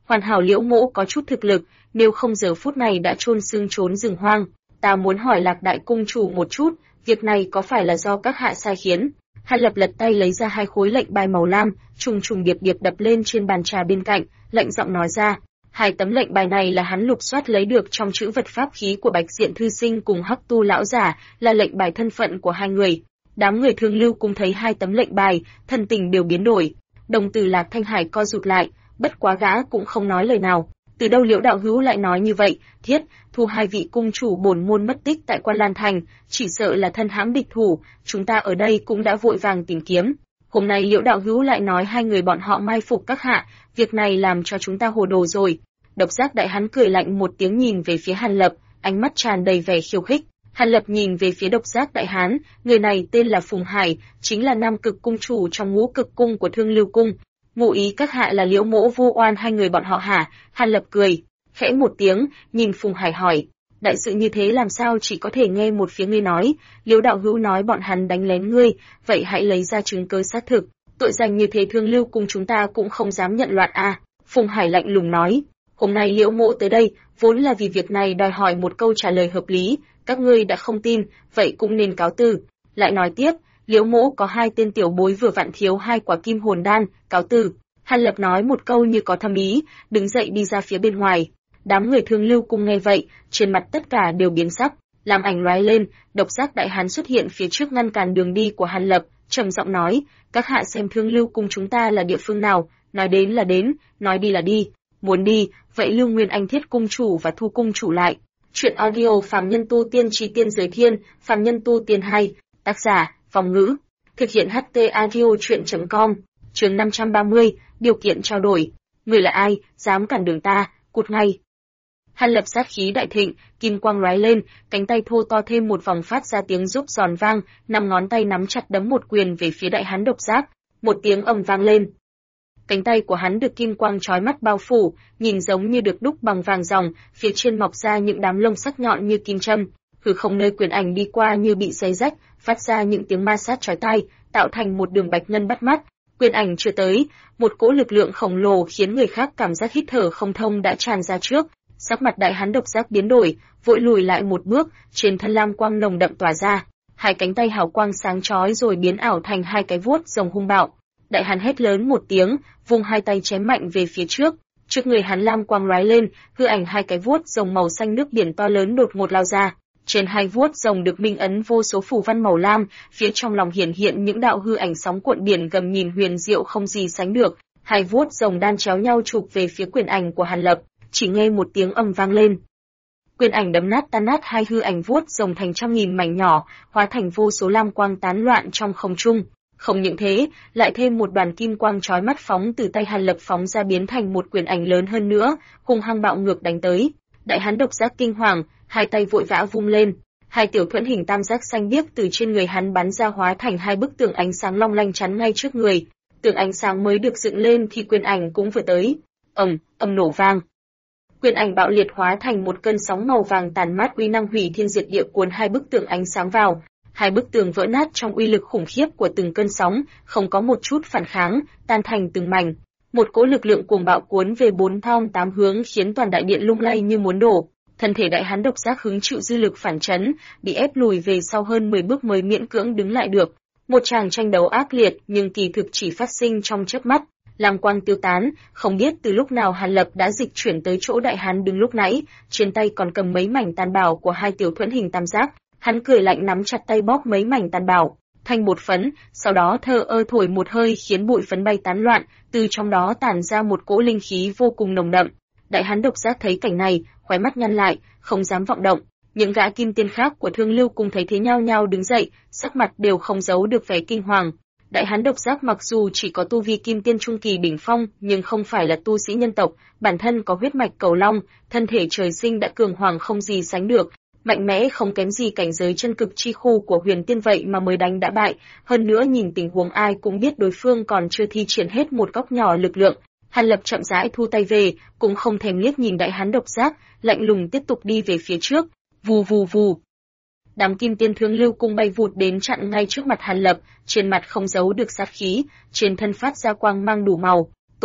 Hoàn hảo Liễu Mỗ có chút thực lực, nếu không giờ phút này đã chôn xương trốn rừng hoang. Ta muốn hỏi Lạc đại cung chủ một chút, việc này có phải là do các hạ sai khiến? Hàn Lập lật tay lấy ra 2 khối lệnh bài màu lam, trùng trùng điệp điệp đập lên trên bàn trà bên cạnh, lạnh giọng nói ra. 2 tấm lệnh bài này là hắn lục soát lấy được trong chữ vật pháp khí của Bạch Diện thư sinh cùng Hắc Tu lão giả, là lệnh bài thân phận của 2 người. Đám người Thương Lưu cùng thấy 2 tấm lệnh bài, thân tình đều biến đổi. Đồng tử Lạc Thanh Hải co rụt lại, bất quá gã cũng không nói lời nào. Từ đâu Liễu đạo hữu lại nói như vậy? Thiết, thu 2 vị cung chủ bổn môn mất tích tại Quan Lan Thành, chỉ sợ là thân hãm địch thủ, chúng ta ở đây cũng đã vội vàng tìm kiếm. Hôm nay Liễu đạo hữu lại nói 2 người bọn họ mai phục các hạ, việc này làm cho chúng ta hồ đồ rồi. Độc Giác đại hán cười lạnh một tiếng nhìn về phía Hàn Lập, ánh mắt tràn đầy vẻ khiêu khích. Hàn Lập nhìn về phía Độc Giác đại hán, người này tên là Phùng Hải, chính là Nam Cực cung chủ trong Ngũ Cực cung của Thương Lưu cung. Ngụ ý các hạ là Liễu Mỗ vu oan 2 người bọn họ hả? Hàn Lập cười, khẽ một tiếng, nhìn Phùng Hải hỏi, đại sự như thế làm sao chỉ có thể nghe một phía ngươi nói, Liễu đạo hữu nói bọn hắn đánh lén ngươi, vậy hãy lấy ra chứng cứ xác thực, tội danh như thế Thương Lưu cùng chúng ta cũng không dám nhận loạn à. Phùng Hải lạnh lùng nói, hôm nay Liễu Mỗ tới đây, vốn là vì việc này đòi hỏi một câu trả lời hợp lý, các ngươi đã không tin, vậy cũng nên cáo từ. Lại nói tiếp, Liễu Mỗ có 2 tên tiểu bối vừa vặn thiếu 2 quả kim hồn đan, cáo từ. Hàn Lập nói một câu như có thâm ý, đứng dậy đi ra phía bên ngoài. Đám người Thương Lưu cùng nghe vậy, trên mặt tất cả đều biến sắc, làm ảnh lóe lên, Độc Giác đại hán xuất hiện phía trước ngăn cản đường đi của Hàn Lập, trầm giọng nói, các hạ xem Thương Lưu cùng chúng ta là địa phương nào, nói đến là đến, nói đi là đi, muốn đi, vậy Lưu Nguyên Anh Thiết cung chủ và Thu cung chủ lại. Chuyện audio Phàm Nhân Tu Tiên Chí Tiên Giới Thiên, Phàm Nhân Tu Tiên 2, tác giả, Phong Ngữ, thực hiện HT audio chuyện.com, chương 530, điều kiện trao đổi. Người là ai, dám cản đường ta, cút ngay. Hàn Lập sát khí đại thịnh, kim quang lóe lên, cánh tay thô to thêm một vòng phát ra tiếng rúp giòn vang, 5 ngón tay nắm chặt đấm một quyền về phía đại hán Độc Giác, một tiếng ầm vang lên. Cánh tay của hắn được kim quang chói mắt bao phủ, nhìn giống như được đúc bằng vàng ròng, phía trên mọc ra những đám lông sắc nhọn như kim châm, hư không nơi quyền ảnh đi qua như bị xé rách, phát ra những tiếng ma sát chói tai, tạo thành một đường bạch ngân bắt mắt. Quyền ảnh chưa tới, một cỗ lực lượng khổng lồ khiến người khác cảm giác hít thở không thông đã tràn ra trước. Sắc mặt đại hán Độc Giác biến đổi, vội lùi lại một bước, trên thân lam quang nồng đậm tỏa ra, 2 cánh tay hào quang sáng chói rồi biến ảo thành 2 cái vuốt rồng hung bạo. Đại hán hét lớn một tiếng, vung 2 tay chém mạnh về phía trước. Trước người hắn lam quang lóe lên, hư ảnh 2 cái vuốt rồng màu xanh nước biển to lớn đột ngột lao ra. Trên 2 vuốt rồng được minh ấn vô số phù văn màu lam, phía trong lòng hiển hiện những đạo hư ảnh sóng cuộn biển gầm nhìn huyền diệu không gì sánh được. 2 vuốt rồng đan chéo nhau chụp về phía quyền ảnh của Hàn Lập, chỉ nghe một tiếng ầm vang lên. Quyền ảnh đấm nát tan nát 2 hư ảnh vuốt rồng thành trăm nghìn mảnh nhỏ, hóa thành vô số lam quang tán loạn trong không trung. Không những thế, lại thêm một đoàn kim quang chói mắt phóng từ tay Hàn Lập phóng ra biến thành một quyền ảnh lớn hơn nữa, hung hăng bạo ngược đánh tới. Đại hán Độc Giác kinh hoàng, 2 tay vội vã vung lên, 2 tiểu thuẫn hình tam giác xanh biếc từ trên người hắn bắn ra hóa thành 2 bức tường ánh sáng long lanh chắn ngay trước người. Tường ánh sáng mới được dựng lên thì quyền ảnh cũng vừa tới. Ầm nổ vang. Quyền ảnh bạo liệt hóa thành một cơn sóng màu vàng tàn mát uy năng hủy thiên diệt địa cuốn 2 bức tường ánh sáng vào. 2 bức tường vỡ nát trong uy lực khủng khiếp của từng cơn sóng, không có một chút phản kháng, tan thành từng mảnh. Một cỗ lực lượng cuồng bạo cuốn về 4 thong 8 hướng khiến toàn đại điện lung lay như muốn đổ. Thân thể đại hán Độc Giác hứng chịu dư lực phản chấn, bị ép lùi về sau hơn 10 bước mới miễn cưỡng đứng lại được. Một tràng tranh đấu ác liệt nhưng kỳ thực chỉ phát sinh trong chớp mắt. Lam quang tiêu tán, không biết từ lúc nào Hàn Lập đã dịch chuyển tới chỗ đại hán đứng lúc nãy, trên tay còn cầm mấy mảnh tàn bảo của 2 tiểu thuẫn hình tam giác. Hắn cười lạnh nắm chặt tay bóp mấy mảnh tàn bảo thành bột phấn, sau đó thờ ơ thổi một hơi khiến bụi phấn bay tán loạn, từ trong đó tản ra một cỗ linh khí vô cùng nồng đậm. Đại hán Độc Giác thấy cảnh này, khóe mắt nhăn lại, không dám vọng động. Những gã kim tiên khác của Thương Lưu cùng thấy thế nhao nhao đứng dậy, sắc mặt đều không giấu được vẻ kinh hoàng. Đại hán Độc Giác mặc dù chỉ có tu vi kim tiên trung kỳ đỉnh phong, nhưng không phải là tu sĩ nhân tộc, bản thân có huyết mạch cầu long, thân thể trời sinh đã cường hoàng không gì sánh được, mạnh mẽ không kém gì cảnh giới chân cực chi khu của Huyền Tiên vậy mà mới đánh đã bại, hơn nữa nhìn tình huống ai cũng biết đối phương còn chưa thi triển hết một góc nhỏ lực lượng. Hàn Lập chậm rãi thu tay về, cũng không thèm liếc nhìn đại hán Độc Giác, lạnh lùng tiếp tục đi về phía trước. Vù vù vù. Đám kim tiên Thương Lưu cung bay vụt đến chặn ngay trước mặt Hàn Lập, trên mặt không giấu được sát khí, trên thân phát ra quang mang đủ màu. Tốt,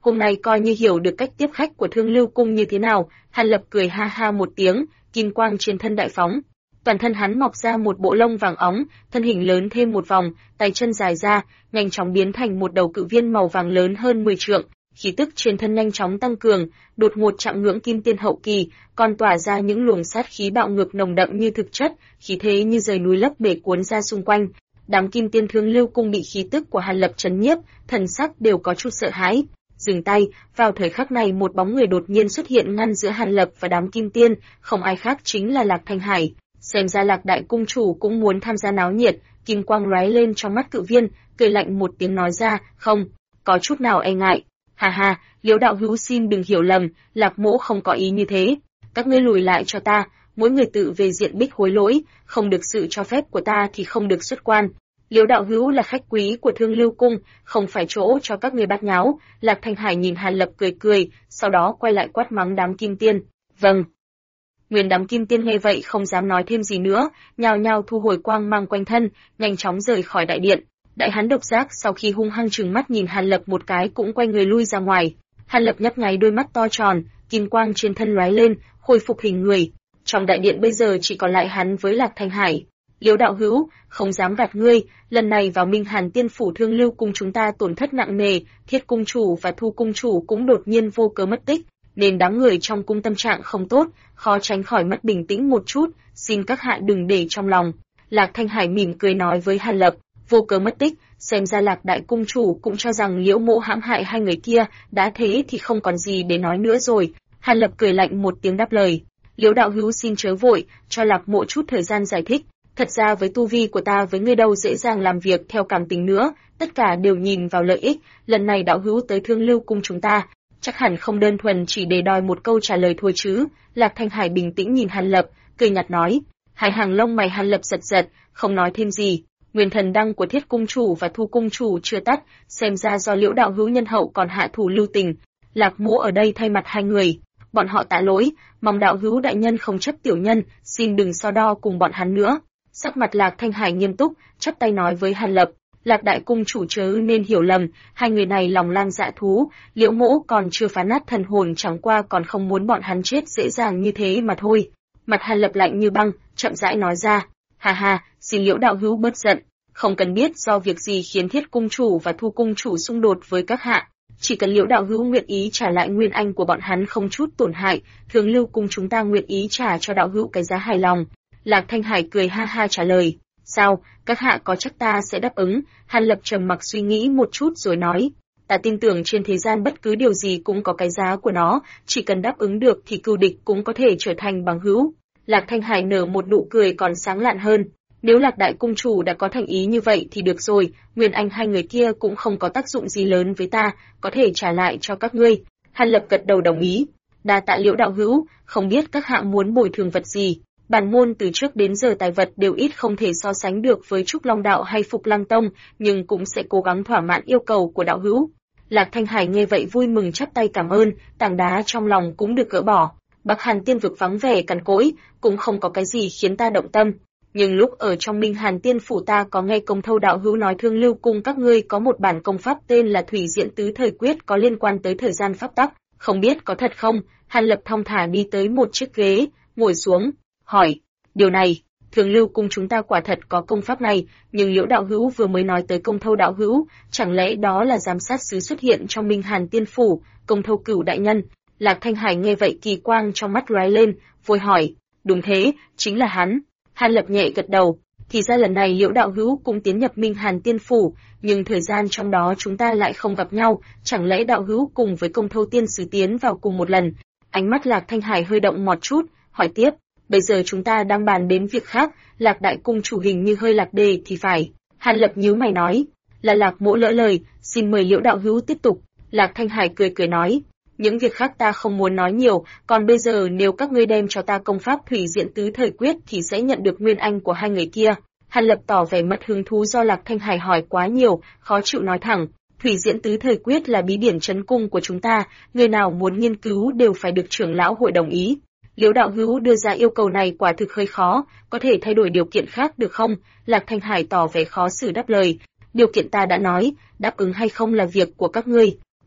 hôm nay coi như hiểu được cách tiếp khách của Thương Lưu cung như thế nào. Hàn Lập cười ha ha một tiếng, kim quang trên thân đại phóng. Toàn thân hắn mọc ra một bộ lông vàng óng, thân hình lớn thêm một vòng, tay chân dài ra, nhanh chóng biến thành một đầu cự viên màu vàng lớn hơn 10 trượng. Khí tức trên thân nhanh chóng tăng cường, đột ngột chạm ngưỡng kim tiên hậu kỳ, còn tỏa ra những luồng sát khí bạo ngược nồng đậm như thực chất, khí thế như dời núi lấp bể cuốn ra xung quanh. Đám kim tiên Thương Lưu cung bị khí tức của Hàn Lập chấn nhiếp, thần sắc đều có chút sợ hãi. Dừng tay, vào thời khắc này một bóng người đột nhiên xuất hiện ngăn giữa Hàn Lập và đám kim tiên, không ai khác chính là Lạc Thanh Hải. Xem ra Lạc đại cung chủ cũng muốn tham gia náo nhiệt, kim quang lóe lên trong mắt cự viên, cười lạnh một tiếng nói ra, không có chút nào e ngại. Ha ha, Liễu đạo hữu xin đừng hiểu lầm, Lạc mỗ không có ý như thế. Các ngươi lùi lại cho ta, mỗi người tự về diện bích hối lỗi, không được sự cho phép của ta thì không được xuất quan. Liễu đạo hữu là khách quý của Thương Lưu cung, không phải chỗ cho các ngươi bát nháo. Lạc Thanh Hải nhìn Hàn Lập cười cười, sau đó quay lại quát mắng đám kim tiên. Vâng. Nguyên đám kim tiên nghe vậy không dám nói thêm gì nữa, nhao nhao thu hồi quang mang quanh thân, nhanh chóng rời khỏi đại điện. Đại hán độc giác sau khi hung hăng trừng mắt nhìn Hàn Lập một cái cũng quay người lui ra ngoài. Hàn Lập nhấp nháy đôi mắt to tròn, kim quang trên thân lóe lên, khôi phục hình người. Trong đại điện bây giờ chỉ còn lại hắn với Lạc Thanh Hải. Liễu đạo hữu, không dám gạt ngươi, lần này vào Minh Hàn Tiên phủ Thương Lưu cung chúng ta tổn thất nặng nề, Thiết cung chủ và Thu cung chủ cũng đột nhiên vô cớ mất tích, nên đám người trong cung tâm trạng không tốt, khó tránh khỏi mất bình tĩnh một chút, xin các hạ đừng để trong lòng. Lạc Thanh Hải mỉm cười nói với Hàn Lập, vô cớ mất tích, xem ra Lạc đại cung chủ cũng cho rằng Liễu mỗ hãm hại hai người kia, đã thế thì không còn gì để nói nữa rồi. Hàn Lập cười lạnh một tiếng đáp lời, Liễu đạo hữu xin chớ vội, cho Lạc mỗ chút thời gian giải thích. Thật ra với tu vi của ta với ngươi đâu dễ dàng làm việc theo cảm tình nữa, tất cả đều nhìn vào lợi ích, lần này đạo hữu tới Thương Lưu cung chúng ta, chắc hẳn không đơn thuần chỉ để đòi một câu trả lời thôi chứ. Lạc Thanh Hải bình tĩnh nhìn Hàn Lập, cười nhạt nói. Hai hàng lông mày Hàn Lập giật giật, không nói thêm gì. Nguyên thần đăng của Thiết cung chủ và Thu cung chủ chưa tắt, xem ra do Liễu đạo hữu nhân hậu còn hạ thủ lưu tình. Lạc mỗ ở đây thay mặt hai người, bọn họ tạ lỗi, mong đạo hữu đại nhân không chấp tiểu nhân, xin đừng so đo cùng bọn hắn nữa. Sắc mặt Lạc Thanh Hải nghiêm túc, chắp tay nói với Hàn Lập, Lạc đại cung chủ chớ nên hiểu lầm, hai người này lòng lang dạ thú, Liễu mỗ còn chưa phá nát thần hồn, chẳng qua còn không muốn bọn hắn chết dễ dàng như thế mà thôi. Mặt Hàn Lập lạnh như băng, chậm rãi nói ra, ha ha, xin Liễu đạo hữu bớt giận, không cần biết do việc gì khiến Thiết cung chủ và Thu cung chủ xung đột với các hạ, chỉ cần Liễu đạo hữu nguyện ý trả lại nguyên anh của bọn hắn không chút tổn hại, Thương Lưu cung chúng ta nguyện ý trả cho đạo hữu cái giá hài lòng. Lạc Thanh Hải cười ha ha trả lời, sao, các hạ có chắc ta sẽ đáp ứng? Hàn Lập trầm mặc suy nghĩ một chút rồi nói, ta tin tưởng trên thế gian bất cứ điều gì cũng có cái giá của nó, chỉ cần đáp ứng được thì cừu địch cũng có thể trở thành bằng hữu. Lạc Thanh Hải nở một nụ cười còn sáng lạn hơn, nếu Lạc đại cung chủ đã có thành ý như vậy thì được rồi, nguyên anh hai người kia cũng không có tác dụng gì lớn với ta, có thể trả lại cho các ngươi. Hàn Lập gật đầu đồng ý, đa tạ Liễu đạo hữu, không biết các hạ muốn bồi thường vật gì. Bản môn từ trước đến giờ tài vật đều ít không thể so sánh được với Trúc Long đạo hay Phục Lăng tông, nhưng cũng sẽ cố gắng thỏa mãn yêu cầu của đạo hữu. Lạc Thanh Hải nghe vậy vui mừng chắp tay cảm ơn, tảng đá trong lòng cũng được gỡ bỏ. Bắc Hàn Tiên vực vắng vẻ cằn cỗi, cũng không có cái gì khiến ta động tâm. Nhưng lúc ở trong Minh Hàn Tiên phủ ta có nghe Công Thâu đạo hữu nói Thương Lưu cung các ngươi có một bản công pháp tên là Thủy Diễn Tứ Thời Quyết có liên quan tới thời gian pháp tắc, không biết có thật không? Hàn Lập thong thả đi tới một chiếc ghế, ngồi xuống, hỏi, điều này, Thương Lưu cung chúng ta quả thật có công pháp này, nhưng Liễu đạo hữu vừa mới nói tới Công Thâu đạo hữu, chẳng lẽ đó là giám sát sứ xuất hiện trong Minh Hàn Tiên phủ, Công Thâu cửu đại nhân? Lạc Thanh Hải nghe vậy kỳ quang trong mắt lóe lên, vội hỏi, đúng thế, chính là hắn. Hàn Lập nhẹ gật đầu, thì ra lần này Liễu đạo hữu cũng tiến nhập Minh Hàn Tiên phủ, nhưng thời gian trong đó chúng ta lại không gặp nhau, chẳng lẽ đạo hữu cùng với Công Thâu tiên sứ tiến vào cùng một lần? Ánh mắt Lạc Thanh Hải hơi động một chút, hỏi tiếp, bây giờ chúng ta đang bàn đến việc khác, Lạc đại cung chủ hình như hơi lạc đề thì phải. Hàn Lập nhíu mày nói, là Lạc mỗ lỡ lời, xin mời Liễu đạo hữu tiếp tục. Lạc Thanh Hải cười cười nói, những việc khác ta không muốn nói nhiều, còn bây giờ nếu các ngươi đem cho ta công pháp Thủy Diễn Tứ Thời Quyết thì sẽ nhận được nguyên anh của hai người kia. Hàn Lập tỏ vẻ mất hứng thú do Lạc Thanh Hải hỏi quá nhiều, khó chịu nói thẳng, Thủy Diễn Tứ Thời Quyết là bí điển trấn cung của chúng ta, người nào muốn nghiên cứu đều phải được trưởng lão hội đồng ý. Liễu đạo hữu đưa ra yêu cầu này quả thực hơi khó, có thể thay đổi điều kiện khác được không? Lạc Thanh Hải tỏ vẻ khó xử đáp lời, điều kiện ta đã nói, đáp ứng hay không là việc của các ngươi.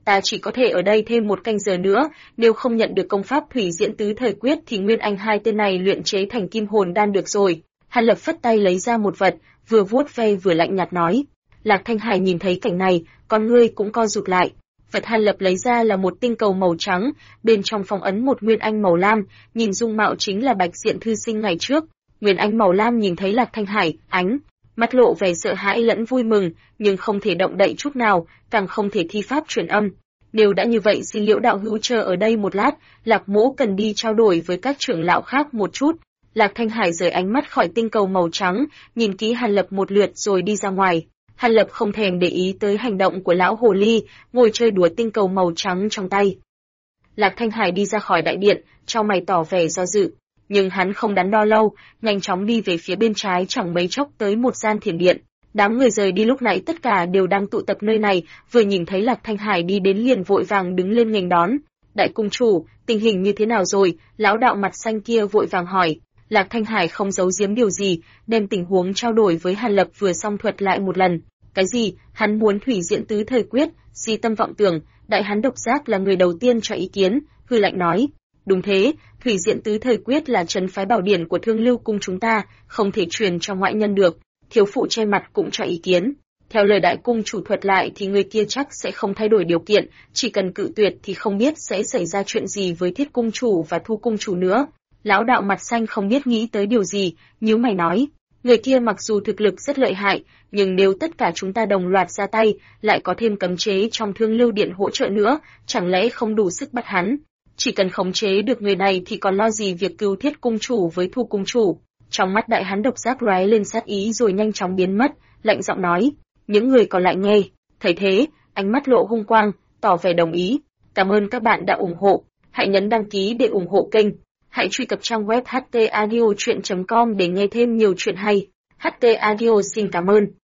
ta chỉ có thể ở đây thêm một canh giờ nữa, nếu không nhận được công pháp thủy diễn tứ thời quyết thì Nguyên Anh hai tên này luyện chế thành kim hồn đan được rồi. Hàn Lập phất tay lấy ra một vật, vừa vuốt ve vừa lạnh nhạt nói. Lạc Thanh Hải nhìn thấy cảnh này, con ngươi cũng co rụt lại. Vật Hàn Lập lấy ra là một tinh cầu màu trắng, bên trong phong ấn một Nguyên Anh màu lam, nhìn dung mạo chính là Bạch Diện thư sinh ngày trước. Nguyên Anh màu lam nhìn thấy Lạc Thanh Hải, mắt lộ vẻ sợ hãi lẫn vui mừng, nhưng không thể động đậy chút nào, càng không thể thi pháp truyền âm. Nếu đã như vậy xin Liễu đạo hữu chờ ở đây một lát, Lạc Mỗ cần đi trao đổi với các trưởng lão khác một chút. Lạc Thanh Hải rời ánh mắt khỏi tinh cầu màu trắng, nhìn kỹ Hàn Lập một lượt rồi đi ra ngoài. Hàn Lập không thèm để ý tới hành động của lão hồ ly, ngồi chơi đùa tinh cầu màu trắng trong tay. Lạc Thanh Hải đi ra khỏi đại điện, chau mày tỏ vẻ do dự, nhưng hắn không đắn đo lâu, nhanh chóng đi về phía bên trái, chẳng mấy chốc tới một gian thiền điện. Đám người rời đi lúc nãy tất cả đều đang tụ tập nơi này, vừa nhìn thấy Lạc Thanh Hải đi đến liền vội vàng đứng lên nghênh đón. Đại cung chủ, tình hình như thế nào rồi? Lão đạo mặt xanh kia vội vàng hỏi. Lạc Thanh Hải không giấu giếm điều gì, đem tình huống trao đổi với Hàn Lập vừa xong thuật lại một lần. Cái gì? Hắn muốn thủy diễn tứ thời quyết? Si tâm vọng tưởng, đại hán độc giác là người đầu tiên cho ý kiến, hư lạnh nói. Đúng thế, thủy diễn tứ thời quyết là trấn phái bảo điển của Thương Lưu cung chúng ta, không thể truyền cho ngoại nhân được. Thiếu phụ che mặt cũng cho ý kiến. Theo lời đại cung chủ thuật lại thì người kia chắc sẽ không thay đổi điều kiện, chỉ cần cự tuyệt thì không biết sẽ xảy ra chuyện gì với Thiết cung chủ và Thu cung chủ nữa. Lão đạo mặt xanh không biết nghĩ tới điều gì, nhíu mày nói, người kia mặc dù thực lực rất lợi hại, nhưng nếu tất cả chúng ta đồng loạt ra tay, lại có thêm cấm chế trong Thương Lưu điện hỗ trợ nữa, chẳng lẽ không đủ sức bắt hắn? Chỉ cần khống chế được người này thì còn lo gì việc cứu Thiết cung chủ với Thu cung chủ? Trong mắt đại hán độc giác lóe lên sát ý rồi nhanh chóng biến mất, lạnh giọng nói. Những người còn lại nghe, thấy thế, ánh mắt lộ hung quang, tỏ vẻ đồng ý. Cảm ơn các bạn đã ủng hộ, hãy nhấn đăng ký để ủng hộ kênh. Hãy truy cập trang web htaudio.com để nghe thêm nhiều chuyện hay. HT Audio xin cảm ơn.